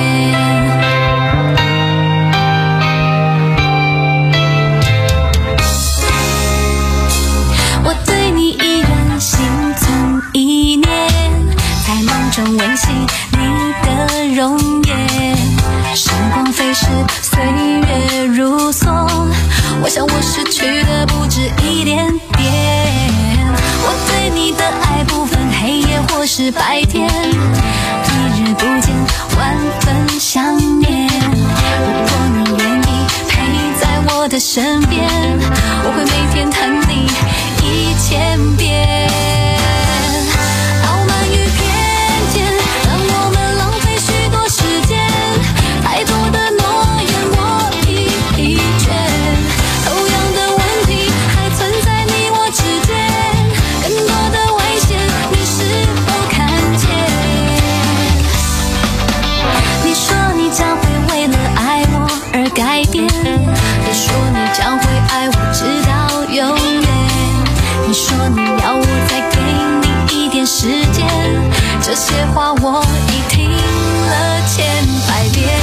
我对你依然心存意念，在梦中温习你的容颜，时光飞逝，岁月如梭，我想我失去的不止一点点。我对你的爱不分黑夜或是白天，一日不见，万分想念。如果你愿意陪在我的身边，我会每天疼你一千遍。太多的诺言我已疲倦，同样的问题还存在你我之间，更多的危险你是否看见？你说你将会为了爱我而改变，别说你将会爱我直到永远，你说你要我再给你一点时间，这些话我已听了千百遍。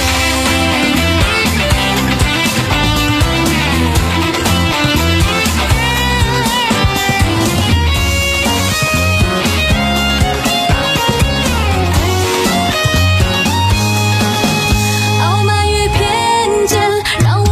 傲慢与偏见让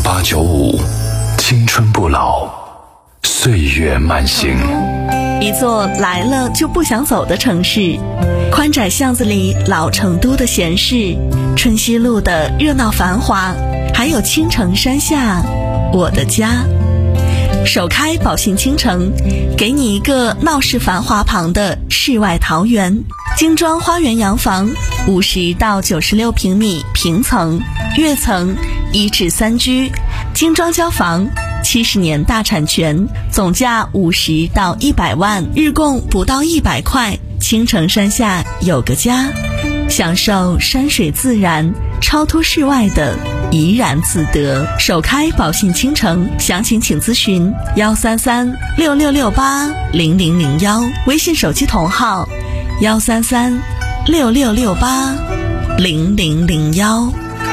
八九五，青春不老，岁月慢行。 一座来了就不想走的城市，宽窄巷子里老成都的闲适，春熙路的热闹繁华，还有青城山下我的家。首开宝信倾城，给你一个闹市繁华旁的世外桃源。精装花园洋房，五十到九十六平米平层，跃层一至三居，精装交房，七十年大产权，总价五十到一百万，日供不到一百块。青城山下有个家，享受山水自然、超脱世外的怡然自得。首开宝信倾城，详情请咨询幺三三六六六八零零零幺，微信手机同号幺三三六六六八零零零幺。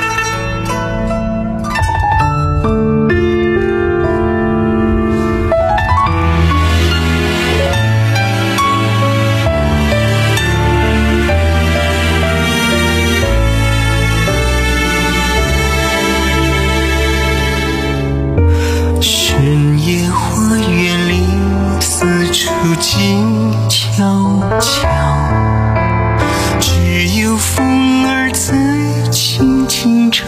静悄悄，只有风儿在轻轻唱。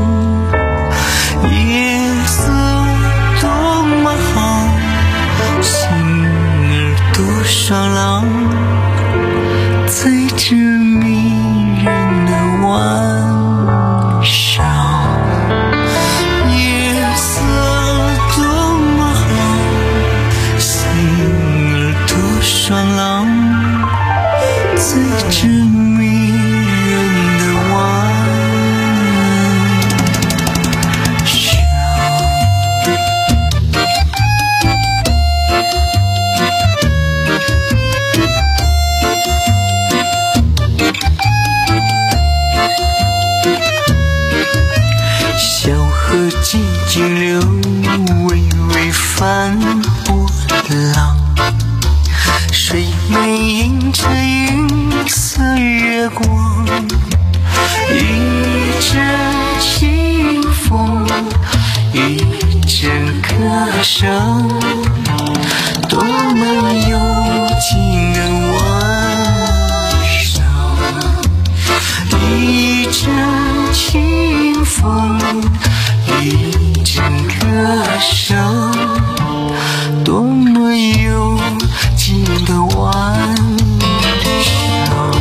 夜色多么好，心儿多爽朗，在这迷人的晚上。夜色多么好，心爽朗，在这迷人的晚上。小河静静流，微微泛波浪。水面映着银色月光，一阵清风，一阵歌声，多么幽静的晚上。一阵清风，一阵歌声，多么幽静的晚上。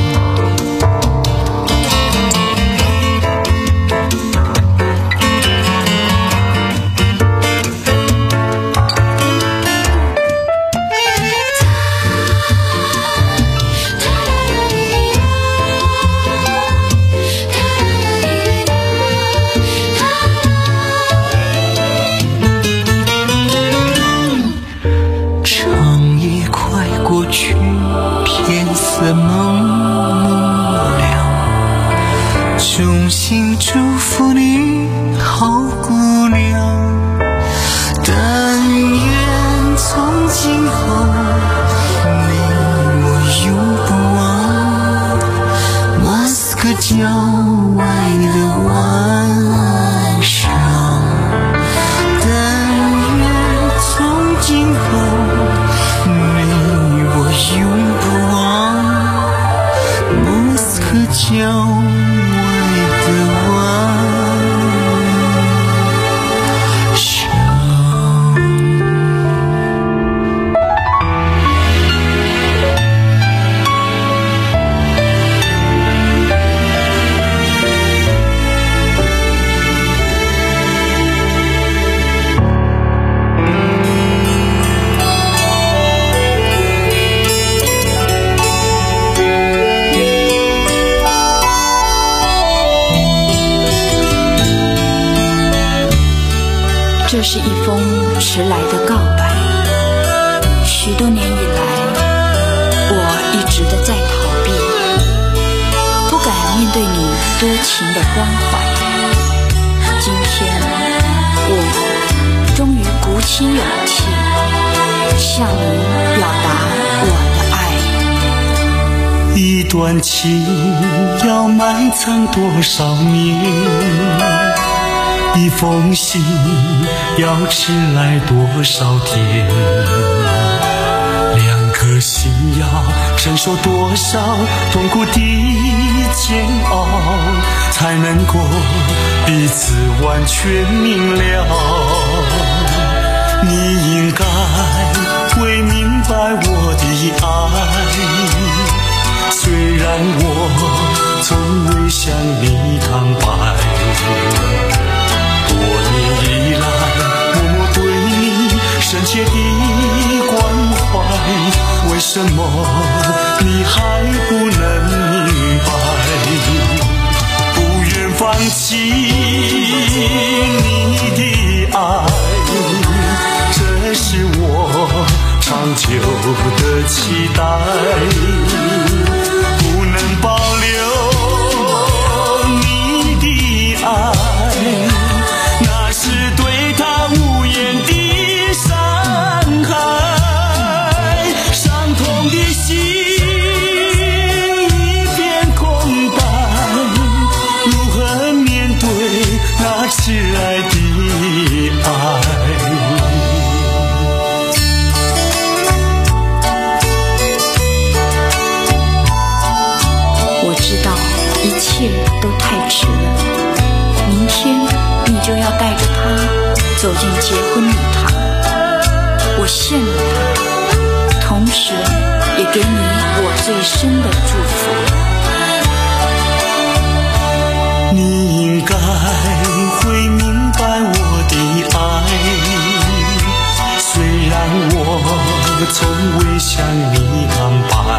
天色蒙蒙亮，衷心祝福你好姑娘，但愿从今后你我永不忘莫斯科郊外的晚上，但愿从今后你我永不忘莫斯科郊外的晚上。 这是一封迟来的告白，许多年以来，我一直的在逃避，不敢面对你多情的关怀。今天，我终于鼓起勇气，向你表达我的爱。 一段情要埋藏多少年？ 一封信要迟来多少天？两颗心要承受多少痛苦的煎熬，才能够彼此完全明了？你应该会明白我的爱，虽然我从未向你坦白。多年以来默默对你深切的关怀，为什么你还不能明白？不愿放弃你的爱，这是我长久的期待。不能保留你的爱，那是对他无言的伤害。伤痛的心一片空白，如何面对那挚爱的爱？ 我知道一切都太迟了，明天你就要带着他走进结婚礼堂，我羡慕他，同时也给你我最深的祝福。 你应该会明白我的爱，虽然我从未向你坦白。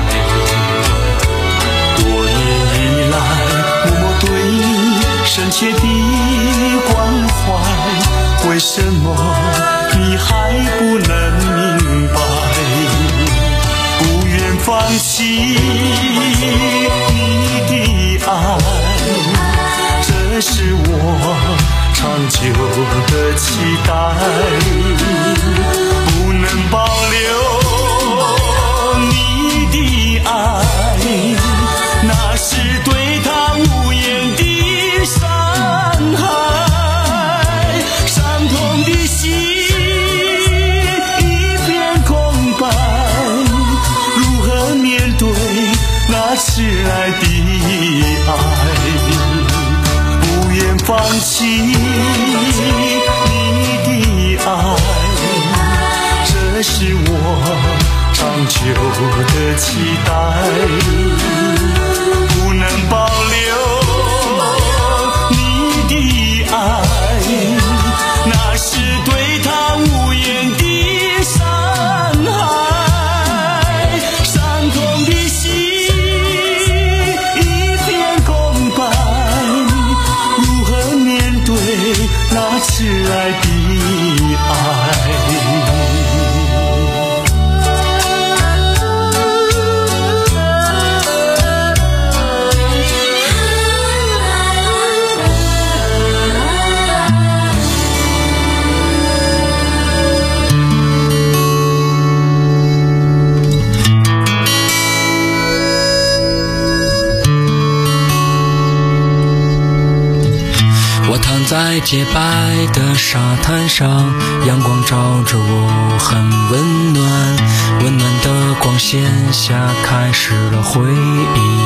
多年以来默默对你深切的关怀，为什么你还不能明白？不愿放弃你的爱，这是我长久的期待。不能保留你的爱，那是对他无言的伤害。伤痛的心一片空白，如何面对那挚爱的爱？不愿放弃你的爱，这是我长久的期待。不能保留你的爱，那是对他无言的伤害。伤痛的心一片空白，如何面对那挚爱的爱？ 在洁白的沙滩上，阳光照着我很温暖，温暖的光线下开始了回忆。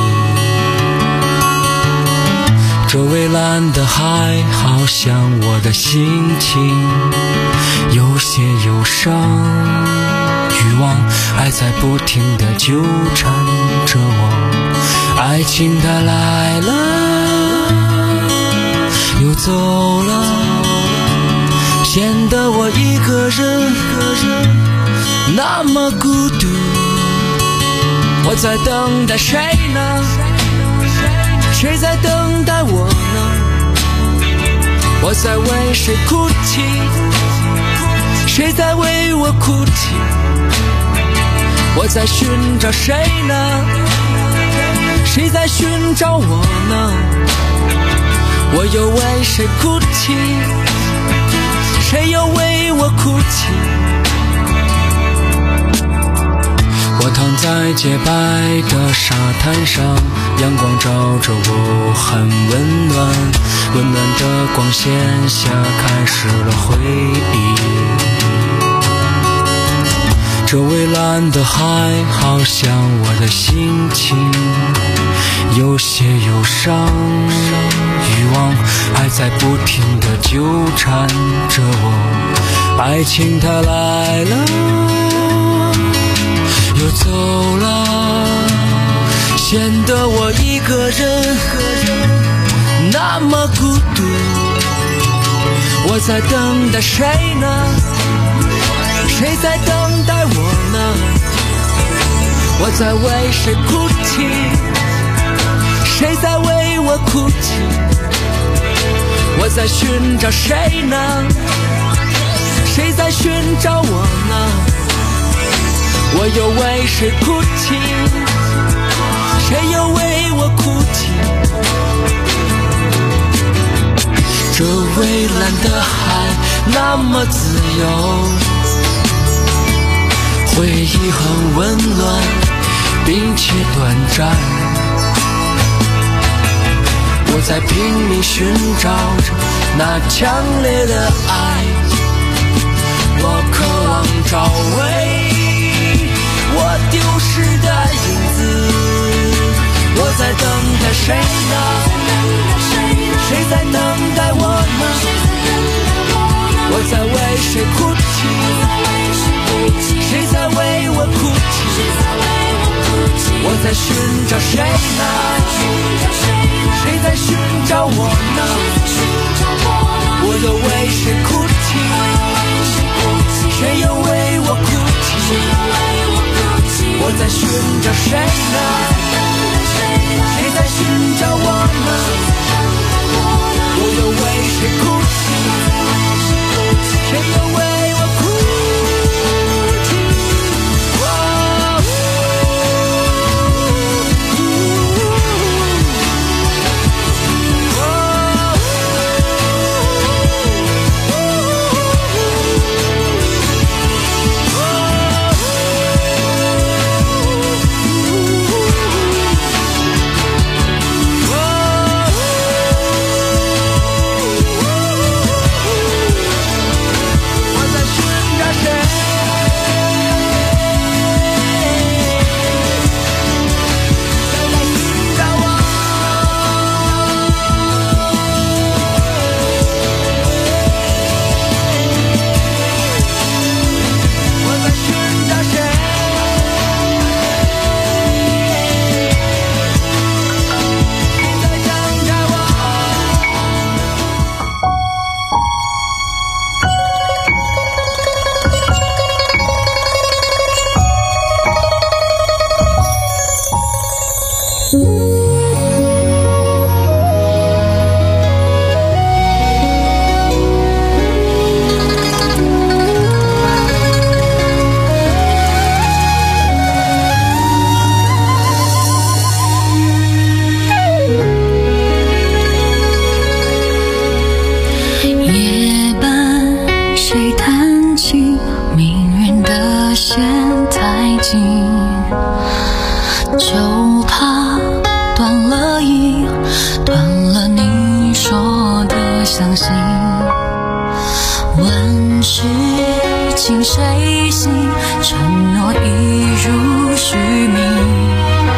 这蔚蓝的海好像我的心情，有些忧伤，欲望还在不停地纠缠着我。爱情它来了又走了，显得我一个人那么孤独。我在等待谁呢？谁在等待我呢？我在为谁哭泣？谁在为我哭泣？我在寻找谁呢？谁在寻找我呢？我又为谁哭泣？谁又为我哭泣？我我躺在洁白的沙滩上，阳光照着我很温暖，温暖的光线下开始了回忆。这蔚蓝的海好像我的心情，有些忧伤，欲望还在不停地纠缠着我，爱情它来了又走了，显得我一个人那么孤独。我在等待谁呢？谁在等待我呢？我在为谁哭泣？谁在为我哭泣？我在寻找谁呢？谁在寻找我呢？我又为谁哭泣？谁又为我哭泣？这蔚蓝的海那么自由，回忆很温暖并且短暂，我在拼命寻找着那强烈的爱，我渴望找回我丢失的影子。我在等待谁呢？谁在等待我呢？我在为谁哭泣？谁在为我哭泣？我在寻找谁呢？谁在寻找我呢？我又为谁哭泣？谁又为我哭泣？我在寻找谁呢？谁在寻找我呢？我又为谁哭泣？谁又为我哭泣？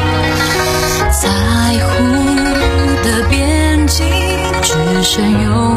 深有